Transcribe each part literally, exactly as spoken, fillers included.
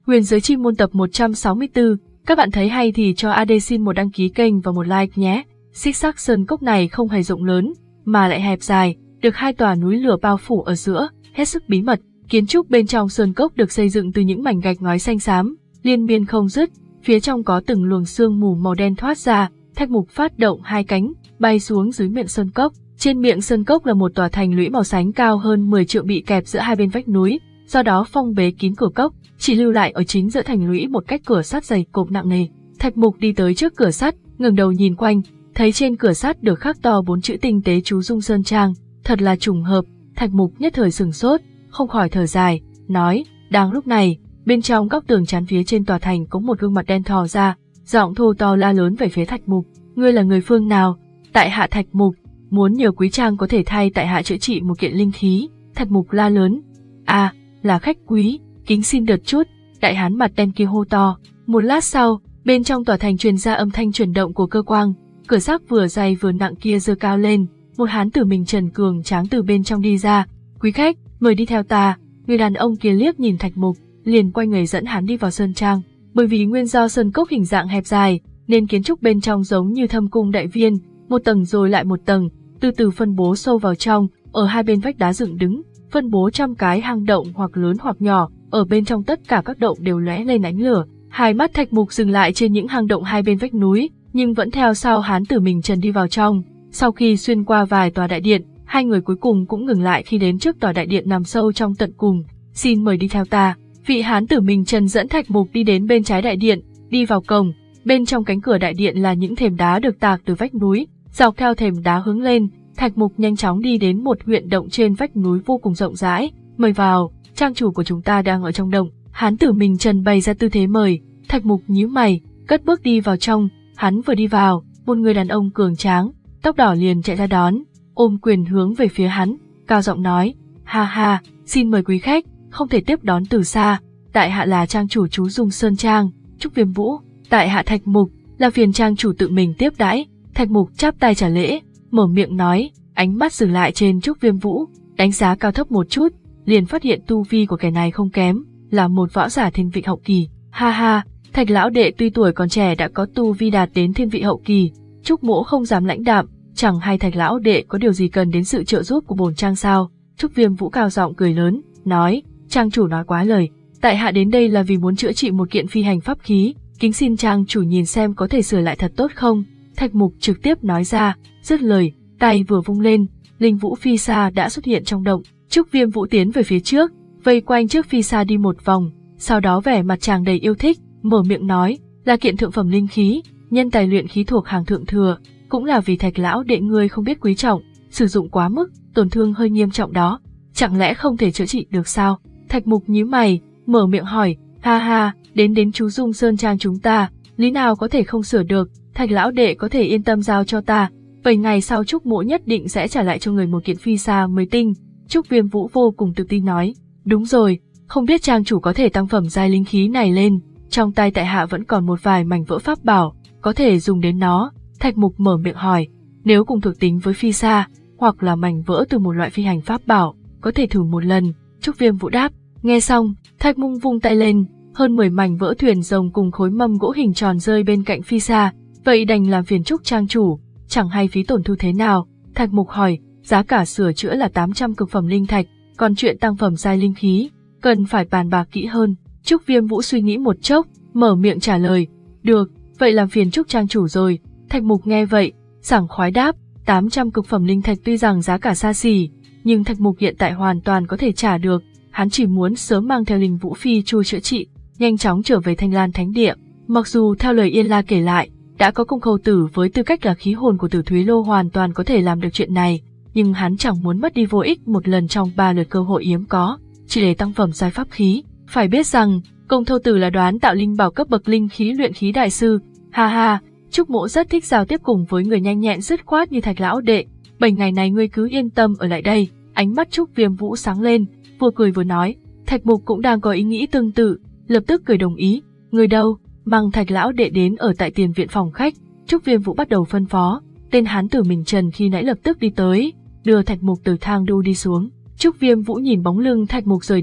Huyền giới chi môn tập một trăm sáu mươi tư, các bạn thấy hay thì cho a đê xin một đăng ký kênh và một like nhé. Xích sắc sơn cốc này không hề rộng lớn, mà lại hẹp dài, được hai tòa núi lửa bao phủ ở giữa, hết sức bí mật. Kiến trúc bên trong sơn cốc được xây dựng từ những mảnh gạch ngói xanh xám, liên miên không dứt, phía trong có từng luồng sương mù màu đen thoát ra. Thạch Mục phát động hai cánh, bay xuống dưới miệng sơn cốc. Trên miệng sơn cốc là một tòa thành lũy màu xanh cao hơn mười trượng bị kẹp giữa hai bên vách núi, do đó phong bế kín cửa cốc, chỉ lưu lại ở chính giữa thành lũy một cách cửa sắt dày cộp nặng nề. Thạch Mục đi tới trước cửa sắt, ngẩng đầu nhìn quanh, thấy trên cửa sắt được khắc to bốn chữ tinh tế chú Dung Sơn Trang, thật là trùng hợp. Thạch Mục nhất thời sửng sốt, không khỏi thở dài, nói, đang lúc này, bên trong góc tường chắn phía trên tòa thành có một gương mặt đen thò ra, giọng thô to la lớn về phía Thạch Mục, ngươi là người phương nào? Tại hạ Thạch Mục, muốn nhờ quý trang có thể thay tại hạ chữa trị một kiện linh khí. Thạch Mục la lớn, à, là khách quý, kính xin đợt chút. Đại hán mặt đen kia hô to. Một lát sau, bên trong tòa thành truyền ra âm thanh chuyển động của cơ quan, cửa sắt vừa dày vừa nặng kia giơ cao lên, một hán tử mình trần cường tráng từ bên trong đi ra. Quý khách, mời đi theo ta. Người đàn ông kia liếc nhìn Thạch Mục, liền quay người dẫn hắn đi vào sơn trang. Bởi vì nguyên do sơn cốc hình dạng hẹp dài, nên kiến trúc bên trong giống như thâm cung đại viên, một tầng rồi lại một tầng, từ từ phân bố sâu vào trong. Ở hai bên vách đá dựng đứng, phân bố trăm cái hang động hoặc lớn hoặc nhỏ, ở bên trong tất cả các động đều lóe lên ánh lửa. Hai mắt Thạch Mục dừng lại trên những hang động hai bên vách núi, nhưng vẫn theo sau hán tử mình trần đi vào trong. Sau khi xuyên qua vài tòa đại điện, hai người cuối cùng cũng ngừng lại khi đến trước tòa đại điện nằm sâu trong tận cùng. Xin mời đi theo ta. Vị hán tử mình trần dẫn Thạch Mục đi đến bên trái đại điện, đi vào cổng. Bên trong cánh cửa đại điện là những thềm đá được tạc từ vách núi, dọc theo thềm đá hướng lên, Thạch Mục nhanh chóng đi đến một huyệt động trên vách núi vô cùng rộng rãi. Mời vào, trang chủ của chúng ta đang ở trong động. Hán tử mình trần bày ra tư thế mời. Thạch Mục nhíu mày, cất bước đi vào trong. Hắn vừa đi vào, một người đàn ông cường tráng, tóc đỏ liền chạy ra đón, ôm quyền hướng về phía hắn, cao giọng nói, ha ha, xin mời quý khách, không thể tiếp đón từ xa. Tại hạ là trang chủ chú Dung Sơn Trang, Trúc Viêm Vũ. Tại hạ Thạch Mục, là phiền trang chủ tự mình tiếp đãi. Thạch Mục chắp tay trả lễ, mở miệng nói, ánh mắt dừng lại trên Trúc Viêm Vũ, đánh giá cao thấp một chút, liền phát hiện tu vi của kẻ này không kém, là một võ giả thiên vị hậu kỳ. Ha ha, Thạch lão đệ tuy tuổi còn trẻ đã có tu vi đạt đến thiên vị hậu kỳ. Trúc mỗ không dám lãnh đạm, chẳng hay Thạch lão đệ có điều gì cần đến sự trợ giúp của bổn trang sao? Trúc Viêm Vũ cao giọng cười lớn, nói, trang chủ nói quá lời, tại hạ đến đây là vì muốn chữa trị một kiện phi hành pháp khí, kính xin trang chủ nhìn xem có thể sửa lại thật tốt không? Thạch Mục trực tiếp nói ra, dứt lời, tay vừa vung lên, linh vũ phi sa đã xuất hiện trong động. Trúc Viêm Vũ tiến về phía trước, vây quanh trước phi sa đi một vòng, sau đó vẻ mặt chàng đầy yêu thích, mở miệng nói, là kiện thượng phẩm linh khí, nhân tài luyện khí thuộc hàng thượng thừa, cũng là vì Thạch lão đệ ngươi không biết quý trọng, sử dụng quá mức, tổn thương hơi nghiêm trọng đó, chẳng lẽ không thể chữa trị được sao? Thạch Mục nhíu mày, mở miệng hỏi, ha ha, đến đến chú Dung Sơn Trang chúng ta, lý nào có thể không sửa được, Thạch lão đệ có thể yên tâm giao cho ta, bảy ngày sau Trúc mỗ nhất định sẽ trả lại cho người một kiện phi sa mới tinh. Trúc Viêm Vũ vô cùng tự tin nói, đúng rồi, không biết trang chủ có thể tăng phẩm giai linh khí này lên, trong tay tại hạ vẫn còn một vài mảnh vỡ pháp bảo, có thể dùng đến nó. Thạch Mục mở miệng hỏi, nếu cùng thuộc tính với phi sa, hoặc là mảnh vỡ từ một loại phi hành pháp bảo, có thể thử một lần. Trúc Viêm Vũ đáp. Nghe xong, Thạch Mục vung tay lên, hơn mười mảnh vỡ thuyền rồng cùng khối mâm gỗ hình tròn rơi bên cạnh phi sa. Vậy đành làm phiền Trúc trang chủ, chẳng hay phí tổn thu thế nào? Thạch Mục hỏi, giá cả sửa chữa là tám trăm cực phẩm linh thạch, còn chuyện tăng phẩm giai linh khí, cần phải bàn bạc kỹ hơn. Trúc Viêm Vũ suy nghĩ một chốc, mở miệng trả lời, được, vậy làm phiền Trúc trang chủ rồi. Thạch Mục nghe vậy, sảng khoái đáp, tám trăm cực phẩm linh thạch tuy rằng giá cả xa xỉ, nhưng Thạch Mục hiện tại hoàn toàn có thể trả được, hắn chỉ muốn sớm mang theo linh vũ phi chu chữa trị, nhanh chóng trở về Thanh Lan Thánh Địa. Mặc dù theo lời Yên La kể lại, đã có Cung Khâu Tử với tư cách là khí hồn của Tử Thúy Lô hoàn toàn có thể làm được chuyện này, nhưng hắn chẳng muốn mất đi vô ích một lần trong ba lượt cơ hội hiếm có, chỉ để tăng phẩm giai pháp khí. Phải biết rằng, Cung Khâu Tử là đoán tạo linh bảo cấp bậc linh khí luyện khí đại sư, ha ha, Trúc mỗ rất thích giao tiếp cùng với người nhanh nhẹn dứt khoát như Thạch lão đệ, bảy ngày này ngươi cứ yên tâm ở lại đây. Ánh mắt Trúc Viêm Vũ sáng lên, vừa cười vừa nói. Thạch Mục cũng đang có ý nghĩ tương tự, lập tức cười đồng ý. Người đâu, mang Thạch lão đệ đến ở tại tiền viện phòng khách. Trúc Viêm Vũ bắt đầu phân phó. Tên hán tử mình trần khi nãy lập tức đi tới, đưa Thạch Mục từ thang đu đi xuống. Trúc Viêm Vũ nhìn bóng lưng Thạch Mục rời đi,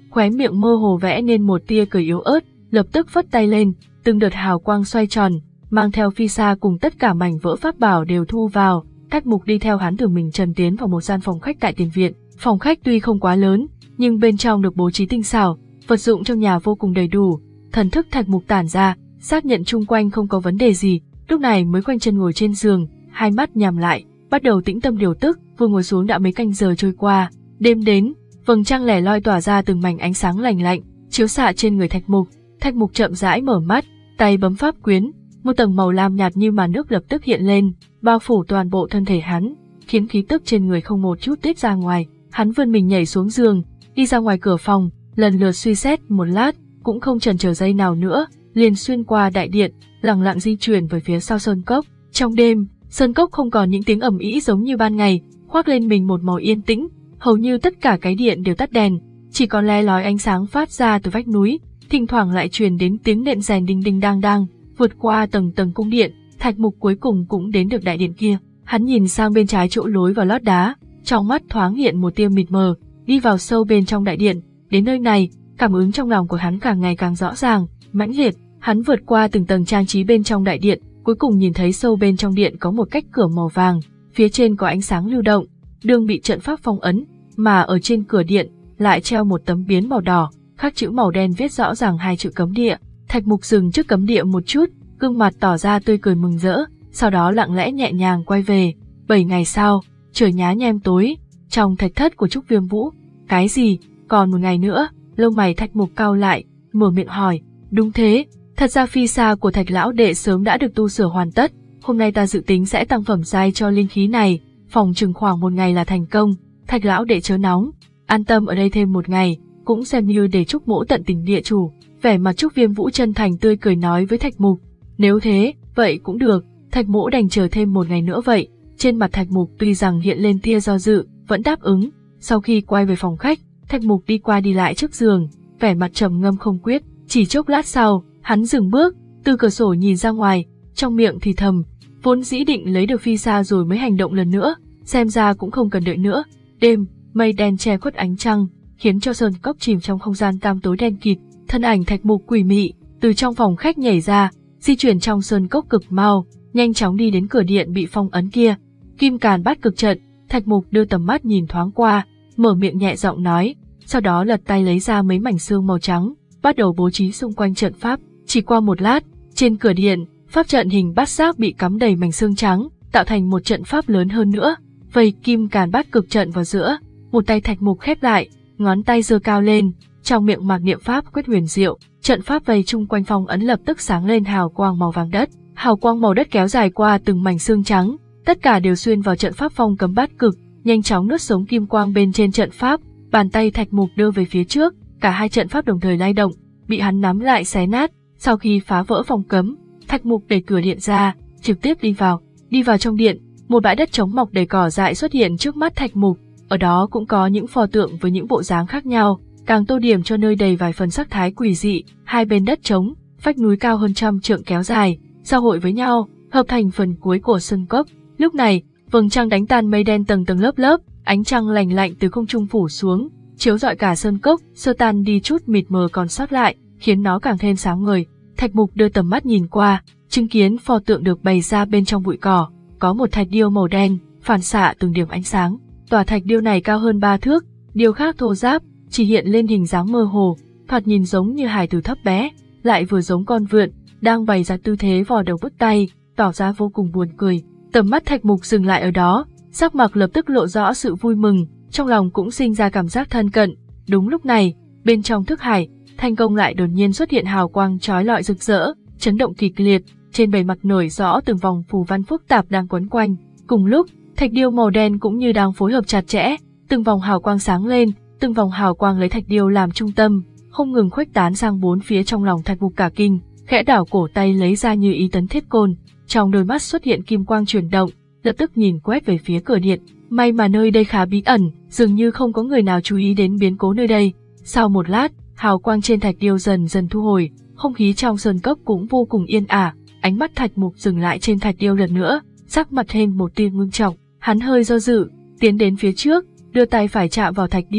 khóe miệng mơ hồ vẽ nên một tia cười yếu ớt, lập tức phất tay lên, từng đợt hào quang xoay tròn, mang theo phi sa cùng tất cả mảnh vỡ pháp bảo đều thu vào. Thạch Mục đi theo hắn từ mình trần tiến vào một gian phòng khách tại tiền viện. Phòng khách tuy không quá lớn, nhưng bên trong được bố trí tinh xảo, vật dụng trong nhà vô cùng đầy đủ. Thần thức Thạch Mục tản ra, xác nhận chung quanh không có vấn đề gì, lúc này mới khoanh chân ngồi trên giường, hai mắt nhắm lại, bắt đầu tĩnh tâm điều tức. Vừa ngồi xuống đã mấy canh giờ trôi qua, đêm đến, vầng trăng lẻ loi tỏa ra từng mảnh ánh sáng lành lạnh, chiếu xạ trên người Thạch Mục. Thạch Mục chậm rãi mở mắt, tay bấm pháp quyến, một tầng màu lam nhạt như màn nước lập tức hiện lên, bao phủ toàn bộ thân thể hắn, khiến khí tức trên người không một chút tiết ra ngoài. Hắn vươn mình nhảy xuống giường, đi ra ngoài cửa phòng, lần lượt suy xét một lát, cũng không chần chờ giây nào nữa, liền xuyên qua đại điện, lặng lặng di chuyển về phía sau sơn cốc. Trong đêm, sơn cốc không còn những tiếng ầm ĩ giống như ban ngày, khoác lên mình một màu yên tĩnh, hầu như tất cả cái điện đều tắt đèn, chỉ còn le lói ánh sáng phát ra từ vách núi, thỉnh thoảng lại truyền đến tiếng nện rèn đinh đinh đang đang. Vượt qua tầng tầng cung điện, Thạch Mục cuối cùng cũng đến được đại điện kia. Hắn nhìn sang bên trái chỗ lối vào lót đá, trong mắt thoáng hiện một tia mịt mờ, đi vào sâu bên trong đại điện. Đến nơi này, cảm ứng trong lòng của hắn càng ngày càng rõ ràng, mãnh liệt. Hắn vượt qua từng tầng trang trí bên trong đại điện, cuối cùng nhìn thấy sâu bên trong điện có một cách cửa màu vàng, phía trên có ánh sáng lưu động, đương bị trận pháp phong ấn, mà ở trên cửa điện lại treo một tấm biến màu đỏ, khắc chữ màu đen viết rõ ràng hai chữ cấm địa. Thạch Mục dừng trước cấm địa một chút, gương mặt tỏ ra tươi cười mừng rỡ, sau đó lặng lẽ nhẹ nhàng quay về. Bảy ngày sau, trời nhá nhem tối, trong thạch thất của Trúc Viêm Vũ. Cái gì? Còn một ngày nữa? Lông mày Thạch Mục cau lại, mở miệng hỏi. Đúng thế, thật ra phi sa của Thạch lão đệ sớm đã được tu sửa hoàn tất, hôm nay ta dự tính sẽ tăng phẩm giai cho linh khí này, phòng chừng khoảng một ngày là thành công. Thạch lão đệ chớ nóng, an tâm ở đây thêm một ngày, cũng xem như để Trúc mỗ tận tình địa chủ. Vẻ mặt Trúc Viêm Vũ chân thành tươi cười nói với Thạch Mục. Nếu thế, vậy cũng được, Thạch mỗ đành chờ thêm một ngày nữa vậy. Trên mặt Thạch Mục tuy rằng hiện lên tia do dự, vẫn đáp ứng. Sau khi quay về phòng khách, Thạch Mục đi qua đi lại trước giường, vẻ mặt trầm ngâm không quyết. Chỉ chốc lát sau, hắn dừng bước, từ cửa sổ nhìn ra ngoài, trong miệng thì thầm, vốn dĩ định lấy được phi sa rồi mới hành động lần nữa, xem ra cũng không cần đợi nữa. Đêm, mây đen che khuất ánh trăng, khiến cho sơn cốc chìm trong không gian tăm tối đen kịt. Thân ảnh Thạch Mục quỷ mị từ trong phòng khách nhảy ra, di chuyển trong sơn cốc cực mau, nhanh chóng đi đến cửa điện bị phong ấn kia. Kim Càn Bát Cực Trận. Thạch Mục đưa tầm mắt nhìn thoáng qua, mở miệng nhẹ giọng nói, sau đó lật tay lấy ra mấy mảnh xương màu trắng, bắt đầu bố trí xung quanh trận pháp. Chỉ qua một lát, trên cửa điện, pháp trận hình bát giác bị cắm đầy mảnh xương trắng, tạo thành một trận pháp lớn hơn nữa, vây Kim Càn Bát Cực Trận vào giữa. Một tay Thạch Mục khép lại, ngón tay giơ cao lên, trong miệng mặc niệm pháp quyết huyền diệu, trận pháp vây chung quanh phong ấn lập tức sáng lên hào quang màu vàng đất. Hào quang màu đất kéo dài qua từng mảnh xương trắng, tất cả đều xuyên vào trận pháp phong cấm bát cực, nhanh chóng nuốt sống kim quang bên trên trận pháp. Bàn tay Thạch Mục đưa về phía trước, cả hai trận pháp đồng thời lay động, bị hắn nắm lại xé nát. Sau khi phá vỡ phong cấm, Thạch Mục đẩy cửa điện ra, trực tiếp đi vào. Đi vào trong điện, một bãi đất trống mọc đầy cỏ dại xuất hiện trước mắt Thạch Mục, ở đó cũng có những pho tượng với những bộ dáng khác nhau, càng tô điểm cho nơi đầy vài phần sắc thái quỷ dị. Hai bên đất trống, vách núi cao hơn trăm trượng kéo dài, giao hội với nhau, hợp thành phần cuối của sơn cốc. Lúc này, vầng trăng đánh tan mây đen tầng tầng lớp lớp, ánh trăng lành lạnh từ không trung phủ xuống, chiếu rọi cả sơn cốc, xua tan đi chút mịt mờ còn sót lại, khiến nó càng thêm sáng ngời. Thạch Mục đưa tầm mắt nhìn qua, chứng kiến pho tượng được bày ra bên trong bụi cỏ, có một thạch điêu màu đen, phản xạ từng điểm ánh sáng. Tòa thạch điêu này cao hơn ba thước, điêu khắc thô ráp, chỉ hiện lên hình dáng mơ hồ, thoạt nhìn giống như hài tử thấp bé, lại vừa giống con vượn, đang bày ra tư thế vò đầu bứt tay, tỏ ra vô cùng buồn cười. Tầm mắt Thạch Mục dừng lại ở đó, sắc mặt lập tức lộ rõ sự vui mừng, trong lòng cũng sinh ra cảm giác thân cận. Đúng lúc này, bên trong thức hải, thành công lại đột nhiên xuất hiện hào quang chói lọi rực rỡ, chấn động kịch liệt, trên bề mặt nổi rõ từng vòng phù văn phức tạp đang quấn quanh. Cùng lúc, thạch điêu màu đen cũng như đang phối hợp chặt chẽ, từng vòng hào quang sáng lên, từng vòng hào quang lấy thạch điêu làm trung tâm, không ngừng khuếch tán sang bốn phía. Trong lòng Thạch Mục cả kinh, khẽ đảo cổ tay lấy ra Như Ý Tấn Thiết Côn, trong đôi mắt xuất hiện kim quang chuyển động, lập tức nhìn quét về phía cửa điện. May mà nơi đây khá bí ẩn, dường như không có người nào chú ý đến biến cố nơi đây. Sau một lát, hào quang trên thạch điêu dần dần thu hồi, không khí trong sơn cốc cũng vô cùng yên ả. Ánh mắt Thạch Mục dừng lại trên thạch điêu lần nữa, sắc mặt thêm một tia ngưng trọng. Hắn hơi do dự, tiến đến phía trước, đưa tay phải chạm vào thạch điêu,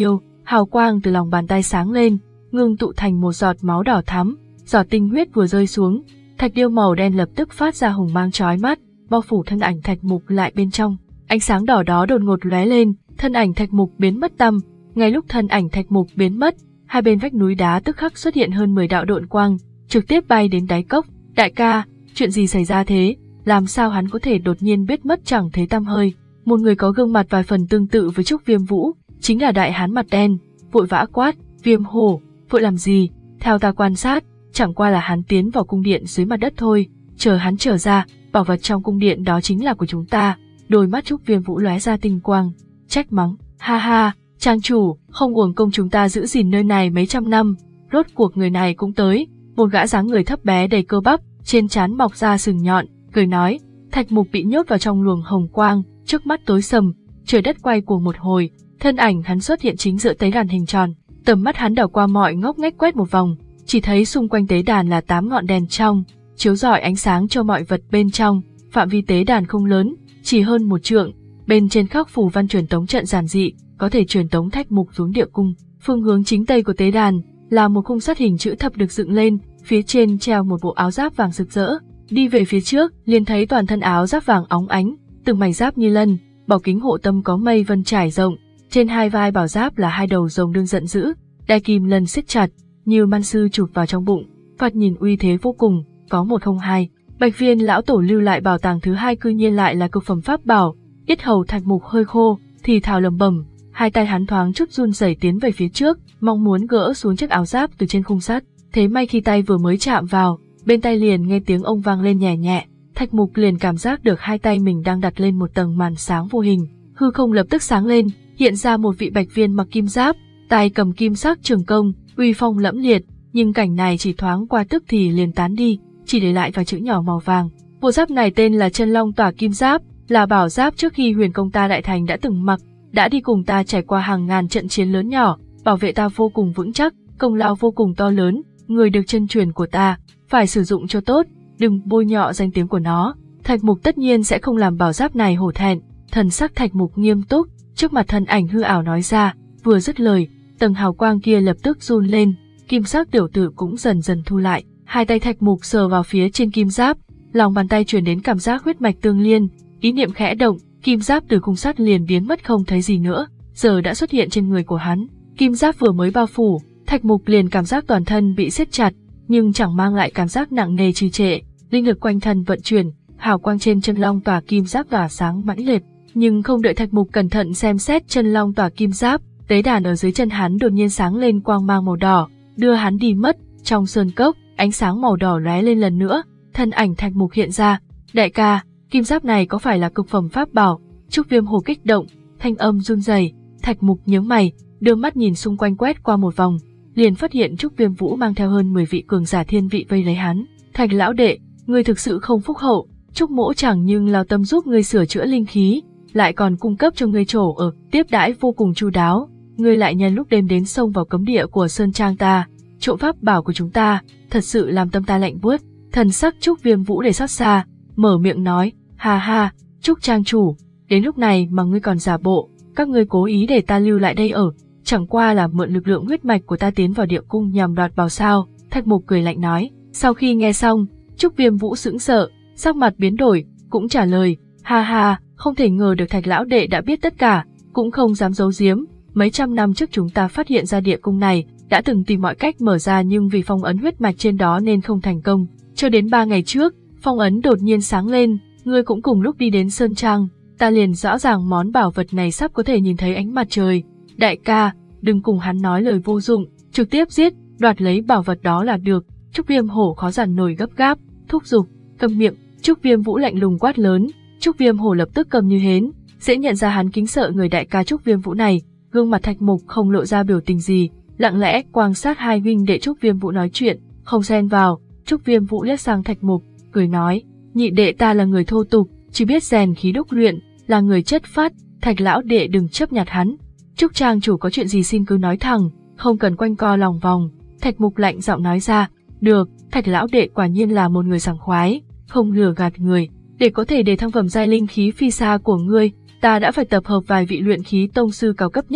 Hào quang từ lòng bàn tay sáng lên, ngưng tụ thành một giọt máu đỏ thắm, giọt tinh huyết vừa rơi xuống, thạch điêu màu đen lập tức phát ra hùng mang chói mắt, bao phủ thân ảnh Thạch Mục lại bên trong. Ánh sáng đỏ đó đột ngột lóe lên, thân ảnh Thạch Mục biến mất tăm. Ngay lúc thân ảnh Thạch Mục biến mất, hai bên vách núi đá tức khắc xuất hiện hơn mười đạo độn quang, trực tiếp bay đến đáy cốc. Đại ca, chuyện gì xảy ra thế? Làm sao hắn có thể đột nhiên biết mất chẳng thấy tăm hơi? Một người có gương mặt vài phần tương tự với Trúc Viêm Vũ, chính là đại hán mặt đen, vội vã quát, Viêm Hổ, vội làm gì? Theo ta quan sát, chẳng qua là hắn tiến vào cung điện dưới mặt đất thôi, chờ hắn trở ra, bảo vật trong cung điện đó chính là của chúng ta. Đôi mắt Trúc Viêm Vũ lóe ra tinh quang, trách mắng, ha ha, trang chủ, không uổng công chúng ta giữ gìn nơi này mấy trăm năm, rốt cuộc người này cũng tới. Một gã dáng người thấp bé đầy cơ bắp, trên trán mọc ra sừng nhọn, cười nói, Thạch Mục bị nhốt vào trong luồng hồng quang, trước mắt tối sầm, trời đất quay cuồng một hồi, thân ảnh hắn xuất hiện chính giữa tế đàn hình tròn, tầm mắt hắn đảo qua mọi ngóc ngách quét một vòng, chỉ thấy xung quanh tế đàn là tám ngọn đèn trong, chiếu rọi ánh sáng cho mọi vật bên trong. Phạm vi tế đàn không lớn, chỉ hơn một trượng, bên trên khắc phù văn truyền tống trận giản dị, có thể truyền tống Thạch Mục xuống địa cung. Phương hướng chính tây của tế đàn là một khung sắt hình chữ thập được dựng lên, phía trên treo một bộ áo giáp vàng rực rỡ. Đi về phía trước, liền thấy toàn thân áo giáp vàng óng ánh, từng mảnh giáp như lân, bảo kính hộ tâm có mây vân trải rộng, trên hai vai bảo giáp là hai đầu rồng đương giận dữ, đai kim lân siết chặt, như man sư chụp vào trong bụng, thoạt nhìn uy thế vô cùng. Có một không hai, Bạch Viên lão tổ lưu lại bảo tàng thứ hai cư nhiên lại là cực phẩm pháp bảo. Yết hầu Thạch Mục hơi khô, thì thào lẩm bẩm, hai tay hắn thoáng chút run rẩy tiến về phía trước, mong muốn gỡ xuống chiếc áo giáp từ trên khung sắt. Thế may khi tay vừa mới chạm vào, bên tay liền nghe tiếng ông vang lên nhẹ nhẹ, Thạch Mục liền cảm giác được hai tay mình đang đặt lên một tầng màn sáng vô hình, hư không lập tức sáng lên, hiện ra một vị Bạch Viên mặc kim giáp, tay cầm kim sắc trường công, uy phong lẫm liệt, nhưng cảnh này chỉ thoáng qua tức thì liền tán đi, chỉ để lại vài chữ nhỏ màu vàng. Bộ giáp này tên là Chân Long Tỏa Kim Giáp, là bảo giáp trước khi Huyền Công ta đại thành đã từng mặc, đã đi cùng ta trải qua hàng ngàn trận chiến lớn nhỏ, bảo vệ ta vô cùng vững chắc, công lao vô cùng to lớn, người được chân truyền của ta, phải sử dụng cho tốt, đừng bôi nhọ danh tiếng của nó. Thạch Mục tất nhiên sẽ không làm bảo giáp này hổ thẹn. Thần sắc Thạch Mục nghiêm túc, trước mặt thân ảnh hư ảo nói ra, vừa dứt lời, tầng hào quang kia lập tức run lên, kim sắc tiểu tử cũng dần dần thu lại. Hai tay Thạch Mục sờ vào phía trên kim giáp, lòng bàn tay truyền đến cảm giác huyết mạch tương liên, ý niệm khẽ động, kim giáp từ khung sắt liền biến mất không thấy gì nữa, giờ đã xuất hiện trên người của hắn. Kim giáp vừa mới bao phủ, Thạch Mục liền cảm giác toàn thân bị siết chặt, nhưng chẳng mang lại cảm giác nặng nề trì trệ, linh lực quanh thân vận chuyển, hào quang trên chân long tỏa kim giáp tỏa sáng mãnh liệt. Nhưng không đợi Thạch Mục cẩn thận xem xét chân long tỏa kim giáp, tế đàn ở dưới chân hắn đột nhiên sáng lên quang mang màu đỏ, đưa hắn đi mất. Trong sơn cốc, ánh sáng màu đỏ lóe lên lần nữa, thân ảnh Thạch Mục hiện ra. Đại ca, kim giáp này có phải là cực phẩm pháp bảo? Trúc Viêm Hổ kích động, thanh âm run rẩy. Thạch Mục nhướng mày, đưa mắt nhìn xung quanh quét qua một vòng, liền phát hiện Trúc Viêm Vũ mang theo hơn mười vị cường giả thiên vị vây lấy hắn. Thạch lão đệ, ngươi thực sự không phúc hậu, Trúc mỗ chẳng nhưng lao tâm giúp ngươi sửa chữa linh khí, lại còn cung cấp cho ngươi chỗ ở, tiếp đãi vô cùng chu đáo, ngươi lại nhân lúc đêm đến xông vào cấm địa của sơn trang ta, trộm pháp bảo của chúng ta, thật sự làm tâm ta lạnh buốt. Thần sắc Trúc Viêm Vũ để xót xa, mở miệng nói, ha ha, Trúc trang chủ, đến lúc này mà ngươi còn giả bộ, các ngươi cố ý để ta lưu lại đây ở, chẳng qua là mượn lực lượng huyết mạch của ta tiến vào địa cung nhằm đoạt bảo sao? Thạch Mục cười lạnh nói. Sau khi nghe xong, Trúc Viêm Vũ sững sờ, sắc mặt biến đổi, cũng trả lời, ha ha, không thể ngờ được Thạch lão đệ đã biết tất cả, cũng không dám giấu giếm. Mấy trăm năm trước chúng ta phát hiện ra địa cung này, đã từng tìm mọi cách mở ra nhưng vì phong ấn huyết mạch trên đó nên không thành công. Cho đến ba ngày trước, phong ấn đột nhiên sáng lên, ngươi cũng cùng lúc đi đến sơn trang, ta liền rõ ràng món bảo vật này sắp có thể nhìn thấy ánh mặt trời. Đại ca, đừng cùng hắn nói lời vô dụng, trực tiếp giết, đoạt lấy bảo vật đó là được. Trúc Viêm Hổ khó dằn nổi gấp gáp, thúc giục, câm miệng. Trúc Viêm Vũ lạnh lùng quát lớn. Trúc Viêm Hổ lập tức cầm như hến, dễ nhận ra hắn kính sợ người đại ca Trúc Viêm Vũ này. Gương mặt Thạch Mục không lộ ra biểu tình gì, lặng lẽ quan sát hai huynh đệ Trúc Viêm Vũ nói chuyện, không xen vào. Trúc Viêm Vũ liếc sang Thạch Mục, cười nói, nhị đệ ta là người thô tục, chỉ biết rèn khí đúc luyện, là người chất phát, Thạch lão đệ đừng chấp nhặt hắn. Trúc trang chủ có chuyện gì xin cứ nói thẳng, không cần quanh co lòng vòng. Thạch Mục lạnh giọng nói ra, được, Thạch lão đệ quả nhiên là một người sảng khoái, không lừa gạt người, để có thể đề thăng phẩm giai linh khí phi xa của ngươi, ta đã phải tập hợp vài vị luyện khí tông sư cao cấp nhất,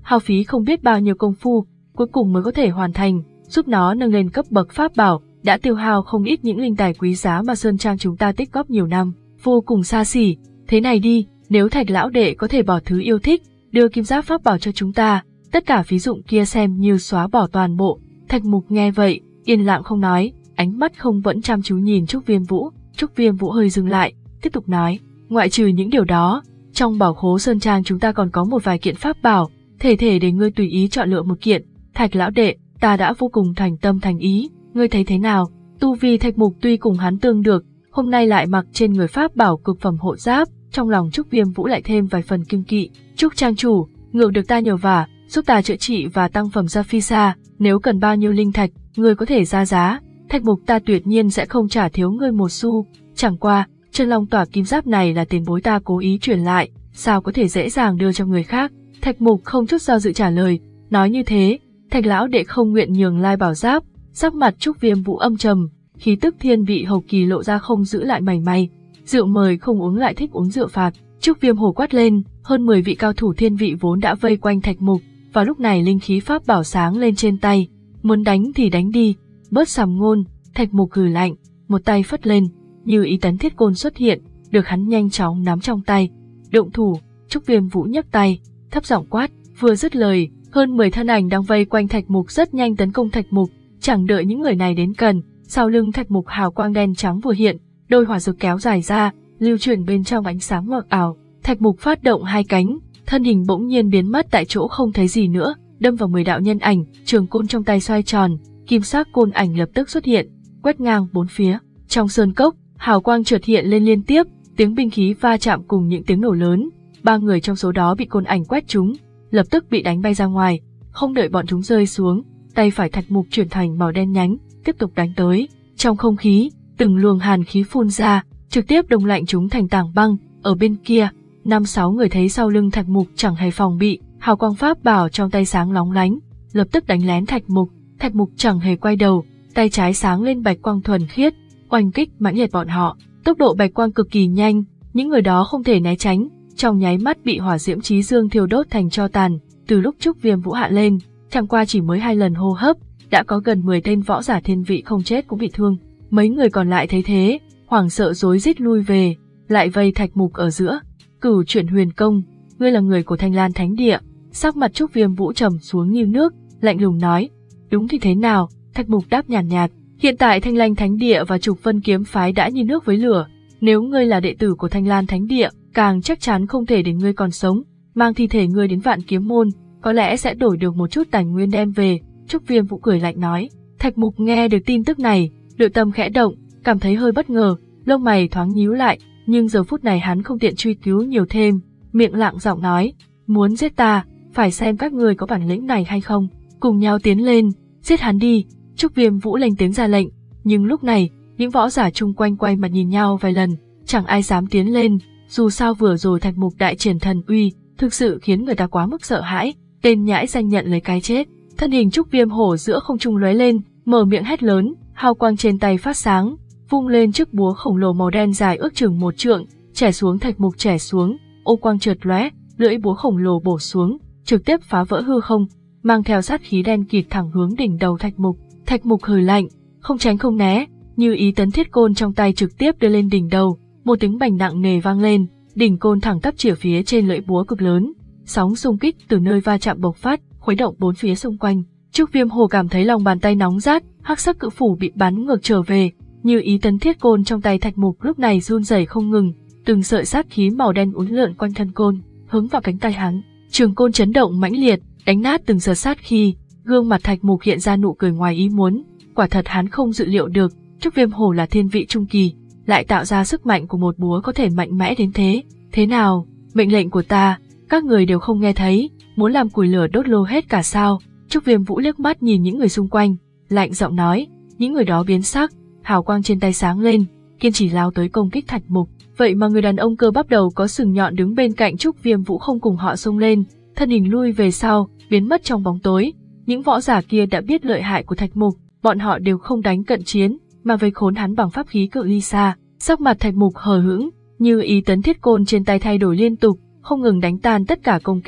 hao phí không biết bao nhiêu công phu, cuối cùng mới có thể hoàn thành, giúp nó nâng lên cấp bậc pháp bảo, đã tiêu hao không ít những linh tài quý giá mà Sơn Trang chúng ta tích góp nhiều năm, vô cùng xa xỉ. Thế này đi, nếu Thạch lão đệ có thể bỏ thứ yêu thích, đưa kim giáp pháp bảo cho chúng ta, tất cả phí dụng kia xem như xóa bỏ toàn bộ. Thạch Mục nghe vậy, yên lặng không nói, ánh mắt không vẫn chăm chú nhìn Trúc Viêm Vũ. Trúc Viêm Vũ hơi dừng lại, tiếp tục nói, ngoại trừ những điều đó, trong bảo khố Sơn Trang chúng ta còn có một vài kiện pháp bảo, thể thể để ngươi tùy ý chọn lựa một kiện. Thạch lão đệ, ta đã vô cùng thành tâm thành ý, ngươi thấy thế nào? Tu vi Thạch Mục tuy cùng hắn tương được, hôm nay lại mặc trên người pháp bảo cực phẩm hộ giáp, trong lòng Trúc Viêm Vũ lại thêm vài phần kiêng kỵ. Trúc trang chủ, ngược được ta nhờ vả, giúp ta chữa trị và tăng phẩm ra phi xa, nếu cần bao nhiêu linh thạch, ngươi có thể ra giá. Thạch Mục ta tuyệt nhiên sẽ không trả thiếu ngươi một xu, chẳng qua, chân long tỏa kim giáp này là tiền bối ta cố ý truyền lại, sao có thể dễ dàng đưa cho người khác. Thạch Mục không chút do dự trả lời, nói như thế, Thạch lão đệ không nguyện nhường lai bảo giáp. Sắc mặt Trúc Viêm Vũ âm trầm, khí tức thiên vị hậu kỳ lộ ra không giữ lại mảy may. Rượu mời không uống lại thích uống rượu phạt. Trúc Viêm hổ quát lên, hơn mười vị cao thủ thiên vị vốn đã vây quanh Thạch Mục, vào lúc này linh khí pháp bảo sáng lên trên tay, muốn đánh thì đánh đi, bớt sàm ngôn. Thạch Mục hừ lạnh, một tay phất lên, như ý tấn thiết côn xuất hiện, được hắn nhanh chóng nắm trong tay. Động thủ. Trúc Viêm Vũ nhấc tay, thấp giọng quát, vừa dứt lời, hơn mười thân ảnh đang vây quanh Thạch Mục rất nhanh tấn công Thạch Mục. Chẳng đợi những người này đến gần, sau lưng Thạch Mục hào quang đen trắng vừa hiện, đôi hỏa dược kéo dài ra, lưu chuyển bên trong ánh sáng mờ ảo. Thạch Mục phát động hai cánh, thân hình bỗng nhiên biến mất tại chỗ không thấy gì nữa, đâm vào mười đạo nhân ảnh, trường côn trong tay xoay tròn, kim sắc côn ảnh lập tức xuất hiện, quét ngang bốn phía. Trong sơn cốc, hào quang chợt hiện lên liên tiếp, tiếng binh khí va chạm cùng những tiếng nổ lớn, ba người trong số đó bị côn ảnh quét trúng, lập tức bị đánh bay ra ngoài. Không đợi bọn chúng rơi xuống, tay phải Thạch Mục chuyển thành màu đen nhánh, tiếp tục đánh tới. Trong không khí, từng luồng hàn khí phun ra, trực tiếp đông lạnh chúng thành tảng băng. Ở bên kia, năm sáu người thấy sau lưng Thạch Mục chẳng hề phòng bị, hào quang pháp bảo trong tay sáng lóng lánh, lập tức đánh lén Thạch Mục. Thạch Mục chẳng hề quay đầu, tay trái sáng lên bạch quang thuần khiết, oanh kích mãnh liệt bọn họ. Tốc độ bạch quang cực kỳ nhanh, những người đó không thể né tránh, trong nháy mắt bị hỏa diễm chí dương thiêu đốt thành tro tàn. Từ lúc Trúc Viêm Vũ hạ lên, chẳng qua chỉ mới hai lần hô hấp, đã có gần mười tên võ giả thiên vị không chết cũng bị thương. Mấy người còn lại thấy thế, hoảng sợ rối rít lui về, lại vây Thạch Mục ở giữa. Cửu Chuyển Huyền Công, ngươi là người của Thanh Lan Thánh Địa. Sắc mặt Trúc Viêm Vũ trầm xuống như nước, lạnh lùng nói. Đúng thì thế nào? Thạch Mục đáp nhàn nhạt, nhạt. Hiện tại Thanh Lan Thánh Địa và Trục Vân Kiếm Phái đã như nước với lửa. Nếu ngươi là đệ tử của Thanh Lan Thánh Địa, càng chắc chắn không thể để ngươi còn sống. Mang thi thể ngươi đến Vạn Kiếm Môn, có lẽ sẽ đổi được một chút tài nguyên đem về. Trúc Viêm Vũ cười lạnh nói. Thạch Mục nghe được tin tức này, nội tâm khẽ động, cảm thấy hơi bất ngờ, lông mày thoáng nhíu lại, nhưng giờ phút này hắn không tiện truy cứu nhiều thêm, miệng lặng giọng nói, muốn giết ta, phải xem các ngươi có bản lĩnh này hay không, cùng nhau tiến lên, giết hắn đi. Trúc Viêm Vũ lên tiếng ra lệnh, nhưng lúc này, những võ giả chung quanh quay mặt nhìn nhau vài lần, chẳng ai dám tiến lên, dù sao vừa rồi Thạch Mục đại triển thần uy, thực sự khiến người ta quá mức sợ hãi, tên nhãi danh nhận lấy cái chết. Thân hình Trúc Viêm hổ giữa không trung lóe lên, mở miệng hét lớn, hào quang trên tay phát sáng, vung lên chiếc búa khổng lồ màu đen dài ước chừng một trượng, chẻ xuống Thạch Mục chẻ xuống, ô quang chợt lóe, lưỡi búa khổng lồ bổ xuống, trực tiếp phá vỡ hư không, mang theo sát khí đen kịt thẳng hướng đỉnh đầu Thạch Mục. Thạch Mục hừ lạnh, không tránh không né, như ý tấn thiết côn trong tay trực tiếp đưa lên đỉnh đầu, một tiếng bành nặng nề vang lên, đỉnh côn thẳng tắp chĩa phía trên lưỡi búa cực lớn, sóng xung kích từ nơi va chạm bộc phát, khuấy động bốn phía xung quanh. Trúc Viêm Hồ cảm thấy lòng bàn tay nóng rát, hắc sắc cự phủ bị bắn ngược trở về, như ý tấn thiết côn trong tay Thạch Mục lúc này run rẩy không ngừng, từng sợi sát khí màu đen uốn lượn quanh thân côn, hướng vào cánh tay hắn. Trường côn chấn động mãnh liệt, đánh nát từng sợi sát khí, gương mặt Thạch Mục hiện ra nụ cười ngoài ý muốn, quả thật hắn không dự liệu được, Trúc Viêm Hồ là thiên vị trung kỳ, lại tạo ra sức mạnh của một búa có thể mạnh mẽ đến thế. Thế nào, mệnh lệnh của ta, các người đều không nghe thấy, muốn làm củi lửa đốt lô hết cả sao? Trúc Viêm Vũ liếc mắt nhìn những người xung quanh, lạnh giọng nói, những người đó biến sắc, hào quang trên tay sáng lên, kiên trì lao tới công kích Thạch Mục. Vậy mà người đàn ông cơ bắp đầu có sừng nhọn đứng bên cạnh Trúc Viêm Vũ không cùng họ xông lên, thân hình lui về sau, biến mất trong bóng tối. Những võ giả kia đã biết lợi hại của Thạch Mục, bọn họ đều không đánh cận chiến, mà vây khốn hắn bằng pháp khí cự ly xa. Sắc mặt Thạch Mục hờ hững, như ý tấn thiết côn trên tay thay đổi liên tục, không ngừng đánh tan tất cả công kích.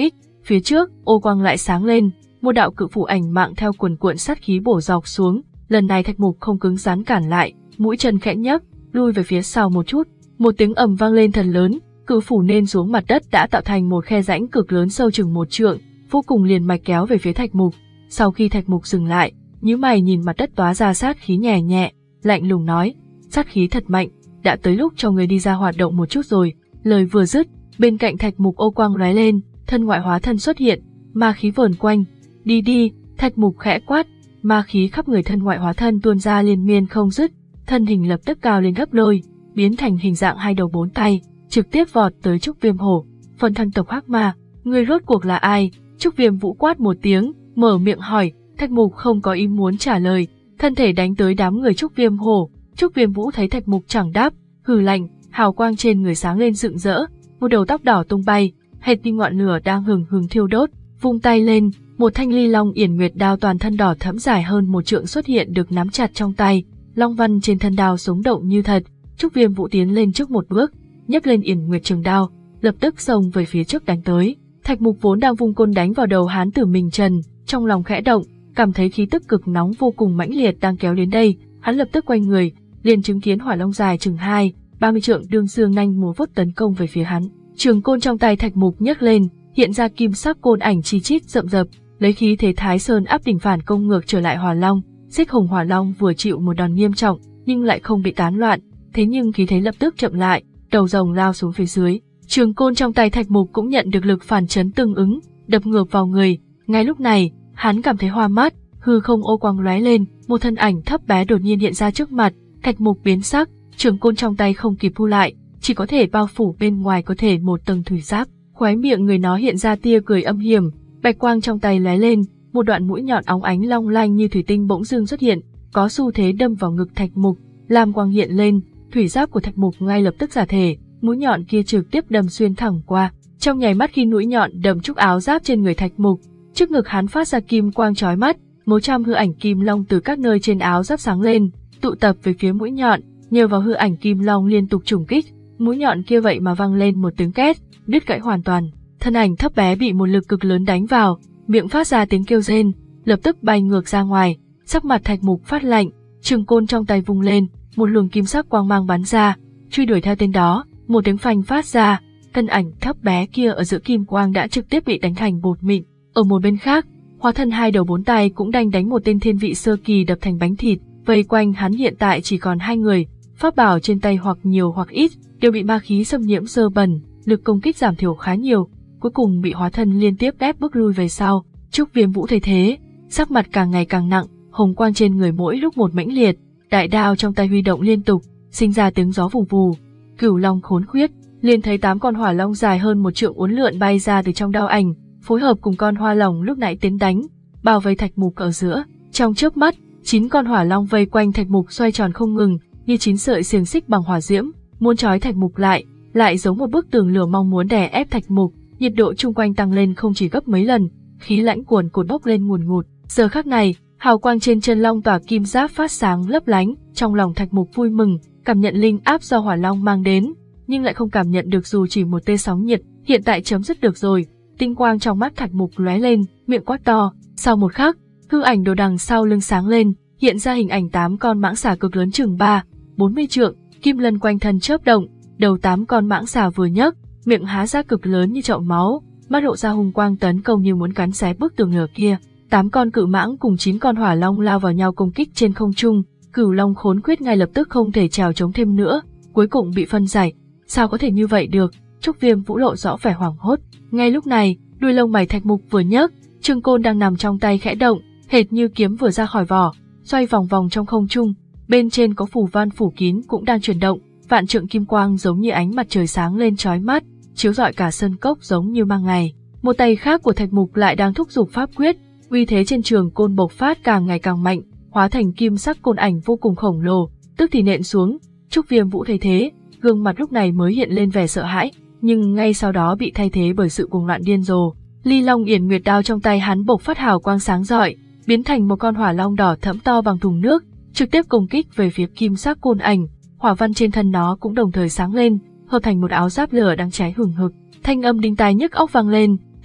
Phía trước, ô quang lại sáng lên, một đạo cự phủ ảnh mạng theo cuồn cuộn sát khí bổ dọc xuống. Lần này Thạch Mục không cứng rắn cản lại, mũi chân khẽ nhấc, lui về phía sau một chút. Một tiếng ầm vang lên thật lớn, cự phủ nên xuống mặt đất đã tạo thành một khe rãnh cực lớn sâu chừng một trượng, vô cùng liền mạch kéo về phía Thạch Mục. Sau khi Thạch Mục dừng lại, nhíu mày nhìn mặt đất tóa ra sát khí nhẹ nhẹ, lạnh lùng nói: sát khí thật mạnh, đã tới lúc cho người đi ra hoạt động một chút rồi. Lời vừa dứt, bên cạnh Thạch Mục ô quang lóe lên, thân ngoại hóa thân xuất hiện, ma khí vờn quanh. Đi đi, Thạch Mục khẽ quát, ma khí khắp người thân ngoại hóa thân tuôn ra liên miên không dứt, thân hình lập tức cao lên gấp đôi, biến thành hình dạng hai đầu bốn tay, trực tiếp vọt tới Trúc Viêm Hổ. Phân thân tộc Hắc Ma, người rốt cuộc là ai? Trúc Viêm Vũ quát một tiếng, mở miệng hỏi. Thạch Mục không có ý muốn trả lời, thân thể đánh tới đám người Trúc Viêm Hổ. Trúc Viêm Vũ thấy Thạch Mục chẳng đáp, hừ lạnh, hào quang trên người sáng lên rực rỡ, một đầu tóc đỏ tung bay, hệt như ngọn lửa đang hừng hừng thiêu đốt. Vung tay lên, một thanh ly long yển nguyệt đao toàn thân đỏ thẫm dài hơn một trượng xuất hiện được nắm chặt trong tay, long văn trên thân đao sống động như thật. Trúc Viêm Vũ tiến lên trước một bước, nhấc lên yển nguyệt trường đao, lập tức xông về phía trước đánh tới. Thạch Mục vốn đang vung côn đánh vào đầu hán tử mình trần, trong lòng khẽ động, cảm thấy khí tức cực nóng vô cùng mãnh liệt đang kéo đến đây, hắn lập tức quay người, liền chứng kiến hỏa long dài chừng hai, ba mươi trượng đương dương nhanh múa vuốt tấn công về phía hắn. Trường côn trong tay Thạch Mục nhấc lên, hiện ra kim sắc côn ảnh chi chít rậm rập, lấy khí thế Thái Sơn áp đỉnh phản công ngược trở lại hỏa long. Xích hồng hỏa long vừa chịu một đòn nghiêm trọng, nhưng lại không bị tán loạn, thế nhưng khí thế lập tức chậm lại, đầu rồng lao xuống phía dưới. Trường côn trong tay Thạch Mục cũng nhận được lực phản chấn tương ứng, đập ngược vào người. Ngay lúc này, hắn cảm thấy hoa mắt, hư không ô quang lóe lên, một thân ảnh thấp bé đột nhiên hiện ra trước mặt. Thạch Mục biến sắc, trường côn trong tay không kịp thu lại, chỉ có thể bao phủ bên ngoài có thể một tầng thủy giáp. Khóe miệng người nó hiện ra tia cười âm hiểm, bạch quang trong tay lóe lên, một đoạn mũi nhọn óng ánh long lanh như thủy tinh bỗng dưng xuất hiện, có xu thế đâm vào ngực Thạch Mục. Lam quang hiện lên, thủy giáp của Thạch Mục ngay lập tức giả thể, mũi nhọn kia trực tiếp đâm xuyên thẳng qua. Trong nháy mắt khi mũi nhọn đâm trúng áo giáp trên người Thạch Mục, trước ngực hắn phát ra kim quang chói mắt, một trăm hư ảnh kim long từ các nơi trên áo giáp sáng lên, tụ tập về phía mũi nhọn. Nhờ vào hư ảnh kim long liên tục trùng kích, mũi nhọn kia vậy mà vang lên một tiếng két, đứt gãy hoàn toàn. Thân ảnh thấp bé bị một lực cực lớn đánh vào, miệng phát ra tiếng kêu rên, lập tức bay ngược ra ngoài. Sắc mặt Thạch Mục phát lạnh, trường côn trong tay vung lên, một luồng kim sắc quang mang bắn ra, truy đuổi theo tên đó. Một tiếng phanh phát ra, thân ảnh thấp bé kia ở giữa kim quang đã trực tiếp bị đánh thành bột mịn. Ở một bên khác, hóa thân hai đầu bốn tay cũng đành đánh một tên thiên vị sơ kỳ đập thành bánh thịt. Vây quanh hắn hiện tại chỉ còn hai người, pháp bảo trên tay hoặc nhiều hoặc ít đều bị ma khí xâm nhiễm sơ bẩn, lực công kích giảm thiểu khá nhiều, cuối cùng bị hóa thân liên tiếp ép bước lui về sau. Trúc Viêm Vũ thấy thế, sắc mặt càng ngày càng nặng, hồng quang trên người mỗi lúc một mãnh liệt, đại đao trong tay huy động liên tục, sinh ra tiếng gió vù vù. Cửu long khốn khuyết, liền thấy tám con hỏa long dài hơn một trượng uốn lượn bay ra từ trong đao ảnh, phối hợp cùng con hoa long lúc nãy tiến đánh, bao vây Thạch Mục ở giữa. Trong chớp mắt, chín con hỏa long vây quanh Thạch Mục xoay tròn không ngừng, như chín sợi xiềng xích bằng hỏa diễm, muốn trói Thạch Mục lại, lại giống một bức tường lửa mong muốn đè ép Thạch Mục. Nhiệt độ chung quanh tăng lên không chỉ gấp mấy lần, khí lãnh cuồn cuộn bốc lên ngùn ngụt. Giờ khắc này, hào quang trên chân long tỏa kim giáp phát sáng lấp lánh, trong lòng Thạch Mục vui mừng, cảm nhận linh áp do hỏa long mang đến, nhưng lại không cảm nhận được dù chỉ một tia sóng nhiệt. Hiện tại chấm dứt được rồi. Tinh quang trong mắt Thạch Mục lóe lên, miệng quát to. Sau một khắc, hư ảnh đồ đằng sau lưng sáng lên, hiện ra hình ảnh tám con mãng xà cực lớn chừng ba, bốn mươi trượng, kim lân quanh thân chớp động, đầu tám con mãng xà vừa nhấc, miệng há ra cực lớn như chậu máu, mắt lộ ra hung quang tấn công như muốn cắn xé bức tường lửa kia. Tám con cự mãng cùng chín con hỏa long lao vào nhau công kích trên không trung, Cửu long khốn khuyết ngay lập tức không thể trèo chống thêm nữa, cuối cùng bị phân giải. Sao có thể như vậy được? Trúc Viêm Vũ lộ rõ vẻ hoảng hốt. Ngay lúc này, đuôi lông mày Thạch Mục vừa nhấc, trường côn đang nằm trong tay khẽ động, hệt như kiếm vừa ra khỏi vỏ, xoay vòng vòng trong không trung. Bên trên có phù văn phủ kín cũng đang chuyển động, vạn trượng kim quang giống như ánh mặt trời sáng lên chói mắt, chiếu rọi cả sân cốc giống như ban ngày. Một tay khác của Thạch Mục lại đang thúc giục pháp quyết, uy thế trên trường côn bộc phát càng ngày càng mạnh, hóa thành kim sắc côn ảnh vô cùng khổng lồ, tức thì nện xuống. Trúc Viêm Vũ thấy thế, gương mặt lúc này mới hiện lên vẻ sợ hãi, nhưng ngay sau đó bị thay thế bởi sự cuồng loạn điên rồ. Ly Long Yển Nguyệt đao trong tay hắn bộc phát hào quang sáng rọi, biến thành một con hỏa long đỏ thẫm to bằng thùng nước, trực tiếp công kích về phía kim sắc côn ảnh. Hỏa văn trên thân nó cũng đồng thời sáng lên, hợp thành một áo giáp lửa đang cháy hừng hực. Thanh âm đinh tai nhức óc vang lên, từ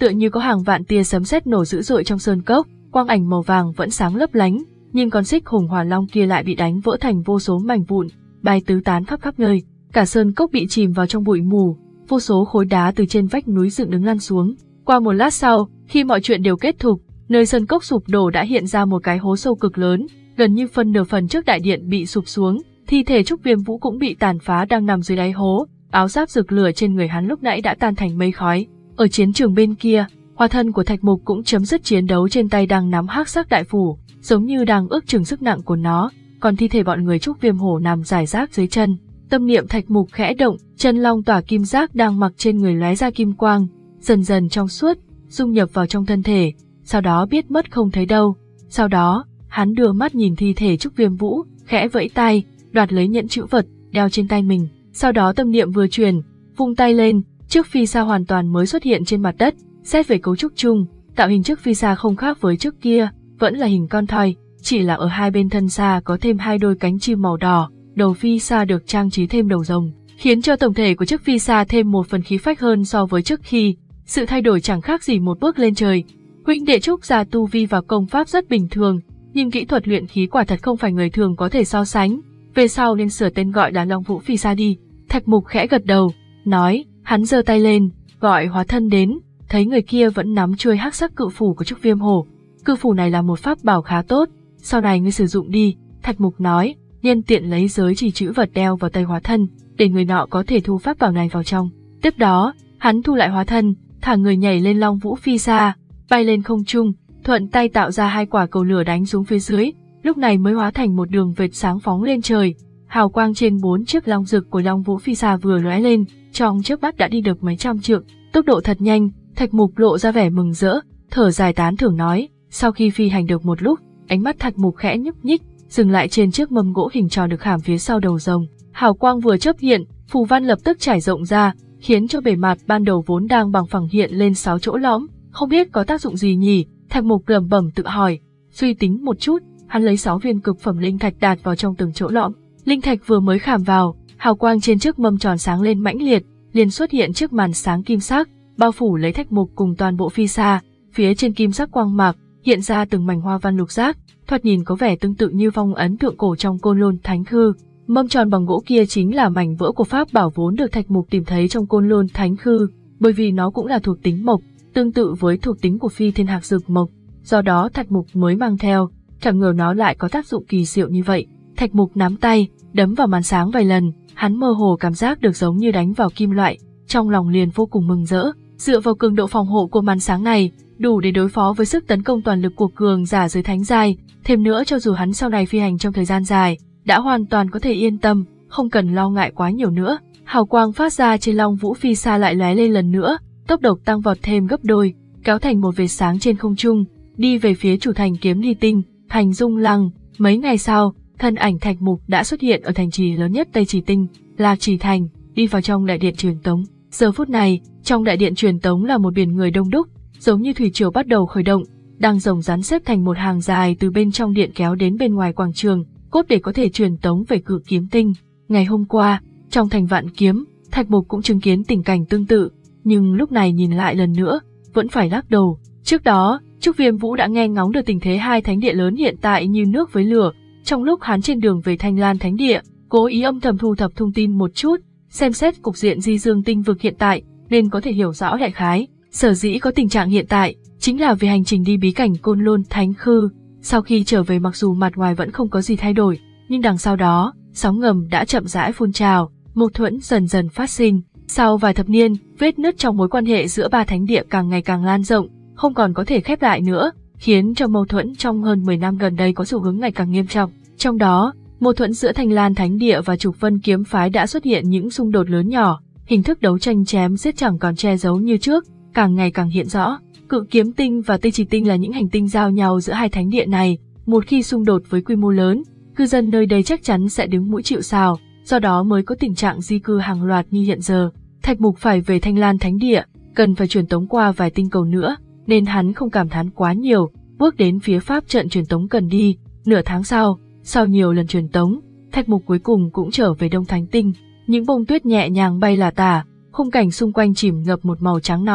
tựa như có hàng vạn tia sấm sét nổ dữ dội trong sơn cốc, quang ảnh màu vàng vẫn sáng lấp lánh, nhưng con xích hùng hỏa long kia lại bị đánh vỡ thành vô số mảnh vụn, bay tứ tán khắp khắp nơi. Cả sơn cốc bị chìm vào trong bụi mù, vô số khối đá từ trên vách núi dựng đứng lăn xuống. Qua một lát sau, khi mọi chuyện đều kết thúc, nơi sơn cốc sụp đổ đã hiện ra một cái hố sâu cực lớn, gần như phân nửa phần trước đại điện bị sụp xuống, thi thể Trúc Viêm Vũ cũng bị tàn phá đang nằm dưới đáy hố, áo giáp rực lửa trên người hắn lúc nãy đã tan thành mây khói. Ở chiến trường bên kia, hóa thân của Thạch Mục cũng chấm dứt chiến đấu, trên tay đang nắm hắc sắc đại phủ, giống như đang ước chừng sức nặng của nó, còn thi thể bọn người Trúc Viêm Hổ nằm rải rác dưới chân. Tâm niệm Thạch Mục khẽ động, chân long tỏa kim giác đang mặc trên người lóe ra kim quang, dần dần trong suốt, dung nhập vào trong thân thể, sau đó biết mất không thấy đâu. Sau đó, hắn đưa mắt nhìn thi thể Trúc Viêm Vũ, khẽ vẫy tay, đoạt lấy nhẫn chữ vật đeo trên tay mình. Sau đó tâm niệm vừa truyền, vung tay lên, chiếc phi sa hoàn toàn mới xuất hiện trên mặt đất. Xét về cấu trúc chung, tạo hình chiếc phi sa không khác với trước kia, vẫn là hình con thoi, chỉ là ở hai bên thân sa có thêm hai đôi cánh chim màu đỏ. Đầu phi sa được trang trí thêm đầu rồng, khiến cho tổng thể của chiếc phi sa thêm một phần khí phách hơn so với trước khi. Sự thay đổi chẳng khác gì một bước lên trời. Huynh đệ Trúc gia tu vi và công pháp rất bình thường, nhưng kỹ thuật luyện khí quả thật không phải người thường có thể so sánh. Về sau nên sửa tên gọi là Long Vũ Phi Sa đi. Thạch Mục khẽ gật đầu, nói, hắn giơ tay lên, gọi hóa thân đến, thấy người kia vẫn nắm chuôi hắc sắc cự phủ của Trúc Viêm Hổ. Cự phủ này là một pháp bảo khá tốt, sau này ngươi sử dụng đi. Thạch Mục nói, nhân tiện lấy giới chỉ chữ vật đeo vào tay hóa thân, để người nọ có thể thu pháp bảo này vào trong. Tiếp đó, hắn thu lại hóa thân, thả người nhảy lên Long Vũ Phi Sa, bay lên không trung, thuận tay tạo ra hai quả cầu lửa đánh xuống phía dưới, lúc này mới hóa thành một đường vệt sáng phóng lên trời. Hào quang trên bốn chiếc long rực của Long Vũ Phi Sa vừa lóe lên, trong chớp mắt đã đi được mấy trăm trượng, tốc độ thật nhanh. Thạch Mục lộ ra vẻ mừng rỡ, thở dài tán thưởng nói. Sau khi phi hành được một lúc, ánh mắt Thạch Mục khẽ nhúc nhích, dừng lại trên chiếc mâm gỗ hình tròn được khảm phía sau đầu rồng. Hào quang vừa chớp hiện, phù văn lập tức trải rộng ra, khiến cho bề mặt ban đầu vốn đang bằng phẳng hiện lên sáu chỗ lõm. Không biết có tác dụng gì nhỉ? Thạch Mục lẩm bẩm tự hỏi. Suy tính một chút, hắn lấy sáu viên cực phẩm linh thạch đặt vào trong từng chỗ lõm. Linh thạch vừa mới khảm vào, hào quang trên chiếc mâm tròn sáng lên mãnh liệt, liền xuất hiện chiếc màn sáng kim sắc, bao phủ lấy Thạch Mục cùng toàn bộ phi sa. Phía trên kim sắc quang mạc hiện ra từng mảnh hoa văn lục giác, thoạt nhìn có vẻ tương tự như phong ấn thượng cổ trong Côn Lôn Thánh Khư. Mâm tròn bằng gỗ kia chính là mảnh vỡ của pháp bảo vốn được Thạch Mục tìm thấy trong Côn Lôn Thánh Khư, bởi vì nó cũng là thuộc tính mộc, tương tự với thuộc tính của phi thiên hạc dược mộc, do đó Thạch Mục mới mang theo. Chẳng ngờ nó lại có tác dụng kỳ diệu như vậy. Thạch Mục nắm tay, đấm vào màn sáng vài lần, hắn mơ hồ cảm giác được giống như đánh vào kim loại, trong lòng liền vô cùng mừng rỡ. Dựa vào cường độ phòng hộ của màn sáng này, đủ để đối phó với sức tấn công toàn lực của cường giả dưới thánh giai, thêm nữa cho dù hắn sau này phi hành trong thời gian dài, đã hoàn toàn có thể yên tâm, không cần lo ngại quá nhiều nữa. Hào quang phát ra trên Long Vũ Phi Sa lại lóe lên lần nữa, tốc độ tăng vọt thêm gấp đôi, kéo thành một vệt sáng trên không trung, đi về phía chủ thành Kiếm Ly Tinh, thành Dung Lăng. Mấy ngày sau, thân ảnh Thạch Mục đã xuất hiện ở thành trì lớn nhất Tây Trì Tinh, Lạc Trì Thành, đi vào trong đại điện truyền tống. Giờ phút này, trong đại điện truyền tống là một biển người đông đúc, giống như thủy triều bắt đầu khởi động, đang rồng rắn xếp thành một hàng dài từ bên trong điện kéo đến bên ngoài quảng trường, cốt để có thể truyền tống về Cự Kiếm Tinh. Ngày hôm qua, trong thành Vạn Kiếm, Thạch Mục cũng chứng kiến tình cảnh tương tự, nhưng lúc này nhìn lại lần nữa, vẫn phải lắc đầu. Trước đó, Trúc Viêm Vũ đã nghe ngóng được tình thế hai thánh địa lớn hiện tại như nước với lửa. Trong lúc hắn trên đường về Thanh Lan Thánh Địa, cố ý âm thầm thu thập thông tin một chút, xem xét cục diện Di Dương Tinh vực hiện tại, nên có thể hiểu rõ đại khái. Sở dĩ có tình trạng hiện tại, chính là vì hành trình đi bí cảnh Côn Lôn Thánh Khư. Sau khi trở về, mặc dù mặt ngoài vẫn không có gì thay đổi, nhưng đằng sau đó, sóng ngầm đã chậm rãi phun trào, mâu thuẫn dần dần phát sinh. Sau vài thập niên, vết nứt trong mối quan hệ giữa ba thánh địa càng ngày càng lan rộng, không còn có thể khép lại nữa, khiến cho mâu thuẫn trong hơn mười năm gần đây có xu hướng ngày càng nghiêm trọng. Trong đó, mâu thuẫn giữa Thanh Lan Thánh Địa và Trục Vân Kiếm Phái đã xuất hiện những xung đột lớn nhỏ, hình thức đấu tranh chém giết chẳng còn che giấu như trước, càng ngày càng hiện rõ. Cự Kiếm Tinh và Tây Trì Tinh là những hành tinh giao nhau giữa hai thánh địa này, một khi xung đột với quy mô lớn, cư dân nơi đây chắc chắn sẽ đứng mũi chịu sào, do đó mới có tình trạng di cư hàng loạt như hiện giờ. Thạch Mục phải về Thanh Lan Thánh Địa, cần phải truyền tống qua vài tinh cầu nữa, nên hắn không cảm thán quá nhiều, bước đến phía pháp trận truyền tống cần đi. Nửa tháng sau, sau nhiều lần truyền tống, Thạch Mục cuối cùng cũng trở về Đông Thánh Tinh. Những bông tuyết nhẹ nhàng bay lả tả, khung cảnh xung quanh chìm ngập một màu trắng nõn.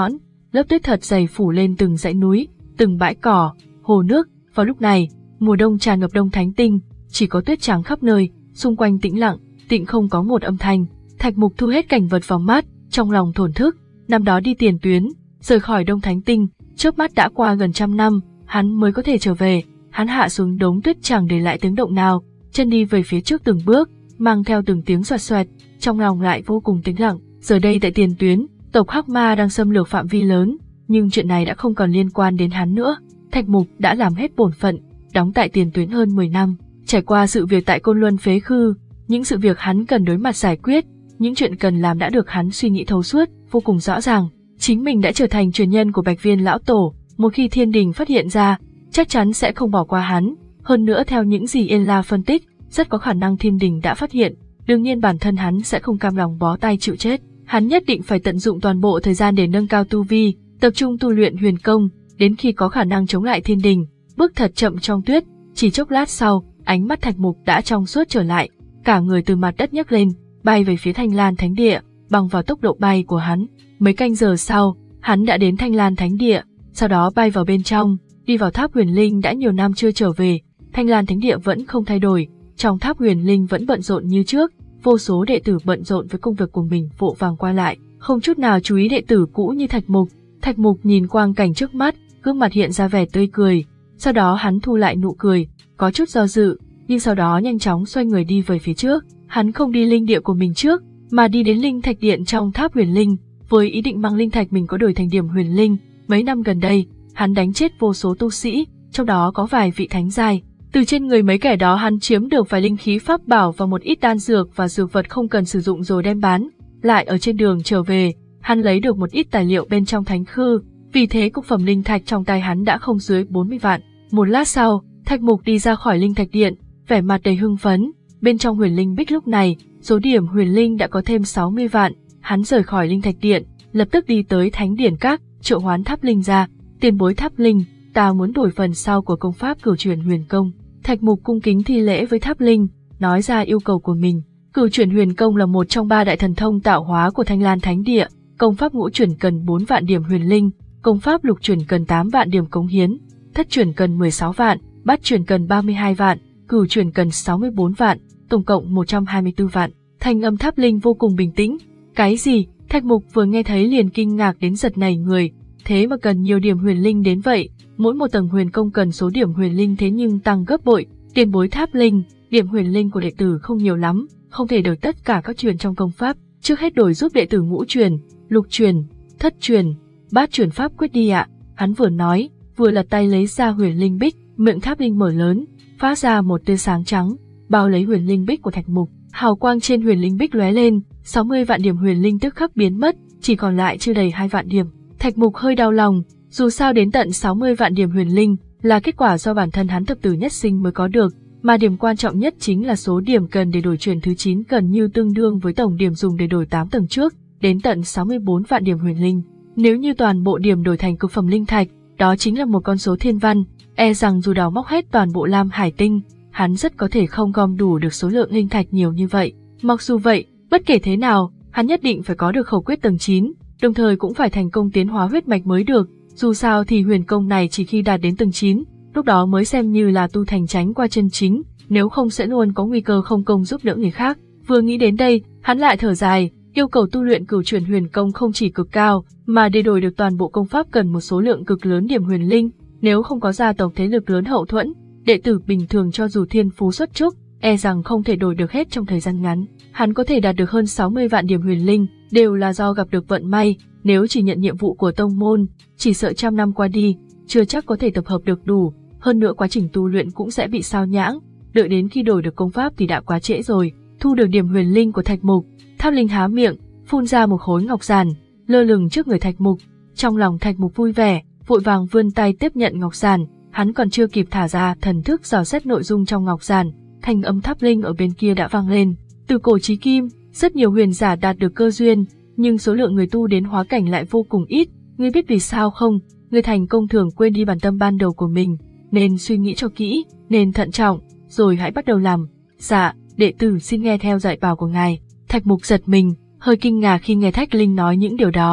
lớp tuyết thật dày phủ lên từng dãy núi, từng bãi cỏ, hồ nước. Vào lúc này, mùa đông tràn ngập đông thánh tinh, chỉ có tuyết trắng khắp nơi, xung quanh tĩnh lặng, tịnh không có một âm thanh. Thạch Mục thu hết cảnh vật vào mắt, trong lòng thổn thức, năm đó đi tiền tuyến, rời khỏi đông thánh tinh, chớp mắt đã qua gần trăm năm, hắn mới có thể trở về. Hắn hạ xuống đống tuyết chẳng để lại tiếng động nào, chân đi về phía trước từng bước, mang theo từng tiếng xoẹt xoẹt, trong lòng lại vô cùng tĩnh lặng. Giờ đây tại tiền tuyến, tộc Hắc Ma đang xâm lược phạm vi lớn, nhưng chuyện này đã không còn liên quan đến hắn nữa. Thạch Mục đã làm hết bổn phận, đóng tại tiền tuyến hơn mười năm, trải qua sự việc tại Côn Luân Phế Khư, những sự việc hắn cần đối mặt giải quyết, những chuyện cần làm đã được hắn suy nghĩ thấu suốt, vô cùng rõ ràng. Chính mình đã trở thành truyền nhân của Bạch Viên lão tổ, một khi Thiên Đình phát hiện ra, chắc chắn sẽ không bỏ qua hắn. Hơn nữa theo những gì Yên La phân tích, rất có khả năng Thiên Đình đã phát hiện, đương nhiên bản thân hắn sẽ không cam lòng bó tay chịu chết. Hắn nhất định phải tận dụng toàn bộ thời gian để nâng cao tu vi, tập trung tu luyện huyền công, đến khi có khả năng chống lại Thiên Đình. Bước thật chậm trong tuyết, chỉ chốc lát sau, ánh mắt Thạch Mục đã trong suốt trở lại, cả người từ mặt đất nhấc lên, bay về phía Thanh Lan Thánh Địa, bằng vào tốc độ bay của hắn. Mấy canh giờ sau, hắn đã đến Thanh Lan Thánh Địa, sau đó bay vào bên trong, đi vào tháp huyền linh đã nhiều năm chưa trở về. Thanh Lan Thánh Địa vẫn không thay đổi, trong tháp huyền linh vẫn bận rộn như trước, vô số đệ tử bận rộn với công việc của mình vội vàng qua lại, không chút nào chú ý đệ tử cũ như Thạch Mục. Thạch Mục nhìn quang cảnh trước mắt, gương mặt hiện ra vẻ tươi cười, sau đó hắn thu lại nụ cười, có chút do dự, nhưng sau đó nhanh chóng xoay người đi về phía trước. Hắn không đi linh địa của mình trước, mà đi đến linh thạch điện trong tháp huyền linh, với ý định mang linh thạch mình có đổi thành điểm huyền linh. Mấy năm gần đây, hắn đánh chết vô số tu sĩ, trong đó có vài vị thánh giai. Từ trên người mấy kẻ đó hắn chiếm được vài linh khí pháp bảo và một ít đan dược và dược vật không cần sử dụng rồi đem bán. Lại ở trên đường trở về, hắn lấy được một ít tài liệu bên trong thánh khư, vì thế cục phẩm linh thạch trong tay hắn đã không dưới bốn mươi vạn. Một lát sau, Thạch Mục đi ra khỏi linh thạch điện, vẻ mặt đầy hưng phấn. Bên trong huyền linh bích lúc này, số điểm huyền linh đã có thêm sáu mươi vạn. Hắn rời khỏi linh thạch điện, lập tức đi tới thánh điển các, triệu hoán Tháp Linh ra. Tiền bối Tháp Linh, ta muốn đổi phần sau của công pháp cửu chuyển huyền công. Thạch Mục cung kính thi lễ với Tháp Linh, nói ra yêu cầu của mình. Cửu chuyển huyền công là một trong ba đại thần thông tạo hóa của Thanh Lan Thánh Địa. Công pháp ngũ chuyển cần bốn vạn điểm huyền linh, công pháp lục chuyển cần tám vạn điểm cống hiến, thất chuyển cần mười sáu vạn, bát chuyển cần ba mươi hai vạn, cửu chuyển cần sáu mươi bốn vạn, tổng cộng một trăm hai mươi tư vạn. Thanh âm Tháp Linh vô cùng bình tĩnh. Cái gì? Thạch Mục vừa nghe thấy liền kinh ngạc đến giật nảy người, thế mà cần nhiều điểm huyền linh đến vậy, mỗi một tầng huyền công cần số điểm huyền linh thế nhưng tăng gấp bội. Tiền bối Tháp Linh, điểm huyền linh của đệ tử không nhiều lắm, không thể đổi tất cả các truyền trong công pháp, trước hết đổi giúp đệ tử ngũ truyền, lục truyền, thất truyền, bát truyền pháp quyết đi ạ. Hắn vừa nói, vừa lật tay lấy ra huyền linh bích, miệng Tháp Linh mở lớn, phát ra một tia sáng trắng, bao lấy huyền linh bích của Thạch Mục. Hào quang trên huyền linh bích lóe lên, sáu mươi vạn điểm huyền linh tức khắc biến mất, chỉ còn lại chưa đầy hai vạn điểm. Thạch Mục hơi đau lòng, dù sao đến tận sáu mươi vạn điểm huyền linh là kết quả do bản thân hắn thập tử nhất sinh mới có được, mà điểm quan trọng nhất chính là số điểm cần để đổi truyền thứ chín gần như tương đương với tổng điểm dùng để đổi tám tầng trước, đến tận sáu mươi bốn vạn điểm huyền linh. Nếu như toàn bộ điểm đổi thành cực phẩm linh thạch, đó chính là một con số thiên văn, e rằng dù đào móc hết toàn bộ Lam Hải Tinh, hắn rất có thể không gom đủ được số lượng linh thạch nhiều như vậy. Mặc dù vậy, bất kể thế nào, hắn nhất định phải có được khẩu quyết tầng chín, đồng thời cũng phải thành công tiến hóa huyết mạch mới được. Dù sao thì huyền công này chỉ khi đạt đến tầng chín, lúc đó mới xem như là tu thành tránh qua chân chính, nếu không sẽ luôn có nguy cơ không công giúp đỡ người khác. Vừa nghĩ đến đây, hắn lại thở dài, yêu cầu tu luyện cửu chuyển huyền công không chỉ cực cao, mà để đổi được toàn bộ công pháp cần một số lượng cực lớn điểm huyền linh, nếu không có gia tộc thế lực lớn hậu thuẫn, đệ tử bình thường cho dù thiên phú xuất trúc, e rằng không thể đổi được hết trong thời gian ngắn. Hắn có thể đạt được hơn sáu mươi vạn điểm huyền linh, đều là do gặp được vận may, nếu chỉ nhận nhiệm vụ của tông môn, chỉ sợ trăm năm qua đi, chưa chắc có thể tập hợp được đủ, hơn nữa quá trình tu luyện cũng sẽ bị sao nhãng, đợi đến khi đổi được công pháp thì đã quá trễ rồi. Thu được điểm huyền linh của Thạch Mục, Tháp Linh há miệng, phun ra một khối ngọc giản, lơ lửng trước người Thạch Mục. Trong lòng Thạch Mục vui vẻ, vội vàng vươn tay tiếp nhận ngọc giản, hắn còn chưa kịp thả ra thần thức dò xét nội dung trong ngọc giản, thanh âm Tháp Linh ở bên kia đã vang lên. Từ cổ chí kim, rất nhiều huyền giả đạt được cơ duyên, nhưng số lượng người tu đến hóa cảnh lại vô cùng ít. Ngươi biết vì sao không? Ngươi thành công thường quên đi bản tâm ban đầu của mình, nên suy nghĩ cho kỹ, nên thận trọng, rồi hãy bắt đầu làm. Dạ, đệ tử xin nghe theo dạy bảo của ngài. Thạch Mục giật mình, hơi kinh ngạc khi nghe Thạch Linh nói những điều đó,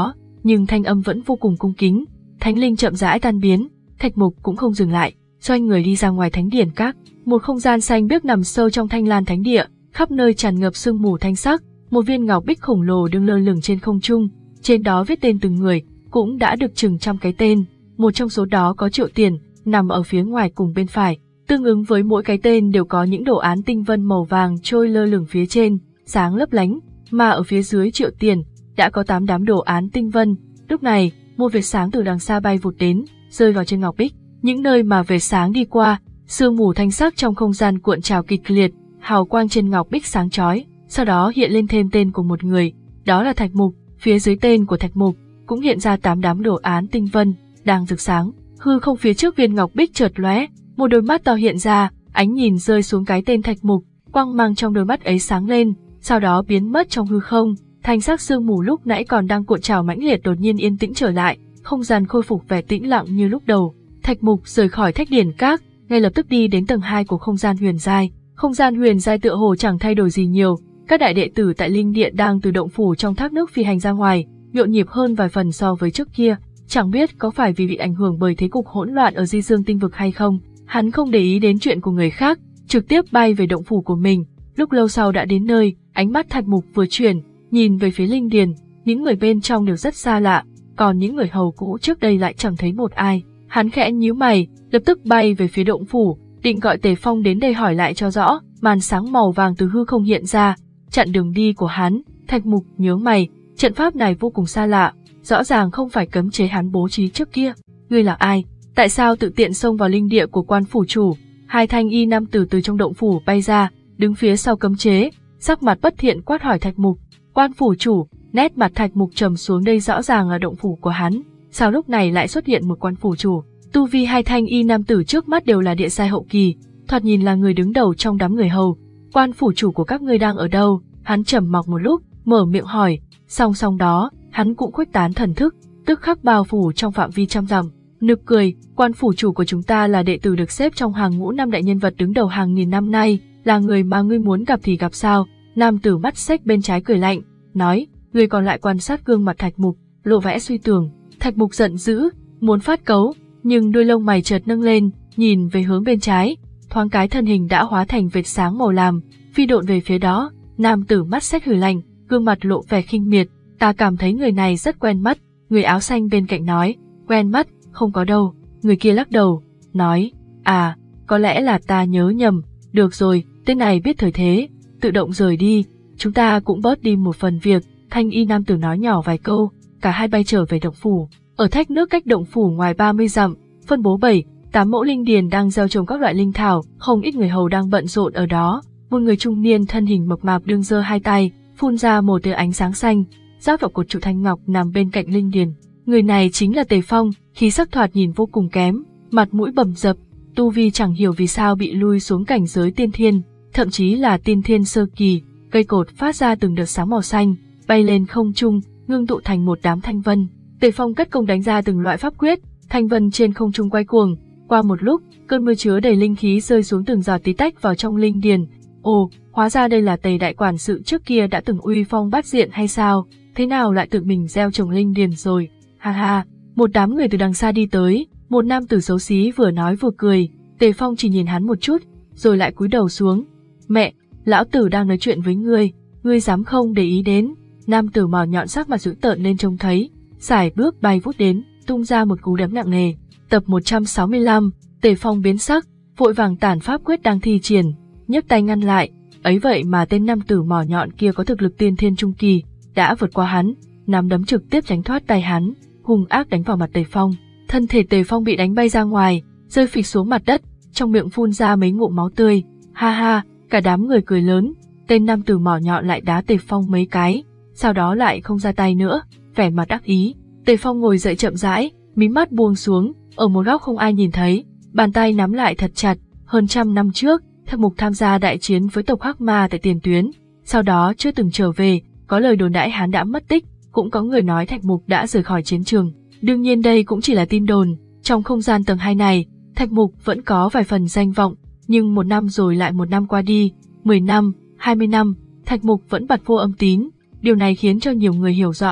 nhưng thanh âm vẫn vô cùng cung kính. Thánh linh chậm rãi tan biến, Thạch Mục cũng không dừng lại, xoay người đi ra ngoài thánh điển các. Một không gian xanh biếc nằm sâu trong Thanh Lan Thánh Địa, khắp nơi tràn ngập sương mù thanh sắc, một viên ngọc bích khổng lồ đứng lơ lửng trên không trung, trên đó viết tên từng người, cũng đã được chừng trăm cái tên, một trong số đó có Triệu Tiền, nằm ở phía ngoài cùng bên phải, tương ứng với mỗi cái tên đều có những đồ án tinh vân màu vàng trôi lơ lửng phía trên, sáng lấp lánh, mà ở phía dưới Triệu Tiền đã có tám đám đồ án tinh vân. Lúc này, một vệt sáng từ đằng xa bay vụt đến, rơi vào trên ngọc bích. Những nơi mà vệt sáng đi qua, sương mù thanh sắc trong không gian cuộn trào kịch liệt, hào quang trên ngọc bích sáng chói, sau đó hiện lên thêm tên của một người, đó là Thạch Mục. Phía dưới tên của Thạch Mục cũng hiện ra tám đám đồ án tinh vân đang rực sáng. Hư không phía trước viên ngọc bích chợt lóe, một đôi mắt to hiện ra, ánh nhìn rơi xuống cái tên Thạch Mục, quang mang trong đôi mắt ấy sáng lên, sau đó biến mất trong hư không. Thanh sắc sương mù lúc nãy còn đang cuộn trào mãnh liệt đột nhiên yên tĩnh trở lại, không gian khôi phục vẻ tĩnh lặng như lúc đầu. Thạch Mục rời khỏi Thách Điển Các, ngay lập tức đi đến tầng hai của không gian huyền giai. Không gian huyền giai tựa hồ chẳng thay đổi gì nhiều, các đại đệ tử tại linh điện đang từ động phủ trong thác nước phi hành ra ngoài, nhộn nhịp hơn vài phần so với trước kia. Chẳng biết có phải vì bị ảnh hưởng bởi thế cục hỗn loạn ở Di Dương tinh vực hay không, hắn không để ý đến chuyện của người khác, trực tiếp bay về động phủ của mình. Lúc lâu sau đã đến nơi, ánh mắt Thạch Mục vừa chuyển, nhìn về phía linh điền, những người bên trong đều rất xa lạ, còn những người hầu cũ trước đây lại chẳng thấy một ai. Hắn khẽ nhíu mày, lập tức bay về phía động phủ, định gọi Tề Phong đến đây hỏi lại cho rõ. Màn sáng màu vàng từ hư không hiện ra, chặn đường đi của hắn. Thạch Mục nhướng mày, trận pháp này vô cùng xa lạ, rõ ràng không phải cấm chế hắn bố trí trước kia. Ngươi là ai? Tại sao tự tiện xông vào linh địa của quan phủ chủ? Hai thanh y nam tử từ trong động phủ bay ra, đứng phía sau cấm chế, sắc mặt bất thiện quát hỏi Thạch Mục. Quan phủ chủ? Nét mặt Thạch Mục trầm xuống, đây rõ ràng là động phủ của hắn, sao lúc này lại xuất hiện một quan phủ chủ? Tu vi hai thanh y nam tử trước mắt đều là địa giai hậu kỳ, thoạt nhìn là người đứng đầu trong đám người hầu. Quan phủ chủ của các ngươi đang ở đâu? Hắn trầm mặc một lúc, mở miệng hỏi, song song đó, hắn cũng khuếch tán thần thức, tức khắc bao phủ trong phạm vi trăm dặm. Nực cười, quan phủ chủ của chúng ta là đệ tử được xếp trong hàng ngũ năm đại nhân vật đứng đầu hàng nghìn năm nay, là người mà ngươi muốn gặp thì gặp sao? Nam tử mắt xếch bên trái cười lạnh, nói. Người còn lại quan sát gương mặt Thạch Mục, lộ vẻ suy tưởng. Thạch Mục giận dữ, muốn phát cấu, nhưng đôi lông mày chợt nâng lên, nhìn về hướng bên trái, thoáng cái thân hình đã hóa thành vệt sáng màu lam, phi độn về phía đó. Nam tử mắt xếch hừ lạnh, gương mặt lộ vẻ khinh miệt, ta cảm thấy người này rất quen mắt. Người áo xanh bên cạnh nói, quen mắt, không có đâu. Người kia lắc đầu, nói, à, có lẽ là ta nhớ nhầm. Được rồi, tên này biết thời thế, tự động rời đi, chúng ta cũng bớt đi một phần việc. Thanh y nam tử nói nhỏ vài câu, cả hai bay trở về động phủ. Ở thách nước cách động phủ ngoài ba mươi dặm, phân bố bảy, tám mẫu linh điền đang gieo trồng các loại linh thảo, không ít người hầu đang bận rộn ở đó. Một người trung niên thân hình mập mạp đương giơ hai tay, phun ra một tia ánh sáng xanh, giáp vào cột trụ thanh ngọc nằm bên cạnh linh điền. Người này chính là Tề Phong, khí sắc thoạt nhìn vô cùng kém, mặt mũi bầm dập, tu vi chẳng hiểu vì sao bị lui xuống cảnh giới tiên thiên, thậm chí là tiên thiên sơ kỳ. Cây cột phát ra từng đợt sáng màu xanh, bay lên không trung, ngưng tụ thành một đám thanh vân. Tề Phong cất công đánh ra từng loại pháp quyết, thanh vân trên không trung quay cuồng. Qua một lúc, cơn mưa chứa đầy linh khí rơi xuống từng giọt tí tách vào trong linh điền. Ồ, hóa ra đây là Tề đại quản sự trước kia đã từng uy phong bát diện hay sao? Thế nào lại tự mình gieo trồng linh điền rồi? Ha ha, một đám người từ đằng xa đi tới, một nam tử xấu xí vừa nói vừa cười. Tề Phong chỉ nhìn hắn một chút, rồi lại cúi đầu xuống. Mẹ, lão tử đang nói chuyện với ngươi, ngươi dám không để ý đến? Nam tử mỏ nhọn sắc mặt dữ tợn lên trông thấy, sải bước bay vút đến, tung ra một cú đấm nặng nề. Tập một trăm sáu mươi lăm, Tề Phong biến sắc, vội vàng tản pháp quyết đang thi triển, nhấc tay ngăn lại. Ấy vậy mà tên nam tử mỏ nhọn kia có thực lực tiên thiên trung kỳ, đã vượt qua hắn, nắm đấm trực tiếp tránh thoát tay hắn, hung ác đánh vào mặt Tề Phong. Thân thể Tề Phong bị đánh bay ra ngoài, rơi phịch xuống mặt đất, trong miệng phun ra mấy ngụm máu tươi. Ha ha, cả đám người cười lớn. Tên nam tử mỏ nhọn lại đá Tề Phong mấy cái, sau đó lại không ra tay nữa, vẻ mặt đắc ý. Tề Phong ngồi dậy chậm rãi, mí mắt buông xuống, ở một góc không ai nhìn thấy, bàn tay nắm lại thật chặt. Hơn trăm năm trước, Thạch Mục tham gia đại chiến với tộc Hắc Ma tại tiền tuyến, sau đó chưa từng trở về, có lời đồn đãi hắn đã mất tích, cũng có người nói Thạch Mục đã rời khỏi chiến trường. Đương nhiên đây cũng chỉ là tin đồn, trong không gian tầng hai này, Thạch Mục vẫn có vài phần danh vọng, nhưng một năm rồi lại một năm qua đi, mười năm, hai mươi năm, Thạch Mục vẫn bặt vô âm tín. Điều này khiến cho nhiều người hiểu rõ,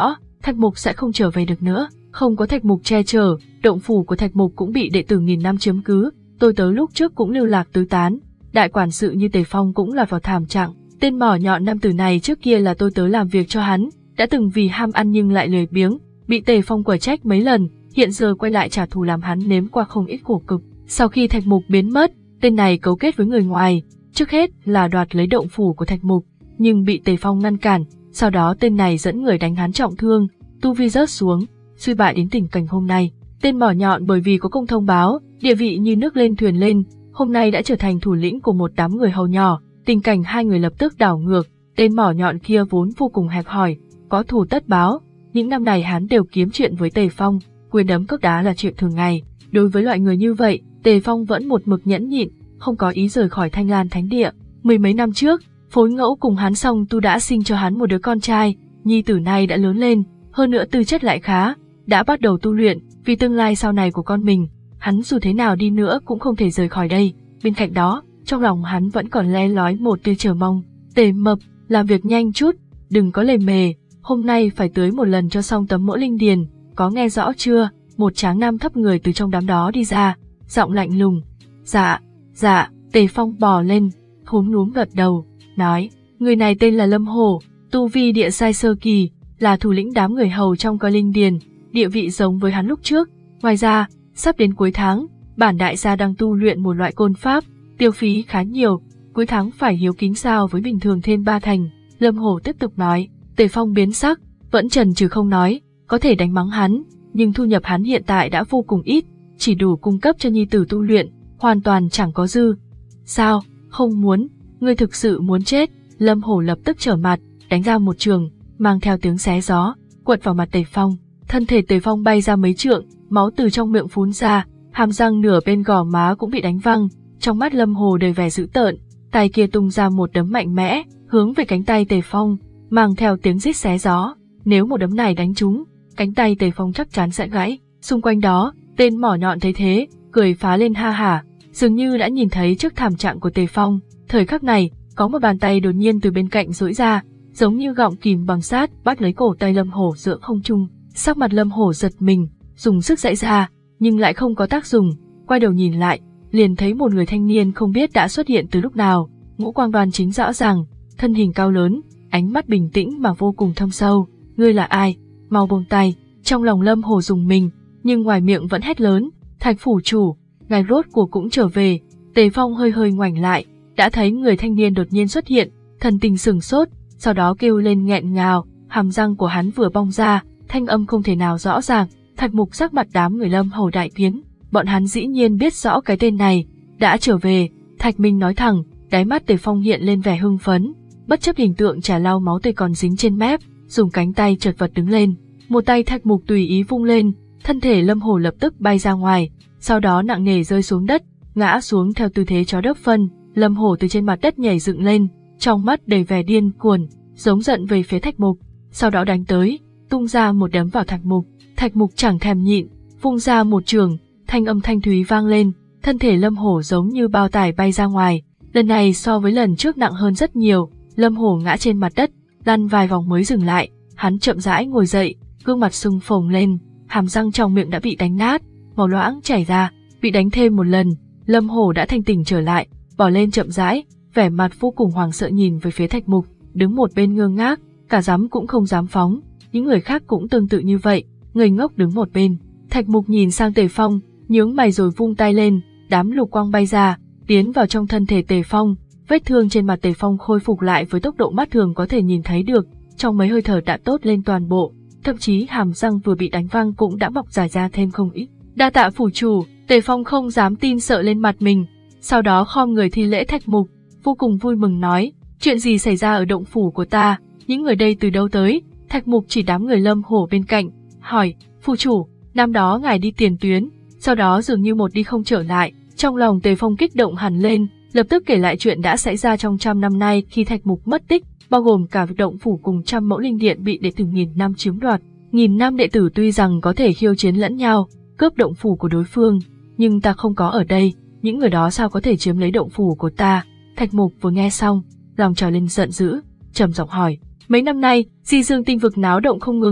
Thạch Mục sẽ không trở về được nữa. Không có Thạch Mục che chở, động phủ của Thạch Mục cũng bị đệ tử nghìn năm chiếm cứ. Tôi tới lúc trước cũng lưu lạc tứ tán. Đại quản sự như Tề Phong cũng là vào thảm trạng. Tên mỏ nhọn nam tử này trước kia là tôi tới làm việc cho hắn, đã từng vì ham ăn nhưng lại lười biếng, bị Tề Phong quở trách mấy lần, hiện giờ quay lại trả thù làm hắn nếm qua không ít khổ cực. Sau khi Thạch Mục biến mất, tên này cấu kết với người ngoài, trước hết là đoạt lấy động phủ của Thạch Mục, nhưng bị Tề Phong ngăn cản, sau đó tên này dẫn người đánh hắn trọng thương, tu vi rớt xuống, suy bại đến tình cảnh hôm nay. Tên mỏ nhọn bởi vì có công thông báo, địa vị như nước lên thuyền lên, hôm nay đã trở thành thủ lĩnh của một đám người hầu nhỏ. Tình cảnh hai người lập tức đảo ngược, tên mỏ nhọn kia vốn vô cùng hẹp hòi, có thù tất báo, những năm này hắn đều kiếm chuyện với Tề Phong, quyền đấm cước đá là chuyện thường ngày. Đối với loại người như vậy, Tề Phong vẫn một mực nhẫn nhịn, không có ý rời khỏi Thanh Lan Thánh Địa. Mười mấy năm trước, phối ngẫu cùng hắn Song Tu đã sinh cho hắn một đứa con trai, nhi tử này đã lớn lên, hơn nữa tư chất lại khá, đã bắt đầu tu luyện, vì tương lai sau này của con mình, hắn dù thế nào đi nữa cũng không thể rời khỏi đây. Bên cạnh đó, trong lòng hắn vẫn còn le lói một tia chờ mong. Tề Mập, làm việc nhanh chút, đừng có lề mề, hôm nay phải tưới một lần cho xong tấm mỗ linh điền, có nghe rõ chưa? Một tráng nam thấp người từ trong đám đó đi ra, giọng lạnh lùng. Dạ, dạ, Tề Phong bò lên, khúm núm gật đầu, nói, người này tên là Lâm Hổ, tu vi địa giai sơ kỳ, là thủ lĩnh đám người hầu trong coi linh điền, địa vị giống với hắn lúc trước. Ngoài ra, sắp đến cuối tháng, bản đại gia đang tu luyện một loại côn pháp, tiêu phí khá nhiều, cuối tháng phải hiếu kính sao với bình thường thêm ba thành. Lâm Hổ tiếp tục nói. Tề Phong biến sắc, vẫn chần chừ không nói, có thể đánh mắng hắn, nhưng thu nhập hắn hiện tại đã vô cùng ít, chỉ đủ cung cấp cho nhi tử tu luyện, hoàn toàn chẳng có dư. Sao, không muốn, ngươi thực sự muốn chết? Lâm Hổ lập tức trở mặt, đánh ra một trường, mang theo tiếng xé gió, quật vào mặt Tề Phong. Thân thể Tề Phong bay ra mấy trượng, máu từ trong miệng phún ra, hàm răng nửa bên gò má cũng bị đánh văng. Trong mắt Lâm Hổ đầy vẻ dữ tợn, tay kia tung ra một đấm mạnh mẽ, hướng về cánh tay Tề Phong, mang theo tiếng rít xé gió. Nếu một đấm này đánh trúng, cánh tay Tề Phong chắc chắn sẽ gãy. Xung quanh đó, tên mỏ nhọn thấy thế, cười phá lên ha hả, dường như đã nhìn thấy trước thảm trạng của Tề Phong. Thời khắc này, có một bàn tay đột nhiên từ bên cạnh duỗi ra, giống như gọng kìm bằng sắt, bắt lấy cổ tay Lâm Hổ giữa không trung. Sắc mặt Lâm Hổ giật mình, dùng sức giãy ra, nhưng lại không có tác dụng. Quay đầu nhìn lại, liền thấy một người thanh niên không biết đã xuất hiện từ lúc nào, ngũ quan đoan chính rõ ràng, thân hình cao lớn, ánh mắt bình tĩnh mà vô cùng thâm sâu. Ngươi là ai? Mau buông tay. Trong lòng Lâm Hổ rùng mình, nhưng ngoài miệng vẫn hét lớn, Thạch phủ chủ, ngài rốt cuộc cũng trở về. Tề Phong hơi hơi ngoảnh lại, đã thấy người thanh niên đột nhiên xuất hiện, thần tình sửng sốt, sau đó kêu lên nghẹn ngào, hàm răng của hắn vừa bong ra, thanh âm không thể nào rõ ràng. Thạch Mục sắc mặt đám người Lâm Hổ đại biến, bọn hắn dĩ nhiên biết rõ cái tên này đã trở về. Thạch Minh nói thẳng, đáy mắt Tề Phong hiện lên vẻ hưng phấn, bất chấp hình tượng chả lau máu tươi còn dính trên mép, dùng cánh tay chật vật đứng lên, một tay Thạch Mục tùy ý vung lên, thân thể Lâm Hổ lập tức bay ra ngoài, sau đó nặng nề rơi xuống đất, ngã xuống theo tư thế chó đớp phân. Lâm Hổ từ trên mặt đất nhảy dựng lên, trong mắt đầy vẻ điên cuồng, giống giận về phía Thạch Mục, sau đó đánh tới, tung ra một đấm vào Thạch Mục. Thạch Mục chẳng thèm nhịn, vung ra một trường, thanh âm thanh thúy vang lên, thân thể Lâm Hổ giống như bao tải bay ra ngoài, lần này so với lần trước nặng hơn rất nhiều. Lâm Hổ ngã trên mặt đất, lăn vài vòng mới dừng lại, hắn chậm rãi ngồi dậy, gương mặt sưng phồng lên, hàm răng trong miệng đã bị đánh nát, máu loãng chảy ra. Bị đánh thêm một lần, Lâm Hổ đã thanh tỉnh trở lại, bỏ lên chậm rãi, vẻ mặt vô cùng hoảng sợ nhìn về phía Thạch Mục, đứng một bên ngơ ngác, cả dám cũng không dám phóng. Những người khác cũng tương tự như vậy, người ngốc đứng một bên. Thạch Mục nhìn sang Tề Phong, nhướng mày rồi vung tay lên, đám lục quang bay ra, tiến vào trong thân thể Tề Phong. Vết thương trên mặt Tề Phong khôi phục lại với tốc độ mắt thường có thể nhìn thấy được, trong mấy hơi thở đã tốt lên toàn bộ, thậm chí hàm răng vừa bị đánh văng cũng đã mọc dài ra thêm không ít. Đa tạ phủ chủ. Tề Phong không dám tin sợ lên mặt mình, sau đó khom người thi lễ Thạch Mục, vô cùng vui mừng nói, chuyện gì xảy ra ở động phủ của ta, những người đây từ đâu tới? Thạch Mục chỉ đám người Lâm Hổ bên cạnh, hỏi, phủ chủ, năm đó ngài đi tiền tuyến, sau đó dường như một đi không trở lại. Trong lòng Tề Phong kích động hẳn lên, lập tức kể lại chuyện đã xảy ra trong trăm năm nay khi Thạch Mục mất tích, bao gồm cả việc động phủ cùng trăm mẫu linh điện bị đệ tử nghìn năm chiếm đoạt. Nghìn năm đệ tử tuy rằng có thể khiêu chiến lẫn nhau, cướp động phủ của đối phương, nhưng ta không có ở đây, những người đó sao có thể chiếm lấy động phủ của ta? Thạch Mục vừa nghe xong, lòng trào lên giận dữ, trầm giọng hỏi, mấy năm nay, Di Dương tinh vực náo động không ngừng,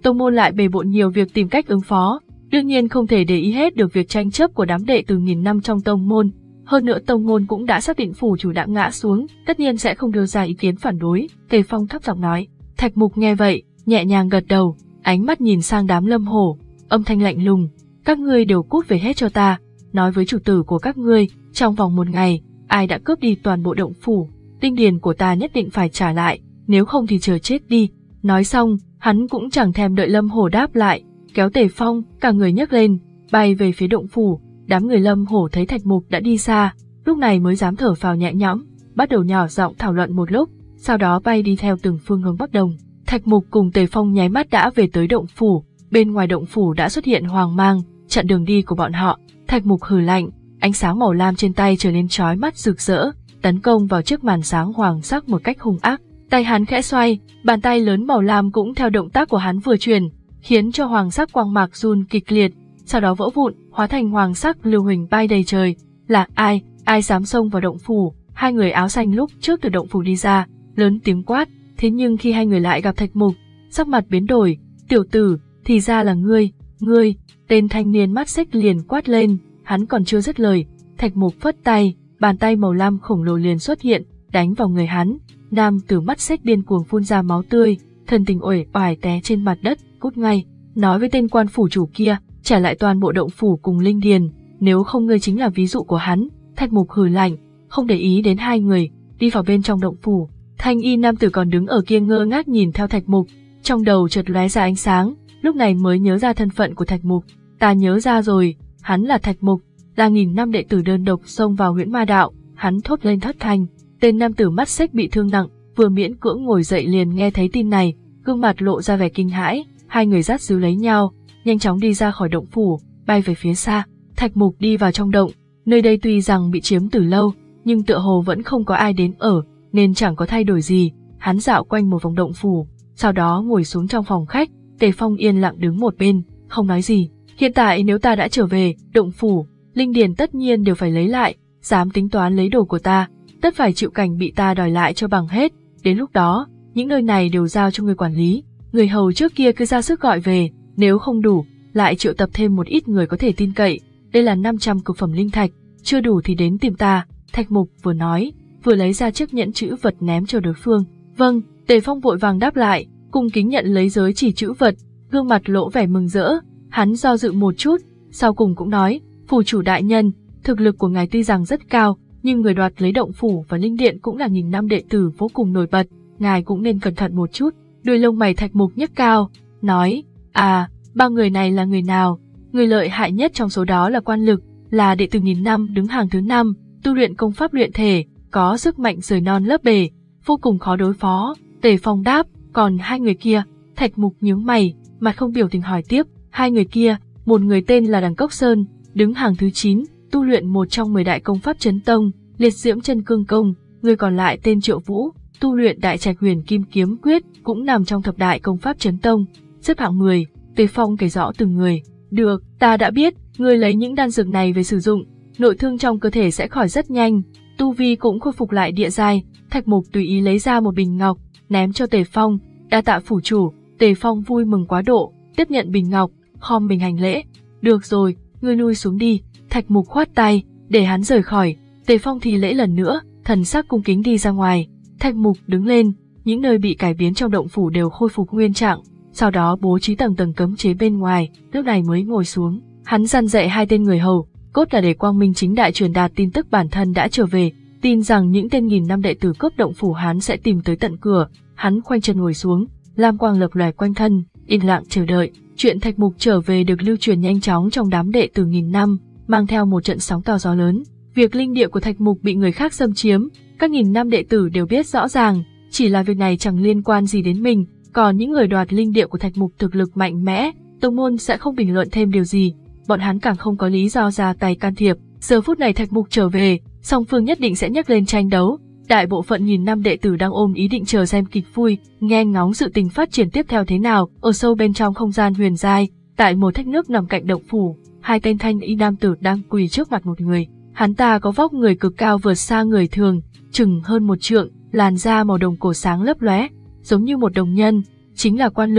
tông môn lại bề bộn nhiều việc tìm cách ứng phó, đương nhiên không thể để ý hết được việc tranh chấp của đám đệ tử nghìn năm trong tông môn. Hơn nữa tông môn cũng đã xác định phủ chủ đã ngã xuống, tất nhiên sẽ không đưa ra ý kiến phản đối. Tề Phong thấp giọng nói. Thạch Mục nghe vậy, nhẹ nhàng gật đầu, ánh mắt nhìn sang đám Lâm Hổ, âm thanh lạnh lùng. Các ngươi đều cút về hết cho ta, nói với chủ tử của các ngươi, trong vòng một ngày, ai đã cướp đi toàn bộ động phủ, tinh điền của ta nhất định phải trả lại, nếu không thì chờ chết đi. Nói xong, hắn cũng chẳng thèm đợi Lâm Hổ đáp lại, kéo Tề Phong, cả người nhấc lên, bay về phía động phủ. Đám người Lâm Hổ thấy Thạch Mục đã đi xa, lúc này mới dám thở phào nhẹ nhõm, bắt đầu nhỏ giọng thảo luận một lúc, sau đó bay đi theo từng phương hướng bắc đông. Thạch Mục cùng Tề Phong nháy mắt đã về tới động phủ, bên ngoài động phủ đã xuất hiện hoàng mang, chặn đường đi của bọn họ. Thạch Mục hừ lạnh, ánh sáng màu lam trên tay trở nên chói mắt rực rỡ, tấn công vào chiếc màn sáng hoàng sắc một cách hung ác. Tay hắn khẽ xoay, bàn tay lớn màu lam cũng theo động tác của hắn vừa chuyển, khiến cho hoàng sắc quang mạc run kịch liệt, sau đó vỡ vụn, hóa thành hoàng sắc lưu huỳnh bay đầy trời. Là ai, ai dám xông vào động phủ? Hai người áo xanh lúc trước từ động phủ đi ra, lớn tiếng quát, thế nhưng khi hai người lại gặp Thạch Mục, sắc mặt biến đổi. Tiểu tử, thì ra là ngươi, ngươi, tên thanh niên mắt xích liền quát lên. Hắn còn chưa dứt lời, Thạch Mục phất tay, bàn tay màu lam khổng lồ liền xuất hiện, đánh vào người hắn. Nam tử mắt xích điên cuồng phun ra máu tươi, thân tình uể oải té trên mặt đất, cút ngay, nói với tên quan phủ chủ kia, trả lại toàn bộ động phủ cùng linh điền, nếu không ngươi chính là ví dụ của hắn. Thạch Mục hừ lạnh, không để ý đến hai người, đi vào bên trong động phủ. Thanh y nam tử còn đứng ở kia ngơ ngác nhìn theo Thạch Mục, trong đầu chợt lóe ra ánh sáng, lúc này mới nhớ ra thân phận của Thạch Mục. Ta nhớ ra rồi, hắn là Thạch Mục, là nghìn năm đệ tử đơn độc xông vào Huyễn Ma Đạo. Hắn thốt lên thất thanh. Tên nam tử mắt xích bị thương nặng, vừa miễn cưỡng ngồi dậy liền nghe thấy tin này, gương mặt lộ ra vẻ kinh hãi. Hai người dắt díu lấy nhau, nhanh chóng đi ra khỏi động phủ, bay về phía xa. Thạch Mục đi vào trong động, nơi đây tuy rằng bị chiếm từ lâu, nhưng tựa hồ vẫn không có ai đến ở, nên chẳng có thay đổi gì. Hắn dạo quanh một vòng động phủ, sau đó ngồi xuống trong phòng khách. Tề Phong yên lặng đứng một bên, không nói gì. Hiện tại nếu ta đã trở về, động phủ, linh điền tất nhiên đều phải lấy lại, dám tính toán lấy đồ của ta, tất phải chịu cảnh bị ta đòi lại cho bằng hết. Đến lúc đó, những nơi này đều giao cho người quản lý. Người hầu trước kia cứ ra sức gọi về, nếu không đủ, lại triệu tập thêm một ít người có thể tin cậy. Đây là năm trăm cực phẩm linh thạch, chưa đủ thì đến tìm ta. Thạch Mục vừa nói, vừa lấy ra chiếc nhẫn chữ vật ném cho đối phương. Vâng, Tề Phong vội vàng đáp lại, cung kính nhận lấy giới chỉ chữ vật, gương mặt lộ vẻ mừng rỡ. Hắn do dự một chút, sau cùng cũng nói, phủ chủ đại nhân, thực lực của ngài tuy rằng rất cao, nhưng người đoạt lấy động phủ và linh điện cũng là nghìn năm đệ tử vô cùng nổi bật, ngài cũng nên cẩn thận một chút. Đuôi lông mày Thạch Mục nhấc cao, nói, à, ba người này là người nào? Người lợi hại nhất trong số đó là Quan Lực, là đệ tử nghìn năm đứng hàng thứ năm, tu luyện công pháp luyện thể, có sức mạnh rời non lấp bể, vô cùng khó đối phó. Tề Phong đáp, còn hai người kia? Thạch Mục nhướng mày, mặt không biểu tình hỏi tiếp, hai người kia, một người tên là Đằng Cốc Sơn, đứng hàng thứ chín, tu luyện một trong mười đại công pháp chấn tông, liệt diễm chân cương công, người còn lại tên Triệu Vũ, tu luyện đại trạch huyền kim kiếm quyết, cũng nằm trong thập đại công pháp chấn tông, xếp hạng mười. Tề Phong kể rõ từng người. Được, ta đã biết, ngươi lấy những đan dược này về sử dụng, nội thương trong cơ thể sẽ khỏi rất nhanh, tu vi cũng khôi phục lại địa giai. Thạch Mục tùy ý lấy ra một bình ngọc, ném cho Tề Phong, đa tạ phủ chủ. Tề Phong vui mừng quá độ, tiếp nhận bình ngọc, khom mình hành lễ. Được rồi, ngươi lui xuống đi. Thạch Mục khoát tay, để hắn rời khỏi. Tề Phong thì lễ lần nữa, thần sắc cung kính đi ra ngoài. Thạch Mục đứng lên, những nơi bị cải biến trong động phủ đều khôi phục nguyên trạng, sau đó bố trí tầng tầng cấm chế bên ngoài, lúc này mới ngồi xuống. Hắn dặn dạy hai tên người hầu, cốt là để quang minh chính đại truyền đạt tin tức bản thân đã trở về, tin rằng những tên nghìn năm đệ tử cướp động phủ hắn sẽ tìm tới tận cửa. Hắn khoanh chân ngồi xuống, lam quang lập lòe quanh thân, yên lặng chờ đợi. Chuyện Thạch Mục trở về được lưu truyền nhanh chóng trong đám đệ tử nghìn năm, mang theo một trận sóng to gió lớn. Việc linh địa của Thạch Mục bị người khác xâm chiếm, các nghìn năm đệ tử đều biết rõ ràng, chỉ là việc này chẳng liên quan gì đến mình. Còn những người đoạt linh địa của Thạch Mục thực lực mạnh mẽ, tông môn sẽ không bình luận thêm điều gì, bọn hắn càng không có lý do ra tay can thiệp. Giờ phút này Thạch Mục trở về, song phương nhất định sẽ nhắc lên tranh đấu. Đại bộ phận nghìn năm đệ tử đang ôm ý định chờ xem kịch vui, nghe ngóng sự tình phát triển tiếp theo thế nào. Ở sâu bên trong không gian huyền giai, tại một thác nước nằm cạnh động phủ, hai tên thanh y nam tử đang quỳ trước mặt một người. Hắn ta có vóc người cực cao vượt xa người thường, chừng hơn một trượng, làn da màu đồng cổ sáng lấp lóe, giống như một đồng nhân, chính là Quan Lực.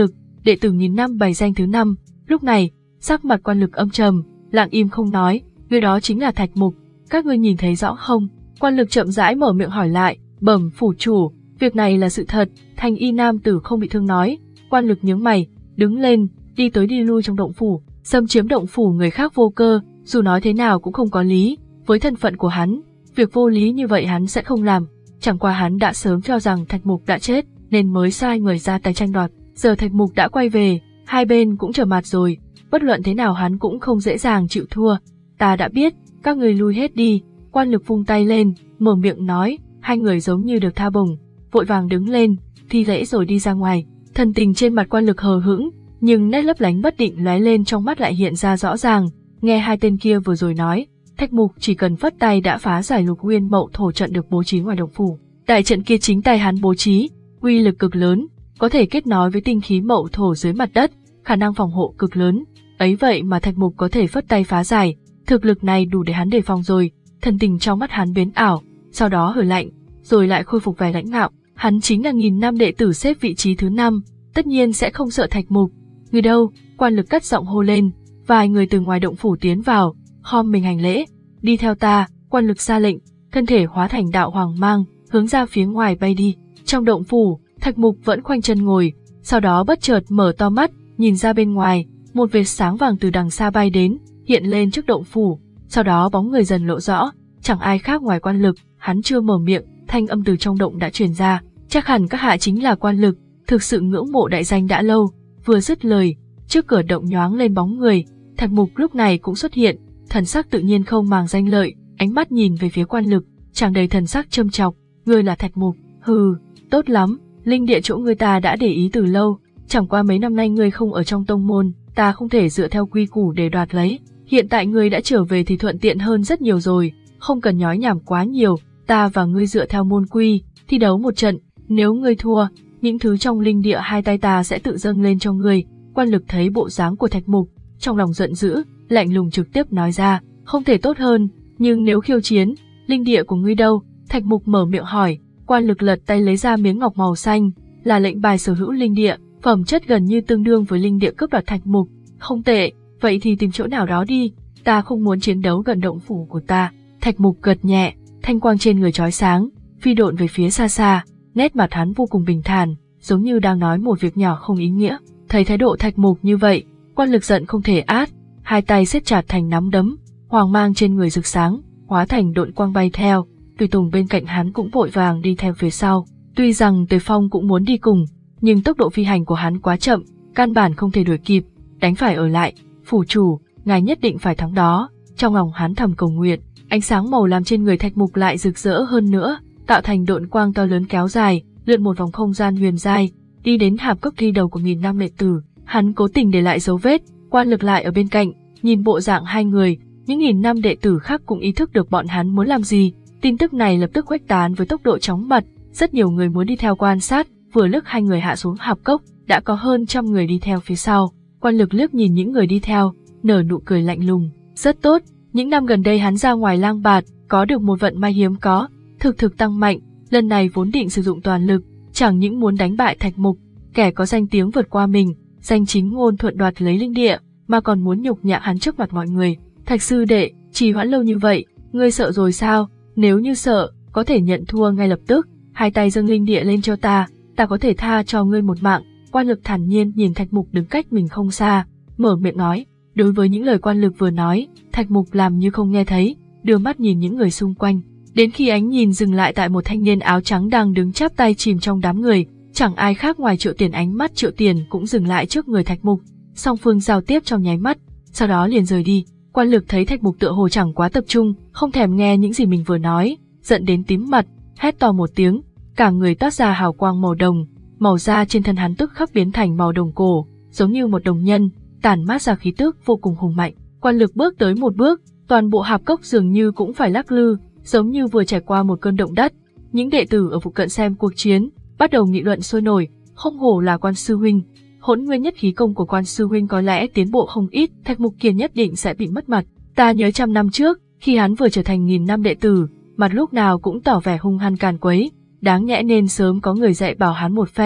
đệ tử nghìn năm bài danh thứ năm. Lúc này, sắc mặt Quan Lực âm trầm, lặng im không nói. Người đó chính là Thạch Mục, các ngươi nhìn thấy rõ không? Quan Lực chậm rãi mở miệng hỏi lại. Bẩm phủ chủ, việc này là sự thật. Thanh y nam tử không bị thương nói. Quan Lực nhướng mày, đứng lên, đi tới đi lui trong động phủ. Xâm chiếm động phủ người khác vô cơ, dù nói thế nào cũng không có lý. Với thân phận của hắn, việc vô lý như vậy hắn sẽ không làm. Chẳng qua hắn đã sớm cho rằng Thạch Mục đã chết, nên mới sai người ra tay tranh đoạt. Giờ Thạch Mục đã quay về, hai bên cũng trở mặt rồi. Bất luận thế nào hắn cũng không dễ dàng chịu thua. Ta đã biết, các người lui hết đi. Quan Lực vung tay lên, mở miệng nói. Hai người giống như được tha bổng, vội vàng đứng lên, thi lễ rồi đi ra ngoài. Thần tình trên mặt Quan Lực hờ hững, nhưng nét lấp lánh bất định lóe lên trong mắt lại hiện ra rõ ràng. Nghe hai tên kia vừa rồi nói, Thạch Mục chỉ cần phất tay đã phá giải Lục Nguyên Mậu Thổ trận được bố trí ngoài động phủ. Đại trận kia chính tay hắn bố trí, uy lực cực lớn, có thể kết nối với tinh khí Mậu Thổ dưới mặt đất, khả năng phòng hộ cực lớn. Ấy vậy mà Thạch Mục có thể phất tay phá giải, thực lực này đủ để hắn đề phòng rồi. Thần tình trong mắt hắn biến ảo, sau đó hừ lạnh, rồi lại khôi phục vẻ lãnh ngạo. Hắn chính là nghìn năm đệ tử xếp vị trí thứ năm, tất nhiên sẽ không sợ Thạch Mục. Người đâu? Quan Lực cất giọng hô lên. Vài người từ ngoài động phủ tiến vào, khom mình hành lễ. Đi theo ta. Quan Lực ra lệnh, thân thể hóa thành đạo hoàng mang, hướng ra phía ngoài bay đi. Trong động phủ, Thạch Mục vẫn khoanh chân ngồi, sau đó bất chợt mở to mắt, nhìn ra bên ngoài, một vệt sáng vàng từ đằng xa bay đến, hiện lên trước động phủ. Sau đó bóng người dần lộ rõ, chẳng ai khác ngoài Quan Lực. Hắn chưa mở miệng, thanh âm từ trong động đã truyền ra. Chắc hẳn các hạ chính là Quan Lực, thực sự ngưỡng mộ đại danh đã lâu. Vừa dứt lời, trước cửa động nhoáng lên bóng người. Thạch Mục lúc này cũng xuất hiện, thần sắc tự nhiên không màng danh lợi, ánh mắt nhìn về phía Quan Lực, tràn đầy thần sắc châm chọc. Ngươi là Thạch Mục? Hừ, tốt lắm, linh địa chỗ ngươi ta đã để ý từ lâu, chẳng qua mấy năm nay ngươi không ở trong tông môn, ta không thể dựa theo quy củ để đoạt lấy. Hiện tại ngươi đã trở về thì thuận tiện hơn rất nhiều rồi, không cần nhói nhảm quá nhiều, ta và ngươi dựa theo môn quy, thi đấu một trận, nếu ngươi thua, những thứ trong linh địa hai tay ta sẽ tự dâng lên cho ngươi. Quan Lực thấy bộ dáng của Thạch Mục, trong lòng giận dữ, lạnh lùng trực tiếp nói ra, không thể tốt hơn, nhưng nếu khiêu chiến, linh địa của ngươi đâu? Thạch Mục mở miệng hỏi. Quan Lực lật tay lấy ra miếng ngọc màu xanh, là lệnh bài sở hữu linh địa, phẩm chất gần như tương đương với linh địa cướp đoạt Thạch Mục. Không tệ, vậy thì tìm chỗ nào đó đi, ta không muốn chiến đấu gần động phủ của ta. Thạch Mục gật nhẹ, thanh quang trên người chói sáng, phi độn về phía xa xa, nét mặt hắn vô cùng bình thản, giống như đang nói một việc nhỏ không ý nghĩa. Thấy thái độ Thạch Mục như vậy, Quan Lực giận không thể át, hai tay siết chặt thành nắm đấm, hoàng mang trên người rực sáng, hóa thành độn quang bay theo. Tùy tùng bên cạnh hắn cũng vội vàng đi theo phía sau. Tuy rằng Tề Phong cũng muốn đi cùng, nhưng tốc độ phi hành của hắn quá chậm, căn bản không thể đuổi kịp, đánh phải ở lại. Phủ chủ, ngài nhất định phải thắng đó. Trong lòng hắn thầm cầu nguyện, ánh sáng màu lam trên người Thạch Mục lại rực rỡ hơn nữa, tạo thành độn quang to lớn kéo dài, lượn một vòng không gian huyền giai, đi đến hạp cốc thi đầu của nghìn năm đệ tử. Hắn cố tình để lại dấu vết, Quan Lực lại ở bên cạnh, nhìn bộ dạng hai người, những nghìn năm đệ tử khác cũng ý thức được bọn hắn muốn làm gì. Tin tức này lập tức khuếch tán với tốc độ chóng mặt, rất nhiều người muốn đi theo quan sát. Vừa lúc hai người hạ xuống hạp cốc, đã có hơn trăm người đi theo phía sau. Quan Lực liếc nhìn những người đi theo, nở nụ cười lạnh lùng. Rất tốt, những năm gần đây hắn ra ngoài lang bạt, có được một vận may hiếm có, thực thực tăng mạnh. Lần này vốn định sử dụng toàn lực, chẳng những muốn đánh bại Thạch Mục, kẻ có danh tiếng vượt qua mình, danh chính ngôn thuận đoạt lấy linh địa, mà còn muốn nhục nhã hắn trước mặt mọi người. Thạch sư đệ, trì hoãn lâu như vậy, ngươi sợ rồi sao? Nếu như sợ, có thể nhận thua ngay lập tức, hai tay dâng linh địa lên cho ta, ta có thể tha cho ngươi một mạng. Quan Lực thản nhiên nhìn Thạch Mục đứng cách mình không xa, mở miệng nói. Đối với những lời Quan Lực vừa nói, Thạch Mục làm như không nghe thấy, đưa mắt nhìn những người xung quanh. Đến khi ánh nhìn dừng lại tại một thanh niên áo trắng đang đứng chắp tay chìm trong đám người, chẳng ai khác ngoài Triệu Tiền. Ánh mắt Triệu Tiền cũng dừng lại trước người Thạch Mục, song phương giao tiếp trong nháy mắt, sau đó liền rời đi. Quan Lực thấy Thạch Mục tựa hồ chẳng quá tập trung, không thèm nghe những gì mình vừa nói, giận đến tím mặt, hét to một tiếng, cả người toát ra hào quang màu đồng, màu da trên thân hắn tức khắc biến thành màu đồng cổ, giống như một đồng nhân, tản mát ra khí tức vô cùng hùng mạnh. Quan Lực bước tới một bước, toàn bộ hạp cốc dường như cũng phải lắc lư, giống như vừa trải qua một cơn động đất. Những đệ tử ở phụ cận xem cuộc chiến, bắt đầu nghị luận sôi nổi, không hổ là Quan sư huynh. Hỗn nguyên nhất khí công của Quan sư huynh có lẽ tiến bộ không ít, Thạch Mục Kiền nhất định sẽ bị mất mặt. Ta nhớ trăm năm trước, khi hắn vừa trở thành nghìn năm đệ tử, mặt lúc nào cũng tỏ vẻ hung hăng càn quấy, đáng nhẽ nên sớm có người dạy bảo hắn một phen.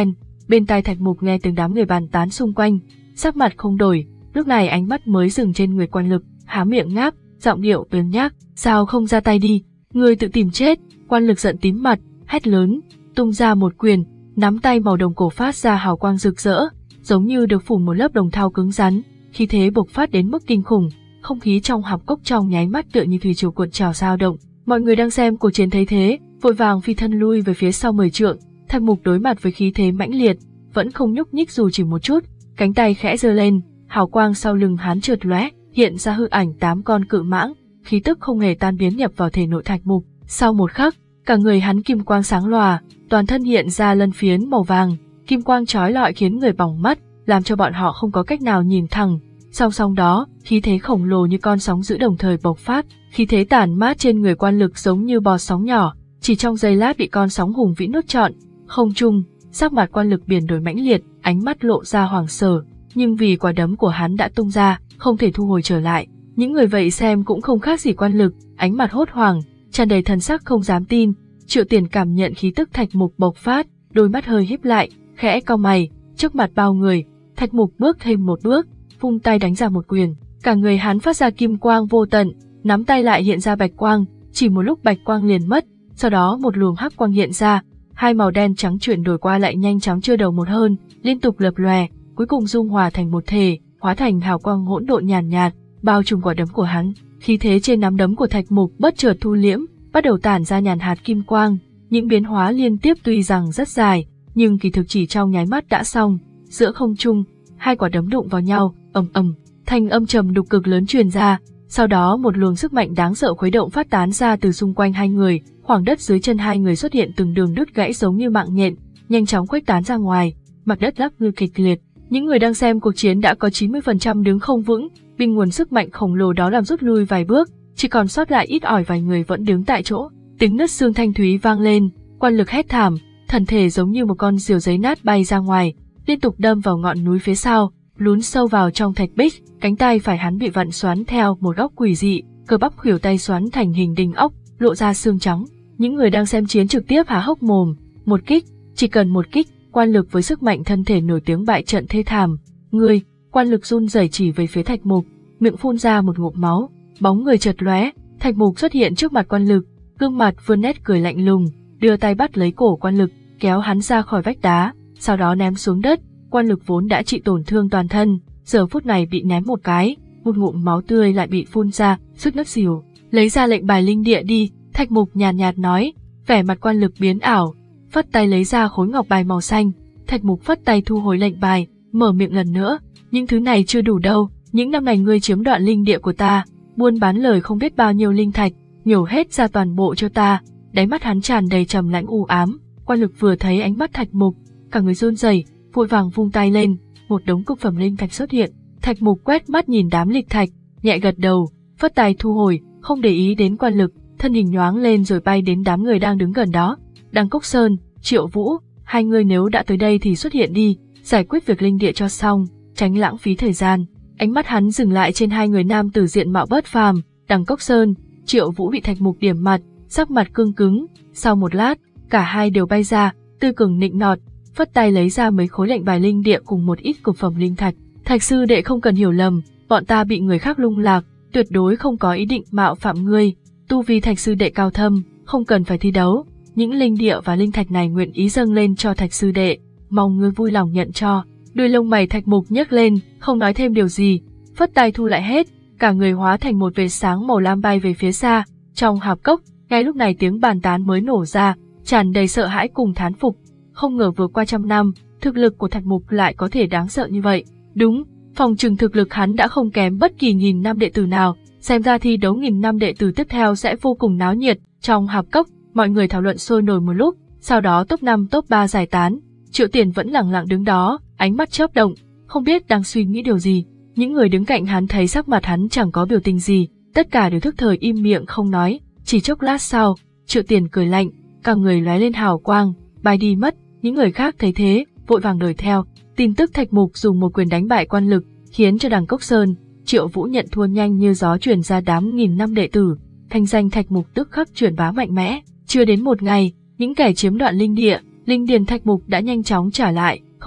Bên tai Thạch Mục nghe từng đám người bàn tán xung quanh, sắc mặt không đổi, lúc này ánh mắt mới dừng trên người Quan Lực, há miệng ngáp, giọng điệu biếng nhác, sao không ra tay đi, ngươi tự tìm chết. Quan Lực giận tím mặt, hét lớn, tung ra một quyền, nắm tay màu đồng cổ phát ra hào quang rực rỡ, giống như được phủ một lớp đồng thau cứng rắn, khí thế bộc phát đến mức kinh khủng, không khí trong hạp cốc trong nháy mắt tựa như thủy triều cuộn trào dao động. Mọi người đang xem cuộc chiến thấy thế, vội vàng phi thân lui về phía sau mười trượng. Thạch Mục đối mặt với khí thế mãnh liệt, vẫn không nhúc nhích dù chỉ một chút, cánh tay khẽ giơ lên, hào quang sau lưng hắn chợt lóe, hiện ra hư ảnh tám con cự mãng, khí tức không hề tan biến nhập vào thể nội Thạch Mục. Sau một khắc, cả người hắn kim quang sáng lòa, toàn thân hiện ra lân phiến màu vàng, kim quang chói lọi khiến người bỏng mắt, làm cho bọn họ không có cách nào nhìn thẳng. Song song đó, khí thế khổng lồ như con sóng dữ đồng thời bộc phát, khí thế tản mát trên người Quan Lực giống như bọt sóng nhỏ, chỉ trong giây lát bị con sóng hùng vĩ nuốt trọn. Không trung, sắc mặt Quan Lực biển đổi mãnh liệt, ánh mắt lộ ra hoảng sợ, nhưng vì quả đấm của hắn đã tung ra, không thể thu hồi trở lại. Những người vậy xem cũng không khác gì Quan Lực, ánh mặt hốt hoảng, tràn đầy thần sắc không dám tin. Triệu Tiền cảm nhận khí tức Thạch Mục bộc phát, đôi mắt hơi híp lại, khẽ cau mày, trước mặt bao người, Thạch Mục bước thêm một bước, vung tay đánh ra một quyền, cả người hắn phát ra kim quang vô tận, nắm tay lại hiện ra bạch quang, chỉ một lúc bạch quang liền mất, sau đó một luồng hắc quang hiện ra, hai màu đen trắng chuyển đổi qua lại nhanh chóng chưa đầu một hơn, liên tục lập lòe, cuối cùng dung hòa thành một thể, hóa thành hào quang hỗn độn nhàn nhạt, nhạt, bao trùm quả đấm của hắn. Khí thế trên nắm đấm của Thạch Mục bất chợt thu liễm, bắt đầu tản ra nhàn hạt kim quang, những biến hóa liên tiếp tuy rằng rất dài, nhưng kỳ thực chỉ trong nháy mắt đã xong. Giữa không trung, hai quả đấm đụng vào nhau, ầm ầm, thanh âm trầm đục cực lớn truyền ra, sau đó một luồng sức mạnh đáng sợ khuấy động phát tán ra từ xung quanh hai người, khoảng đất dưới chân hai người xuất hiện từng đường đứt gãy giống như mạng nhện, nhanh chóng khuếch tán ra ngoài, mặt đất lắc lư kịch liệt. Những người đang xem cuộc chiến đã có chín mươi phần trăm đứng không vững, bị nguồn sức mạnh khổng lồ đó làm rút lui vài bước, chỉ còn sót lại ít ỏi vài người vẫn đứng tại chỗ. Tiếng nứt xương thanh thúy vang lên, Quan Lực hét thảm, thân thể giống như một con diều giấy nát bay ra ngoài, liên tục đâm vào ngọn núi phía sau, lún sâu vào trong thạch bích. Cánh tay phải hắn bị vặn xoắn theo một góc quỷ dị, cơ bắp khuỷu tay xoắn thành hình đinh ốc, lộ ra xương trắng. Những người đang xem chiến trực tiếp há hốc mồm. Một kích, chỉ cần một kích, Quan Lực với sức mạnh thân thể nổi tiếng bại trận thê thảm. Ngươi, Quan Lực run rẩy chỉ về phía Thạch Mục, miệng phun ra một ngụm máu, bóng người chợt lóe, Thạch Mục xuất hiện trước mặt Quan Lực, gương mặt vươn nét cười lạnh lùng, đưa tay bắt lấy cổ Quan Lực, kéo hắn ra khỏi vách đá, sau đó ném xuống đất. Quan Lực vốn đã chịu tổn thương toàn thân, giờ phút này bị ném một cái, một ngụm máu tươi lại bị phun ra, suýt ngất xỉu. Lấy ra lệnh bài linh địa đi, Thạch Mục nhàn nhạt, nhạt nói. Vẻ mặt Quan Lực biến ảo, phất tay lấy ra khối ngọc bài màu xanh. Thạch Mục phất tay thu hồi lệnh bài, mở miệng lần nữa. Những thứ này chưa đủ đâu, những năm này ngươi chiếm đoạn linh địa của ta, buôn bán lời không biết bao nhiêu linh thạch, nhổ hết ra toàn bộ cho ta. Đáy mắt hắn tràn đầy trầm lãnh u ám. Quan Lực vừa thấy ánh mắt Thạch Mục, cả người run rẩy, vội vàng vung tay lên, một đống cực phẩm linh thạch xuất hiện. Thạch Mục quét mắt nhìn đám lịch thạch, nhẹ gật đầu, phất tay thu hồi, không để ý đến Quan Lực, thân hình nhoáng lên rồi bay đến đám người đang đứng gần đó. Đằng Cốc Sơn, Triệu Vũ, hai người nếu đã tới đây thì xuất hiện đi, giải quyết việc linh địa cho xong, tránh lãng phí thời gian. Ánh mắt hắn dừng lại trên hai người nam tử diện mạo bất phàm. Đằng Cốc Sơn, Triệu Vũ bị Thạch Mục điểm mặt, sắc mặt cương cứng. Sau một lát, cả hai đều bay ra, tươi cường nịnh nọt, phất tay lấy ra mấy khối lệnh bài linh địa cùng một ít cực phẩm linh thạch. Thạch sư đệ không cần hiểu lầm, bọn ta bị người khác lung lạc, tuyệt đối không có ý định mạo phạm ngươi. Tu vi Thạch sư đệ cao thâm, không cần phải thi đấu. Những linh địa và linh thạch này nguyện ý dâng lên cho Thạch sư đệ, mong ngươi vui lòng nhận cho. Đuôi lông mày Thạch Mục nhếch lên, không nói thêm điều gì, phất tay thu lại hết, cả người hóa thành một vệt sáng màu lam bay về phía xa. Trong hạp cốc, ngay lúc này tiếng bàn tán mới nổ ra, tràn đầy sợ hãi cùng thán phục. Không ngờ vừa qua trăm năm, thực lực của Thạch Mục lại có thể đáng sợ như vậy. Đúng, phòng trừng thực lực hắn đã không kém bất kỳ nghìn năm đệ tử nào, xem ra thi đấu nghìn năm đệ tử tiếp theo sẽ vô cùng náo nhiệt. Trong hạp cốc, mọi người thảo luận sôi nổi một lúc, sau đó top năm top ba giải tán. Triệu Tiền vẫn lặng lặng đứng đó, ánh mắt chớp động, không biết đang suy nghĩ điều gì. Những người đứng cạnh hắn thấy sắc mặt hắn chẳng có biểu tình gì, tất cả đều thức thời im miệng không nói. Chỉ chốc lát sau, Triệu Tiền cười lạnh, cả người lóe lên hào quang, bay đi mất. Những người khác thấy thế, vội vàng đuổi theo. Tin tức Thạch Mục dùng một quyền đánh bại Quan Lực, khiến cho Đằng Cốc Sơn, Triệu Vũ nhận thua nhanh như gió truyền ra đám nghìn năm đệ tử. Thanh danh Thạch Mục tức khắc truyền bá mạnh mẽ. Chưa đến một ngày, những kẻ chiếm đoạt linh địa, linh điền Thạch Mục đã nhanh chóng trả lại, không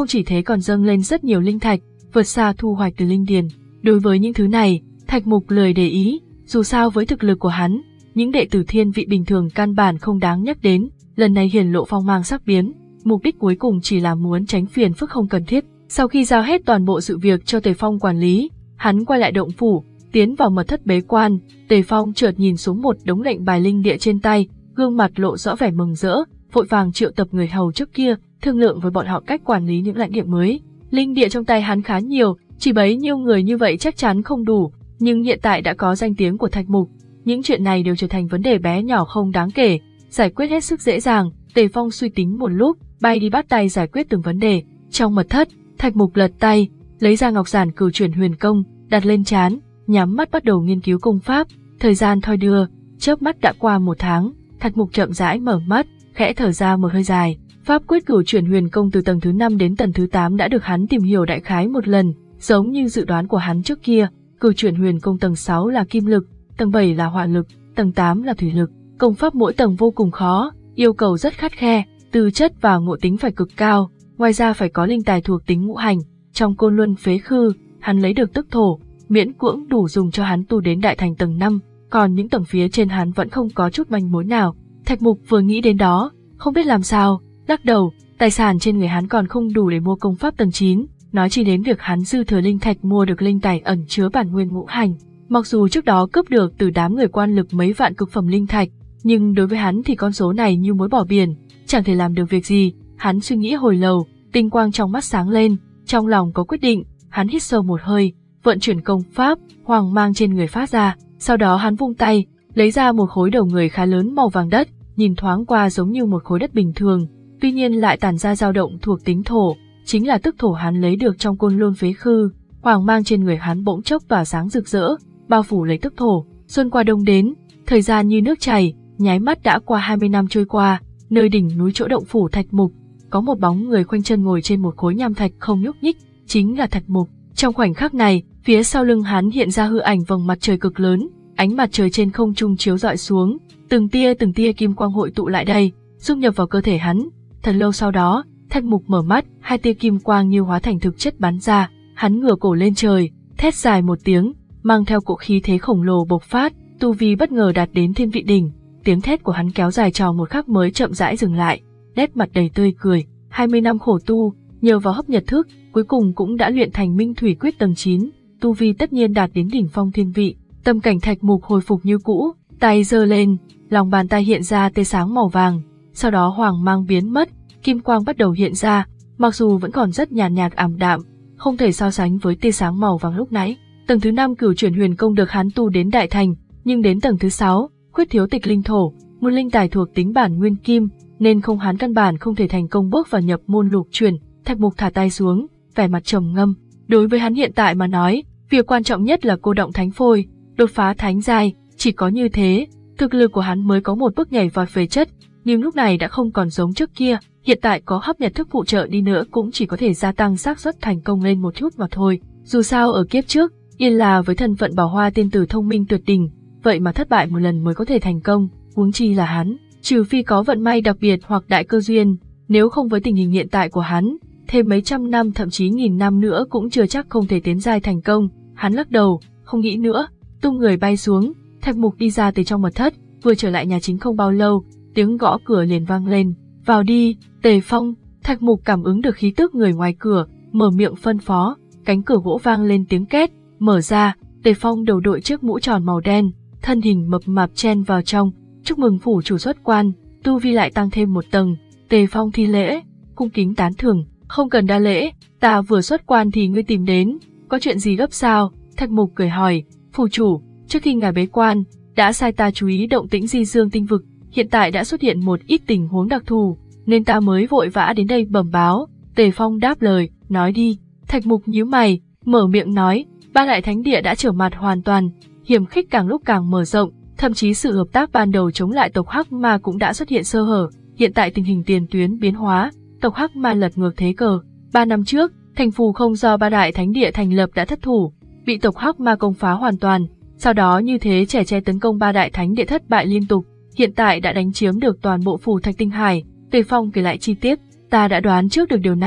không chỉ thế còn dâng lên rất nhiều linh thạch, vượt xa thu hoạch từ linh điền. Đối với những thứ này, Thạch Mục lười để ý, dù sao với thực lực của hắn, những đệ tử thiên vị bình thường căn bản không đáng nhắc đến, lần này hiển lộ phong mang sắc biến, mục đích cuối cùng chỉ là muốn tránh phiền phức không cần thiết. Sau khi giao hết toàn bộ sự việc cho Tề Phong quản lý, hắn quay lại động phủ, tiến vào mật thất bế quan. Tề Phong chợt nhìn xuống một đống lệnh bài linh địa trên tay, gương mặt lộ rõ vẻ mừng rỡ, vội vàng triệu tập người hầu trước kia, thương lượng với bọn họ cách quản lý những lãnh địa mới. Linh địa trong tay hắn khá nhiều, chỉ bấy nhiêu người như vậy chắc chắn không đủ, nhưng hiện tại đã có danh tiếng của Thạch Mục, những chuyện này đều trở thành vấn đề bé nhỏ không đáng kể, giải quyết hết sức dễ dàng. Tề Phong suy tính một lúc, bay đi bắt tay giải quyết từng vấn đề. Trong mật thất, Thạch Mục lật tay, lấy ra ngọc giản cửu chuyển huyền công, đặt lên trán, nhắm mắt bắt đầu nghiên cứu công pháp. Thời gian thoi đưa, chớp mắt đã qua một tháng. Thạch Mục chậm rãi mở mắt, khẽ thở ra một hơi dài. Pháp quyết cửu chuyển huyền công từ tầng thứ năm đến tầng thứ tám đã được hắn tìm hiểu đại khái một lần, giống như dự đoán của hắn trước kia. Cửu chuyển huyền công tầng sáu là kim lực, tầng bảy là hỏa lực, tầng tám là thủy lực. Công pháp mỗi tầng vô cùng khó, yêu cầu rất khắt khe, tư chất và ngộ tính phải cực cao, ngoài ra phải có linh tài thuộc tính ngũ hành. Trong côn luân phế khư, hắn lấy được tức thổ, miễn cưỡng đủ dùng cho hắn tu đến đại thành tầng năm, còn những tầng phía trên hắn vẫn không có chút manh mối nào. Thạch Mục vừa nghĩ đến đó, không biết làm sao, lắc đầu, tài sản trên người hắn còn không đủ để mua công pháp tầng chín, nói chỉ đến việc hắn dư thừa linh thạch mua được linh tài ẩn chứa bản nguyên ngũ hành. Mặc dù trước đó cướp được từ đám người quan lực mấy vạn cực phẩm linh thạch, nhưng đối với hắn thì con số này như muối bỏ biển, chẳng thể làm được việc gì. Hắn suy nghĩ hồi lâu, tinh quang trong mắt sáng lên, trong lòng có quyết định. Hắn hít sâu một hơi, vận chuyển công pháp, hoàng mang trên người phát ra, sau đó hắn vung tay, lấy ra một khối đầu người khá lớn màu vàng đất, nhìn thoáng qua giống như một khối đất bình thường, tuy nhiên lại tản ra dao động thuộc tính thổ, chính là tức thổ hắn lấy được trong côn lôn phế khư. Hoàng mang trên người hắn bỗng chốc tỏa sáng rực rỡ, bao phủ lấy tức thổ. Xuân qua đông đến, thời gian như nước chảy, nháy mắt đã qua hai mươi năm trôi qua. Nơi đỉnh núi chỗ động phủ Thạch Mục, có một bóng người khoanh chân ngồi trên một khối nham thạch không nhúc nhích, chính là Thạch Mục. Trong khoảnh khắc này, phía sau lưng hắn hiện ra hư ảnh vầng mặt trời cực lớn, ánh mặt trời trên không trung chiếu rọi xuống, từng tia từng tia kim quang hội tụ lại đây, dung nhập vào cơ thể hắn. Thật lâu sau đó, Thạch Mục mở mắt, hai tia kim quang như hóa thành thực chất bắn ra, hắn ngửa cổ lên trời, thét dài một tiếng, mang theo cỗ khí thế khổng lồ bộc phát, tu vi bất ngờ đạt đến thiên vị đỉnh. Tiếng thét của hắn kéo dài tròn một khắc mới chậm rãi dừng lại, nét mặt đầy tươi cười. hai mươi năm khổ tu, nhờ vào hấp nhật thức, cuối cùng cũng đã luyện thành Minh Thủy Quyết tầng chín, tu vi tất nhiên đạt đến đỉnh phong thiên vị. Tâm cảnh Thạch Mục hồi phục như cũ, tay giơ lên, lòng bàn tay hiện ra tia sáng màu vàng, sau đó hoàng mang biến mất, kim quang bắt đầu hiện ra, mặc dù vẫn còn rất nhàn nhạt, nhạt ảm đạm, không thể so sánh với tia sáng màu vàng lúc nãy. Tầng thứ năm cửu chuyển huyền công được hắn tu đến đại thành, nhưng đến tầng thứ sáu, khuyết thiếu tịch linh thổ, môn linh tài thuộc tính bản nguyên kim, nên không hắn căn bản không thể thành công bước vào nhập môn lục chuyển. Thạch Mục thả tay xuống, vẻ mặt trầm ngâm. Đối với hắn hiện tại mà nói, việc quan trọng nhất là cô động thánh phôi, đột phá thánh giai, chỉ có như thế, thực lực của hắn mới có một bước nhảy vọt về chất, nhưng lúc này đã không còn giống trước kia, hiện tại có hấp nhật thức phụ trợ đi nữa cũng chỉ có thể gia tăng xác suất thành công lên một chút mà thôi. Dù sao ở kiếp trước, Yên là với thân phận Bảo Hoa tiên tử thông minh tuyệt đỉnh, vậy mà thất bại một lần mới có thể thành công, huống chi là hắn, trừ phi có vận may đặc biệt hoặc đại cơ duyên, nếu không với tình hình hiện tại của hắn, thêm mấy trăm năm thậm chí nghìn năm nữa cũng chưa chắc không thể tiến giai thành công. Hắn lắc đầu, không nghĩ nữa, tung người bay xuống. Thạch Mục đi ra từ trong mật thất, vừa trở lại nhà chính không bao lâu, tiếng gõ cửa liền vang lên. Vào đi, Tề Phong. Thạch Mục cảm ứng được khí tức người ngoài cửa, mở miệng phân phó. Cánh cửa gỗ vang lên tiếng két, mở ra. Tề Phong đầu đội chiếc mũ tròn màu đen, thân hình mập mạp chen vào trong. Chúc mừng phủ chủ xuất quan, tu vi lại tăng thêm một tầng. Tề Phong thi lễ, cung kính tán thưởng. Không cần đa lễ, ta vừa xuất quan thì ngươi tìm đến, có chuyện gì gấp sao? Thạch Mục cười hỏi. Phủ chủ, trước khi ngài bế quan, đã sai ta chú ý động tĩnh Di Dương tinh vực, hiện tại đã xuất hiện một ít tình huống đặc thù, nên ta mới vội vã đến đây bẩm báo. Tề Phong đáp lời, nói đi. Thạch Mục nhíu mày, mở miệng nói, ba đại thánh địa đã trở mặt hoàn toàn, hiểm khích càng lúc càng mở rộng, thậm chí sự hợp tác ban đầu chống lại tộc Hắc Ma cũng đã xuất hiện sơ hở. Hiện tại tình hình tiền tuyến biến hóa, tộc Hắc Ma lật ngược thế cờ. Ba năm trước, thành phù không do ba đại thánh địa thành lập đã thất thủ, bị tộc Hắc Ma công phá hoàn toàn. Sau đó như thế trẻ che tấn công ba đại thánh địa thất bại liên tục, hiện tại đã đánh chiếm được toàn bộ phủ Thạch Tinh Hải. Tề Phong kể lại chi tiết, ta đã đoán trước được điều này,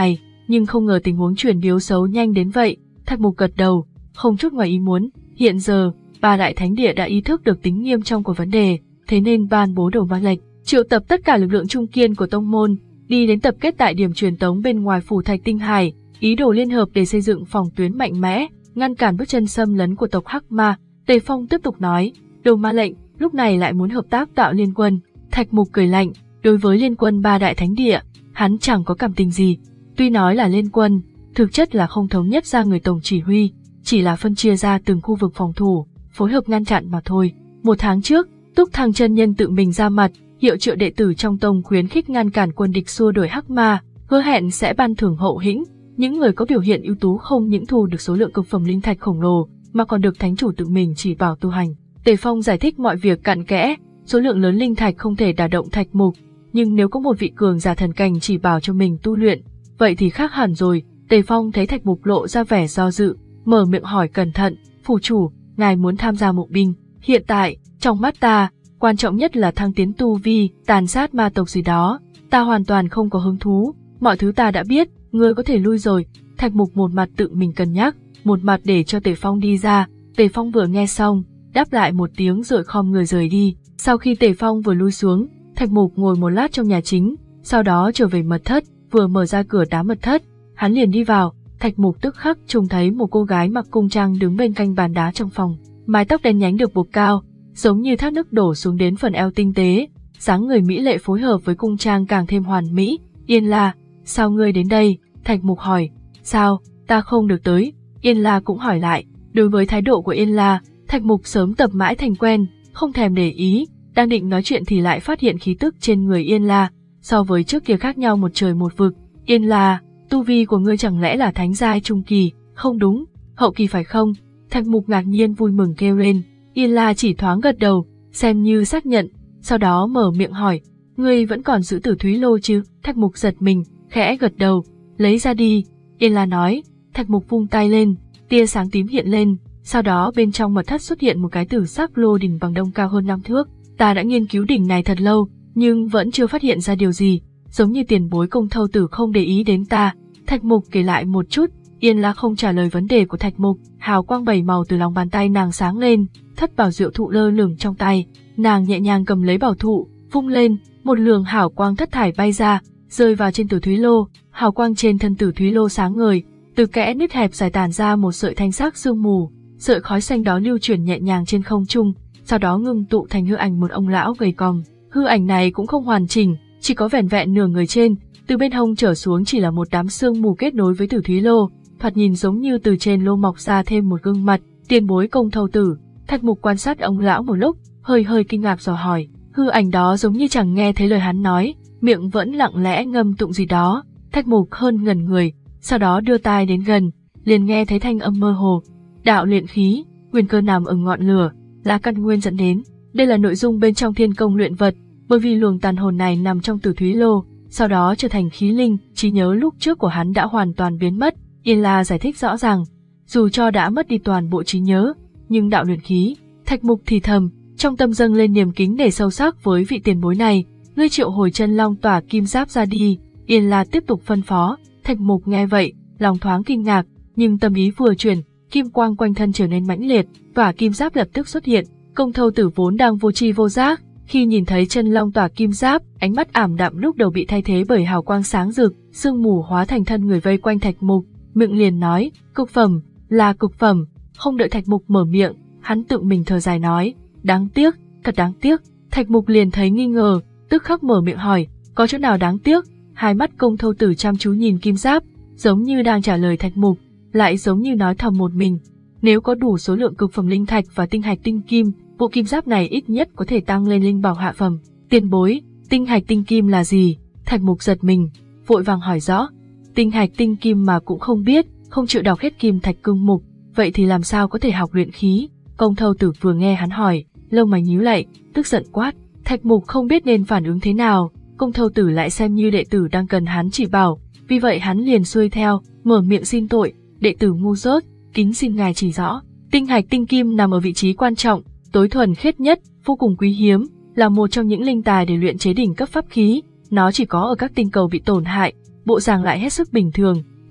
nhưng không ngờ tình huống chuyển biếu xấu nhanh đến vậy. Thạch Mục gật đầu, không chút ngoài ý muốn. Hiện giờ, ba đại thánh địa đã ý thức được tính nghiêm trọng của vấn đề, thế nên ban bố đầu mệnh lệnh, triệu tập tất cả lực lượng trung kiên của tông môn, đi đến tập kết tại điểm truyền tống bên ngoài phủ Thạch Tinh Hải, ý đồ liên hợp để xây dựng phòng tuyến mạnh mẽ, ngăn cản bước chân xâm lấn của tộc Hắc Ma. Tề Phong tiếp tục nói, đầu ma lệnh lúc này lại muốn hợp tác tạo liên quân. Thạch Mục cười lạnh, đối với liên quân ba đại thánh địa, hắn chẳng có cảm tình gì. Tuy nói là liên quân, thực chất là không thống nhất ra người tổng chỉ huy, chỉ là phân chia ra từng khu vực phòng thủ, phối hợp ngăn chặn mà thôi. Một tháng trước, Túc Thăng chân nhân tự mình ra mặt, hiệu triệu đệ tử trong tông khuyến khích ngăn cản quân địch xua đuổi Hắc Ma, hứa hẹn sẽ ban thưởng hậu hĩnh. Những người có biểu hiện ưu tú không những thu được số lượng cực phẩm linh thạch khổng lồ, mà còn được thánh chủ tự mình chỉ bảo tu hành. Tề Phong giải thích mọi việc cặn kẽ, số lượng lớn linh thạch không thể đả động Thạch Mục, nhưng nếu có một vị cường giả thần cảnh chỉ bảo cho mình tu luyện, vậy thì khác hẳn rồi. Tề Phong thấy Thạch Mục lộ ra vẻ do dự, mở miệng hỏi cẩn thận, phủ chủ, ngài muốn tham gia mộ binh. Hiện tại, trong mắt ta, quan trọng nhất là thăng tiến tu vi, tàn sát ma tộc gì đó, ta hoàn toàn không có hứng thú, mọi thứ ta đã biết, ngươi có thể lui rồi. Thạch Mục một mặt tự mình cân nhắc, một mặt để cho Tề Phong đi ra. Tề Phong vừa nghe xong, đáp lại một tiếng rồi khom người rời đi. Sau khi Tề Phong vừa lui xuống, Thạch Mục ngồi một lát trong nhà chính, sau đó trở về mật thất, vừa mở ra cửa đá mật thất, hắn liền đi vào. Thạch Mục tức khắc trông thấy một cô gái mặc cung trang đứng bên cạnh bàn đá trong phòng, mái tóc đen nhánh được buộc cao, giống như thác nước đổ xuống đến phần eo tinh tế, dáng người mỹ lệ phối hợp với cung trang càng thêm hoàn mỹ. Yên La, sao ngươi đến đây? Thạch Mục hỏi. Sao, ta không được tới? Yên La cũng hỏi lại. Đối với thái độ của Yên La, Thạch Mục sớm tập mãi thành quen, không thèm để ý, đang định nói chuyện thì lại phát hiện khí tức trên người Yên La so với trước kia khác nhau một trời một vực. Yên La, tu vi của ngươi chẳng lẽ là thánh giai trung kỳ? Không đúng, hậu kỳ phải không? Thạch Mục ngạc nhiên vui mừng kêu lên. Yên La chỉ thoáng gật đầu, xem như xác nhận, sau đó mở miệng hỏi, ngươi vẫn còn giữ Tử Thúy Lô chứ? Thạch Mục giật mình, khẽ gật đầu, lấy ra đi. Yên La nói. Thạch Mục vung tay lên, tia sáng tím hiện lên, sau đó bên trong mật thất xuất hiện một cái tử sắc lô đỉnh bằng đông cao hơn năm thước. Ta đã nghiên cứu đỉnh này thật lâu, nhưng vẫn chưa phát hiện ra điều gì, giống như tiền bối Công Thâu Tử không để ý đến ta. Thạch Mục kể lại một chút. Yên La không trả lời vấn đề của Thạch Mục, hào quang bảy màu từ lòng bàn tay nàng sáng lên, thất bảo diệu thụ lơ lửng trong tay, nàng nhẹ nhàng cầm lấy bảo thụ, vung lên, một luồng hào quang thất thải bay ra, rơi vào trên Tử Thúy Lô. Hào quang trên thân Tử Thúy Lô sáng ngời, từ kẽ nứt hẹp giải tản ra một sợi thanh sắc sương mù, sợi khói xanh đó lưu chuyển nhẹ nhàng trên không trung, sau đó ngưng tụ thành hư ảnh một ông lão gầy còm. Hư ảnh này cũng không hoàn chỉnh, chỉ có vẻn vẹn nửa người trên, từ bên hông trở xuống chỉ là một đám sương mù kết nối với Tử Thúy Lô, thoạt nhìn giống như từ trên lô mọc ra thêm một gương mặt. Tiền bối Công Thâu Tử. Thạch Mục quan sát ông lão một lúc, hơi hơi kinh ngạc dò hỏi. Hư ảnh đó giống như chẳng nghe thấy lời hắn nói, miệng vẫn lặng lẽ ngâm tụng gì đó. Thạch Mục hơn ngẩn người, sau đó đưa tai đến gần, liền nghe thấy thanh âm mơ hồ. Đạo luyện khí, nguyên cơ nằm ở ngọn lửa, là căn nguyên dẫn đến. Đây là nội dung bên trong thiên công luyện vật, bởi vì luồng tàn hồn này nằm trong Tử Thúy Lô, sau đó trở thành khí linh, trí nhớ lúc trước của hắn đã hoàn toàn biến mất. Yên La giải thích rõ ràng, dù cho đã mất đi toàn bộ trí nhớ, nhưng đạo luyện khí. Thạch Mục thì thầm, trong tâm dâng lên niềm kính nể sâu sắc với vị tiền bối này. Ngươi triệu hồi chân long tỏa kim giáp ra đi. Yên La tiếp tục phân phó. Thạch Mục nghe vậy, lòng thoáng kinh ngạc, nhưng tâm ý vừa chuyển, kim quang quanh thân trở nên mãnh liệt, tỏa kim giáp lập tức xuất hiện. Công Thâu Tử vốn đang vô tri vô giác, khi nhìn thấy chân long tỏa kim giáp, ánh mắt ảm đạm lúc đầu bị thay thế bởi hào quang sáng rực, sương mù hóa thành thân người vây quanh Thạch Mục, miệng liền nói, cực phẩm, là cực phẩm. Không đợi Thạch Mục mở miệng, hắn tự mình thở dài nói, đáng tiếc, thật đáng tiếc. Thạch Mục liền thấy nghi ngờ, tức khắc mở miệng hỏi, có chỗ nào đáng tiếc? Hai mắt Công Thâu Tử chăm chú nhìn kim giáp, giống như đang trả lời Thạch Mục, lại giống như nói thầm một mình. Nếu có đủ số lượng cực phẩm linh thạch và tinh hạch tinh kim, bộ kim giáp này ít nhất có thể tăng lên linh bảo hạ phẩm. Tiền bối, tinh hạch tinh kim là gì? Thạch Mục giật mình, vội vàng hỏi rõ. Tinh hạch tinh kim mà cũng không biết, không chịu đọc hết kim thạch cương mục, vậy thì làm sao có thể học luyện khí? Công Thâu Tử vừa nghe hắn hỏi, lông mày nhíu lại, tức giận quát. Thạch Mục không biết nên phản ứng thế nào, Công Thâu Tử lại xem như đệ tử đang cần hắn chỉ bảo, vì vậy hắn liền xuôi theo, mở miệng xin tội, đệ tử ngu dốt, kính xin ngài chỉ rõ. Tinh hạch tinh kim nằm ở vị trí quan trọng, tối thuần khiết nhất, vô cùng quý hiếm, là một trong những linh tài để luyện chế đỉnh cấp pháp khí, nó chỉ có ở các tinh cầu bị tổn hại, bộ dạng lại hết sức bình thường,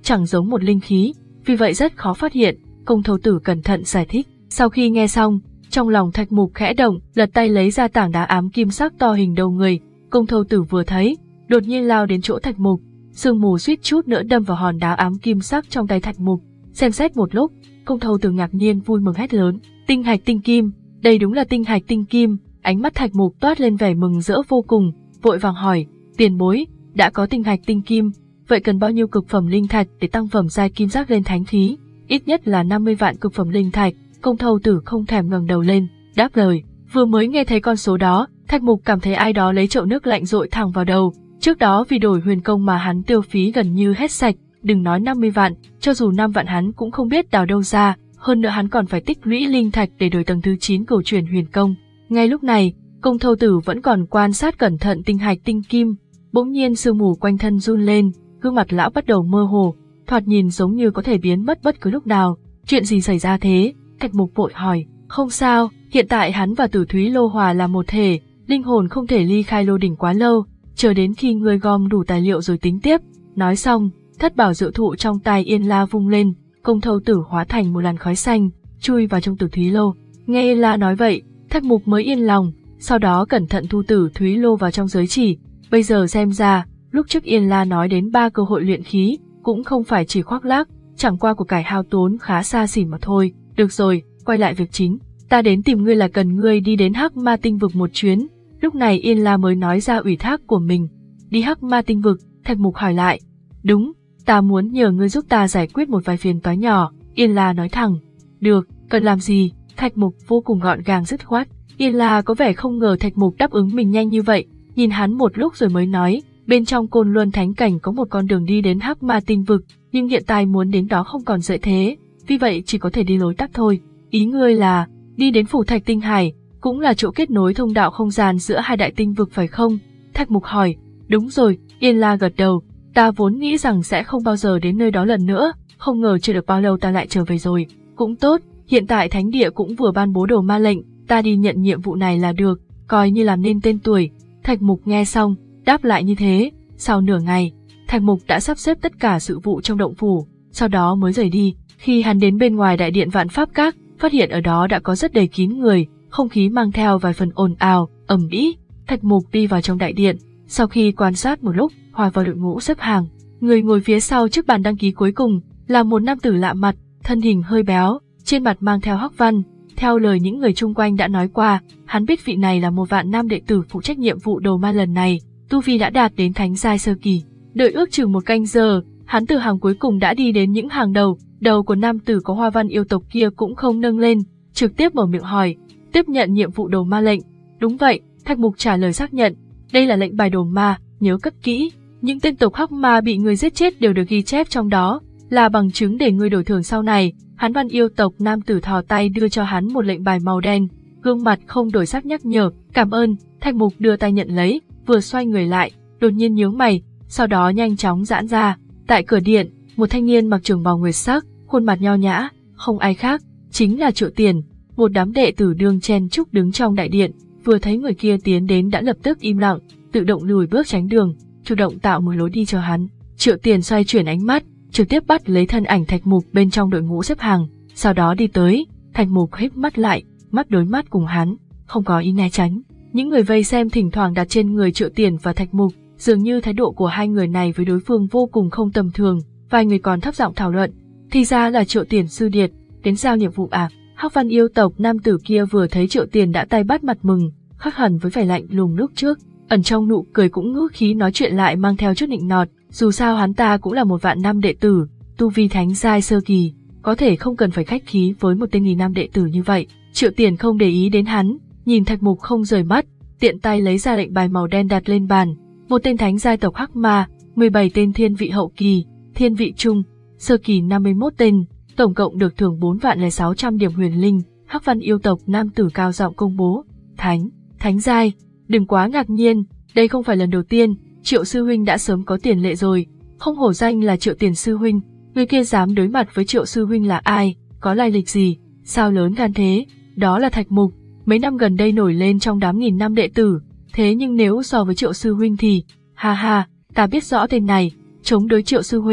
chẳng giống một linh khí, vì vậy rất khó phát hiện, Công Thâu Tử cẩn thận giải thích. Sau khi nghe xong, trong lòng Thạch Mục khẽ động, lật tay lấy ra tảng đá ám kim sắc to hình đầu người. Công Thâu Tử vừa thấy, đột nhiên lao đến chỗ Thạch Mục, sương mù suýt chút nữa đâm vào hòn đá ám kim sắc trong tay Thạch Mục. Xem xét một lúc, Công Thâu Tử ngạc nhiên vui mừng hét lớn: tinh hạch tinh kim, đây đúng là tinh hạch tinh kim! Ánh mắt Thạch Mục toát lên vẻ mừng rỡ vô cùng, vội vàng hỏi: tiền bối, đã có tinh hạch tinh kim, vậy cần bao nhiêu cực phẩm linh thạch để tăng phẩm giai kim giác lên thánh khí? Ít nhất là năm mươi vạn cực phẩm linh thạch. Công Thâu Tử không thèm ngẩng đầu lên, đáp lời. Vừa mới nghe thấy con số đó, Thạch Mục cảm thấy ai đó lấy chậu nước lạnh dội thẳng vào đầu. Trước đó vì đổi huyền công mà hắn tiêu phí gần như hết sạch, đừng nói năm mươi vạn, cho dù năm vạn hắn cũng không biết đào đâu ra, hơn nữa hắn còn phải tích lũy linh thạch để đổi tầng thứ chín cửu chuyển huyền công. Ngay lúc này, Công Thâu Tử vẫn còn quan sát cẩn thận tinh hạch tinh kim, bỗng nhiên sương mù quanh thân run lên, gương mặt lão bắt đầu mơ hồ, thoạt nhìn giống như có thể biến mất bất cứ lúc nào. Chuyện gì xảy ra thế? Thạch Mục vội hỏi. Không sao, hiện tại hắn và Tử Thúy Lô Hòa là một thể, linh hồn không thể ly khai lô đỉnh quá lâu, chờ đến khi ngươi gom đủ tài liệu rồi tính tiếp. Nói xong, thất bảo diệu thụ trong tay Yên La vung lên, Công Thâu Tử hóa thành một làn khói xanh, chui vào trong Tử Thúy Lô. Nghe Yên La nói vậy, Thạch Mục mới yên lòng, sau đó cẩn thận thu Tử Thúy Lô vào trong giới chỉ. Bây giờ xem ra, lúc trước Yên La nói đến ba cơ hội luyện khí, cũng không phải chỉ khoác lác, chẳng qua của cải hao tốn khá xa xỉ mà thôi. Được rồi, quay lại việc chính, ta đến tìm ngươi là cần ngươi đi đến Hắc Ma Tinh Vực một chuyến. Lúc này Yên La mới nói ra ủy thác của mình. Đi Hắc Ma Tinh Vực? Thạch Mục hỏi lại. Đúng, ta muốn nhờ ngươi giúp ta giải quyết một vài phiền toái nhỏ. Yên La nói thẳng. Được, cần làm gì? Thạch Mục vô cùng gọn gàng dứt khoát. Yên La có vẻ không ngờ Thạch Mục đáp ứng mình nhanh như vậy, nhìn hắn một lúc rồi mới nói. Bên trong Côn Luân Thánh Cảnh có một con đường đi đến Hắc Ma Tinh Vực, nhưng hiện tại muốn đến đó không còn dễ thế, vì vậy chỉ có thể đi lối tắt thôi. Ý ngươi là đi đến Phủ Thạch Tinh Hải, cũng là chỗ kết nối thông đạo không gian giữa hai đại tinh vực phải không? Thạch Mục hỏi. Đúng rồi, Yên La gật đầu. Ta vốn nghĩ rằng sẽ không bao giờ đến nơi đó lần nữa, không ngờ chưa được bao lâu ta lại trở về rồi. Cũng tốt, hiện tại Thánh Địa cũng vừa ban bố đồ ma lệnh, ta đi nhận nhiệm vụ này là được, coi như làm nên tên tuổi. Thạch Mục nghe xong, đáp lại như thế. Sau nửa ngày, Thạch Mục đã sắp xếp tất cả sự vụ trong động phủ, sau đó mới rời đi. Khi hắn đến bên ngoài đại điện Vạn Pháp Các, phát hiện ở đó đã có rất đầy kín người, không khí mang theo vài phần ồn ào, ầm ĩ. Thạch Mục đi vào trong đại điện, sau khi quan sát một lúc, hòa vào đội ngũ xếp hàng. Người ngồi phía sau trước bàn đăng ký cuối cùng là một nam tử lạ mặt, thân hình hơi béo, trên mặt mang theo hắc văn. Theo lời những người chung quanh đã nói qua, hắn biết vị này là một vạn nam đệ tử phụ trách nhiệm vụ đầu ma lần này, tu vi đã đạt đến thánh giai sơ kỳ. Đợi ước chừng một canh giờ, hắn từ hàng cuối cùng đã đi đến những hàng đầu. Đầu của nam tử có hoa văn yêu tộc kia cũng không nâng lên, trực tiếp mở miệng hỏi, tiếp nhận nhiệm vụ đầu ma lệnh. Đúng vậy, Thạch Mục trả lời xác nhận. Đây là lệnh bài đầu ma, nhớ cất kỹ. Những tên tộc hắc ma bị người giết chết đều được ghi chép trong đó, là bằng chứng để ngươi đổi thưởng sau này. Hắn văn yêu tộc nam tử thò tay đưa cho hắn một lệnh bài màu đen, gương mặt không đổi sắc nhắc nhở, cảm ơn. Thạch Mục đưa tay nhận lấy, vừa xoay người lại, đột nhiên nhướng mày, sau đó nhanh chóng giãn ra. Tại cửa điện, một thanh niên mặc trường bào nguyệt sắc, khuôn mặt nho nhã, không ai khác, chính là Triệu Tiền. Một đám đệ tử đương chen chúc đứng trong đại điện, vừa thấy người kia tiến đến đã lập tức im lặng, tự động lùi bước tránh đường, chủ động tạo một lối đi cho hắn. Triệu Tiền xoay chuyển ánh mắt, trực tiếp bắt lấy thân ảnh Thạch Mục bên trong đội ngũ xếp hàng, sau đó đi tới. Thạch Mục híp mắt lại, mắt đối mắt cùng hắn, không có ý né tránh. Những người vây xem thỉnh thoảng đặt trên người Triệu Tiền và Thạch Mục, dường như thái độ của hai người này với đối phương vô cùng không tầm thường. Vài người còn thấp giọng thảo luận, thì ra là Triệu Tiền sư điệt, đến giao nhiệm vụ à? Hắc văn yêu tộc nam tử kia vừa thấy Triệu Tiền đã tay bắt mặt mừng, khác hẳn với vẻ lạnh lùng lúc trước, ẩn trong nụ cười cũng ngữ khí nói chuyện lại mang theo chút nịnh nọt. Dù sao hắn ta cũng là một vạn năm đệ tử, tu vi thánh giai sơ kỳ, có thể không cần phải khách khí với một tên nghìn năm đệ tử như vậy. Triệu Tiền không để ý đến hắn, nhìn Thạch Mục không rời mắt, tiện tay lấy ra lệnh bài màu đen đặt lên bàn. Một tên thánh giai tộc hắc ma, mười bảy tên thiên vị hậu kỳ, thiên vị trung, sơ kỳ năm mươi mốt tên, tổng cộng được thưởng bốn vạn lẻ sáu trăm điểm huyền linh. Hắc văn yêu tộc nam tử cao giọng công bố, thánh, thánh giai, đừng quá ngạc nhiên, đây không phải lần đầu tiên. Triệu sư huynh đã sớm có tiền lệ rồi, không hổ danh là Triệu Tiền sư huynh. Người kia dám đối mặt với Triệu sư huynh là ai, có lai lịch gì, sao lớn gan thế? Đó là Thạch Mục, mấy năm gần đây nổi lên trong đám nghìn năm đệ tử, thế nhưng nếu so với Triệu sư huynh thì, ha ha, ta biết rõ tên này, chống đối Triệu sư huynh,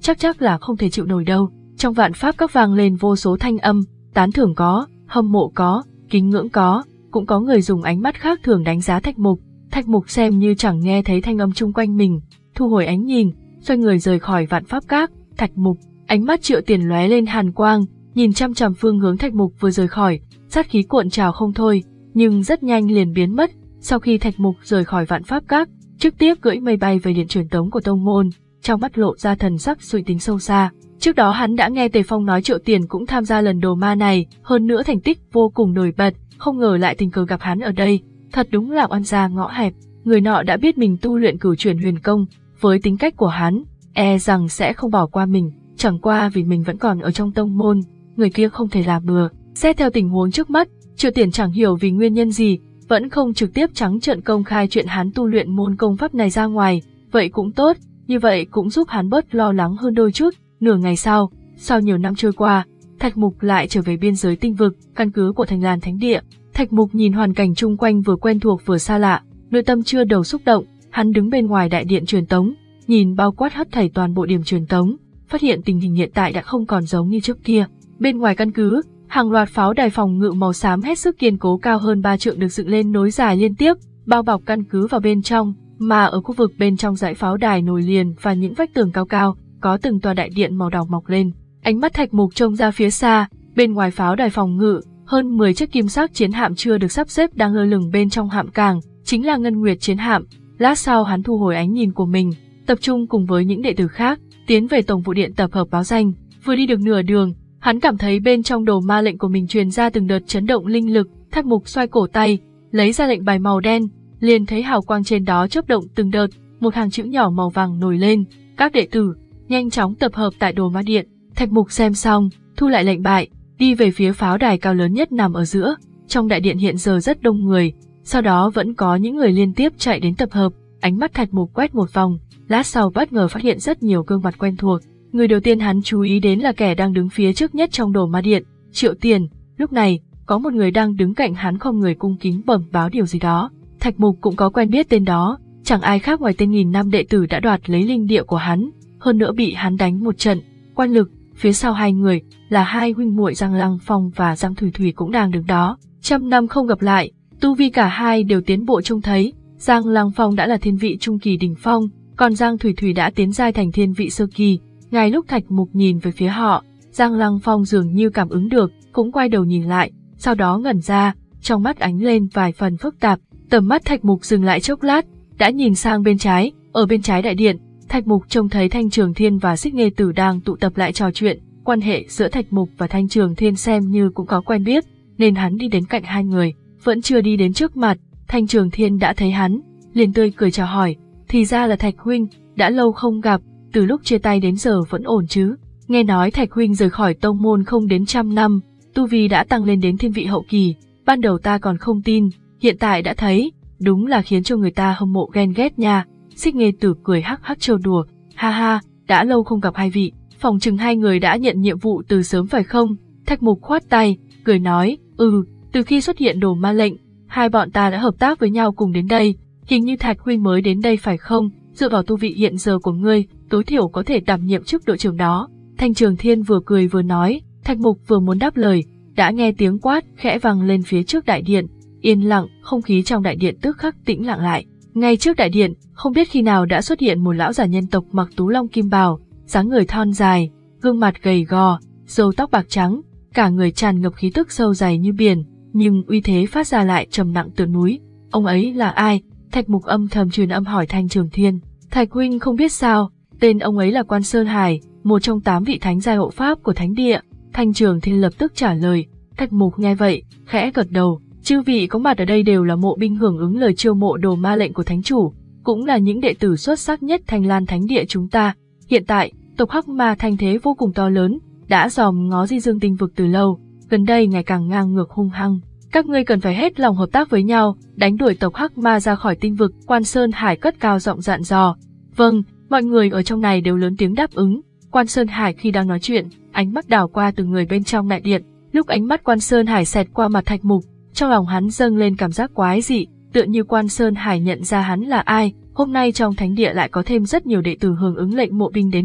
chắc chắc là không thể chịu nổi đâu. Trong vạn pháp các vang lên vô số thanh âm, tán thưởng có, hâm mộ có, kính ngưỡng có, cũng có người dùng ánh mắt khác thường đánh giá Thạch Mục. Thạch Mục xem như chẳng nghe thấy thanh âm chung quanh mình, thu hồi ánh nhìn, xoay người rời khỏi vạn pháp các. Thạch Mục, ánh mắt Triệu Tiền lóe lên hàn quang, nhìn chăm chăm phương hướng Thạch Mục vừa rời khỏi, sát khí cuộn trào không thôi, nhưng rất nhanh liền biến mất. Sau khi Thạch Mục rời khỏi vạn pháp các, trực tiếp cưỡi mây bay về điện truyền tống của tông môn, trong mắt lộ ra thần sắc suy tính sâu xa. Trước đó hắn đã nghe Tề Phong nói Triệu Tiền cũng tham gia lần đồ ma này, hơn nữa thành tích vô cùng nổi bật, không ngờ lại tình cờ gặp hắn ở đây, thật đúng là oan gia ngõ hẹp. Người nọ đã biết mình tu luyện cửu chuyển huyền công, với tính cách của hắn, e rằng sẽ không bỏ qua mình, chẳng qua vì mình vẫn còn ở trong tông môn, người kia không thể làm bừa. Xét theo tình huống trước mắt, Triệu Tiền chẳng hiểu vì nguyên nhân gì, vẫn không trực tiếp trắng trợn công khai chuyện hắn tu luyện môn công pháp này ra ngoài, vậy cũng tốt, như vậy cũng giúp hắn bớt lo lắng hơn đôi chút. Nửa ngày sau, sau nhiều năm trôi qua, Thạch Mục lại trở về biên giới tinh vực, căn cứ của Thành Lan Thánh Địa. Thạch Mục nhìn hoàn cảnh chung quanh vừa quen thuộc vừa xa lạ, nội tâm chưa đầu xúc động, hắn đứng bên ngoài đại điện truyền tống, nhìn bao quát hất thảy toàn bộ điểm truyền tống, phát hiện tình hình hiện tại đã không còn giống như trước kia. Bên ngoài căn cứ, hàng loạt pháo đài phòng ngự màu xám hết sức kiên cố cao hơn ba trượng được dựng lên nối dài liên tiếp, bao bọc căn cứ vào bên trong, mà ở khu vực bên trong dãy pháo đài nối liền và những vách tường cao cao, có từng tòa đại điện màu đỏ mọc lên. Ánh mắt Thạch Mục trông ra phía xa, bên ngoài pháo đài phòng ngự, hơn mười chiếc kim sắc chiến hạm chưa được sắp xếp đang lơ lửng bên trong hạm cảng, chính là Ngân Nguyệt chiến hạm. Lát sau hắn thu hồi ánh nhìn của mình, tập trung cùng với những đệ tử khác, tiến về tổng vụ điện tập hợp báo danh. Vừa đi được nửa đường, hắn cảm thấy bên trong đồ ma lệnh của mình truyền ra từng đợt chấn động linh lực. Thạch Mục xoay cổ tay, lấy ra lệnh bài màu đen, liền thấy hào quang trên đó chớp động từng đợt, một hàng chữ nhỏ màu vàng nổi lên, các đệ tử nhanh chóng tập hợp tại đồ ma điện. Thạch Mục xem xong, thu lại lệnh bài, đi về phía pháo đài cao lớn nhất nằm ở giữa. Trong đại điện hiện giờ rất đông người, sau đó vẫn có những người liên tiếp chạy đến tập hợp. Ánh mắt Thạch Mục quét một vòng, lát sau bất ngờ phát hiện rất nhiều gương mặt quen thuộc. Người đầu tiên hắn chú ý đến là kẻ đang đứng phía trước nhất trong đồ ma điện, Triệu Tiền. Lúc này, có một người đang đứng cạnh hắn không người cung kính bẩm báo điều gì đó. Thạch Mục cũng có quen biết tên đó, chẳng ai khác ngoài tên nghìn năm đệ tử đã đoạt lấy linh địa của hắn, hơn nữa bị hắn đánh một trận. Quan lực, phía sau hai người là hai huynh muội Giang Lăng Phong và Giang Thủy Thủy cũng đang đứng đó. Trăm năm không gặp lại, tu vi cả hai đều tiến bộ trông thấy. Giang Lăng Phong đã là thiên vị trung kỳ đỉnh phong, còn Giang Thủy Thủy đã tiến giai thành thiên vị sơ kỳ. Ngay lúc Thạch Mục nhìn về phía họ, Giang Lăng Phong dường như cảm ứng được, cũng quay đầu nhìn lại, sau đó ngẩn ra, trong mắt ánh lên vài phần phức tạp. Tầm mắt Thạch Mục dừng lại chốc lát, đã nhìn sang bên trái. Ở bên trái đại điện, Thạch Mục trông thấy Thanh Trường Thiên và Xích Nghê Tử đang tụ tập lại trò chuyện. Quan hệ giữa Thạch Mục và Thanh Trường Thiên xem như cũng có quen biết, nên hắn đi đến cạnh hai người. Vẫn chưa đi đến trước mặt, Thanh Trường Thiên đã thấy hắn, liền tươi cười chào hỏi. Thì ra là Thạch huynh, đã lâu không gặp, từ lúc chia tay đến giờ vẫn ổn chứ? Nghe nói Thạch huynh rời khỏi tông môn không đến trăm năm, tu vi đã tăng lên đến thiên vị hậu kỳ. Ban đầu ta còn không tin, hiện tại đã thấy, đúng là khiến cho người ta hâm mộ ghen ghét nha. Xích Nghê Tử cười hắc hắc trêu đùa, ha ha, đã lâu không gặp hai vị, phòng chừng hai người đã nhận nhiệm vụ từ sớm phải không? Thạch Mục khoát tay, cười nói, ừ, từ khi xuất hiện đồ ma lệnh, hai bọn ta đã hợp tác với nhau cùng đến đây. Hình như Thạch huynh mới đến đây phải không? Dựa vào tu vị hiện giờ của ngươi, tối thiểu có thể đảm nhiệm chức đội trưởng đó. Thanh Trường Thiên vừa cười vừa nói. Thạch Mục vừa muốn đáp lời, đã nghe tiếng quát khẽ vang lên phía trước đại điện. Yên lặng, không khí trong đại điện tức khắc tĩnh lặng lại. Ngay trước đại điện, không biết khi nào đã xuất hiện một lão giả nhân tộc mặc tú long kim bào, dáng người thon dài, gương mặt gầy gò, râu tóc bạc trắng, cả người tràn ngập khí tức sâu dày như biển, nhưng uy thế phát ra lại trầm nặng tựa núi. Ông ấy là ai? Thạch Mục âm thầm truyền âm hỏi Thanh Trường Thiên. Thạch huynh không biết sao? Tên ông ấy là Quan Sơn Hải, một trong tám vị thánh giai hộ pháp của thánh địa. Thanh Trường Thiên lập tức trả lời. Thạch Mục nghe vậy, khẽ gật đầu. Chư vị có mặt ở đây đều là mộ binh hưởng ứng lời chiêu mộ đồ ma lệnh của thánh chủ, cũng là những đệ tử xuất sắc nhất Thanh Lan Thánh Địa chúng ta. Hiện tại, tộc Hắc Ma thanh thế vô cùng to lớn, đã dòm ngó Di Dương tinh vực từ lâu, gần đây ngày càng ngang ngược hung hăng. Các ngươi cần phải hết lòng hợp tác với nhau, đánh đuổi tộc Hắc Ma ra khỏi tinh vực. Quan Sơn Hải cất cao giọng dặn dò. Vâng, mọi người ở trong này đều lớn tiếng đáp ứng. Quan Sơn Hải khi đang nói chuyện, ánh mắt đảo qua từng người bên trong đại điện. Lúc ánh mắt Quan Sơn Hải xẹt qua mặt Thạch Mục, trong lòng hắn dâng lên cảm giác quái dị, tựa như Quan Sơn Hải nhận ra hắn là ai. Hôm nay trong thánh địa lại có thêm rất nhiều đệ tử hưởng ứng lệnh mộ binh đến đây,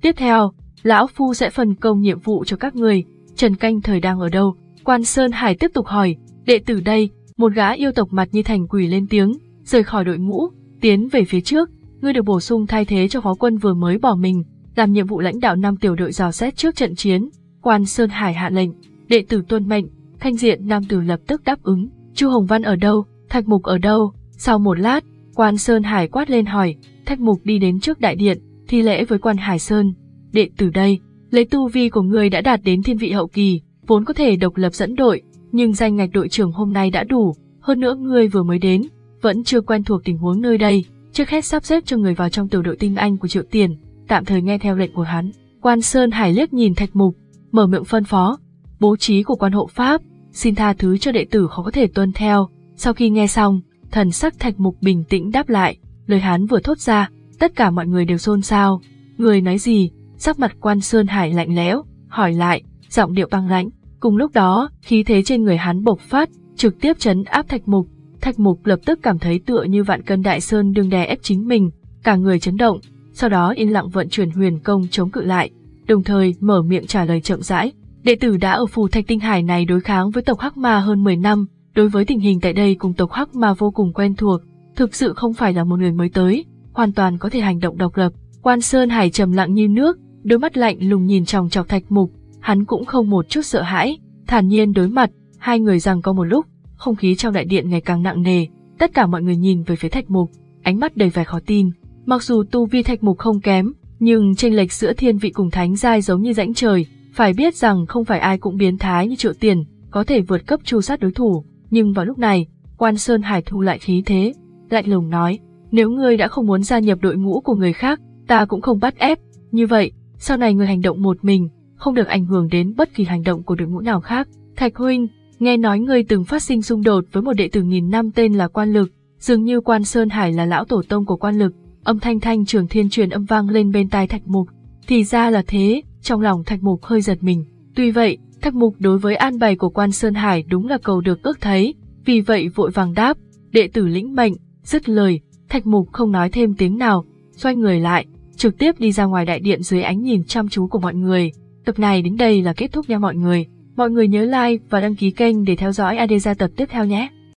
Tiếp theo, lão phu sẽ phân công nhiệm vụ cho các người. Trần Canh Thời đang ở đâu? Quan Sơn Hải tiếp tục hỏi. Đệ tử đây, một gã yêu tộc mặt như thành quỷ lên tiếng, rời khỏi đội ngũ, tiến về phía trước. Ngươi được bổ sung thay thế cho phó quân vừa mới bỏ mình, làm nhiệm vụ lãnh đạo năm tiểu đội dò xét trước trận chiến. Quan Sơn Hải hạ lệnh, đệ tử tuân mệnh. Thanh diện nam tử lập tức đáp ứng. Chu Hồng Văn ở đâu? Thạch Mục ở đâu? Sau một lát, Quan Sơn Hải quát lên hỏi. Thạch Mục đi đến trước đại điện, thi lễ với Quan Hải Sơn. Đệ tử đây, lấy tu vi của ngươi đã đạt đến thiên vị hậu kỳ, vốn có thể độc lập dẫn đội, nhưng danh ngạch đội trưởng hôm nay đã đủ, hơn nữa ngươi vừa mới đến, vẫn chưa quen thuộc tình huống nơi đây, trước hết sắp xếp cho người vào trong tiểu đội tinh anh của Triệu Tiền, tạm thời nghe theo lệnh của hắn. Quan Sơn Hải liếc nhìn Thạch Mục, mở miệng phân phó, bố trí của quan hộ pháp, xin tha thứ cho đệ tử khó có thể tuân theo. Sau khi nghe xong, thần sắc Thạch Mục bình tĩnh đáp lại, lời hắn vừa thốt ra, tất cả mọi người đều xôn xao. Người nói gì? Sắc mặt Quan Sơn Hải lạnh lẽo, hỏi lại, giọng điệu băng lãnh. Cùng lúc đó, khí thế trên người hắn bộc phát, trực tiếp trấn áp Thạch Mục. Thạch Mục lập tức cảm thấy tựa như vạn cân đại sơn đương đè ép chính mình, cả người chấn động, sau đó yên lặng vận chuyển huyền công chống cự lại, đồng thời mở miệng trả lời chậm rãi. Đệ tử đã ở phù Thạch Tinh Hải này đối kháng với tộc Hắc Ma hơn mười năm, đối với tình hình tại đây cùng tộc Hắc Ma vô cùng quen thuộc, thực sự không phải là một người mới tới, hoàn toàn có thể hành động độc lập. Quan Sơn Hải trầm lặng như nước, đôi mắt lạnh lùng nhìn chòng chọc Thạch Mục, hắn cũng không một chút sợ hãi, thản nhiên đối mặt. Hai người giằng co một lúc, không khí trong đại điện ngày càng nặng nề, tất cả mọi người nhìn về phía Thạch Mục, ánh mắt đầy vẻ khó tin. Mặc dù tu vi Thạch Mục không kém, nhưng chênh lệch giữa thiên vị cùng thánh giai giống như rãnh trời, phải biết rằng không phải ai cũng biến thái như Triệu Tiền, có thể vượt cấp tru sát đối thủ. Nhưng vào lúc này, Quan Sơn Hải thu lại khí thế, lạnh lùng nói, nếu ngươi đã không muốn gia nhập đội ngũ của người khác, ta cũng không bắt ép, như vậy, sau này ngươi hành động một mình, không được ảnh hưởng đến bất kỳ hành động của đội ngũ nào khác. Thạch huynh, nghe nói ngươi từng phát sinh xung đột với một đệ tử nghìn năm tên là Quan Lực, dường như Quan Sơn Hải là lão tổ tông của Quan Lực. Âm thanh thanh trường thiên truyền âm vang lên bên tai Thạch Mục. Thì ra là thế, trong lòng Thạch Mục hơi giật mình. Tuy vậy, Thạch Mục đối với an bày của Quan Sơn Hải đúng là cầu được ước thấy, vì vậy vội vàng đáp, đệ tử lĩnh mệnh. Dứt lời, Thạch Mục không nói thêm tiếng nào, xoay người lại, trực tiếp đi ra ngoài đại điện dưới ánh nhìn chăm chú của mọi người. Tập này đến đây là kết thúc nha mọi người. Mọi người nhớ like và đăng ký kênh để theo dõi a đê gia tập tiếp theo nhé.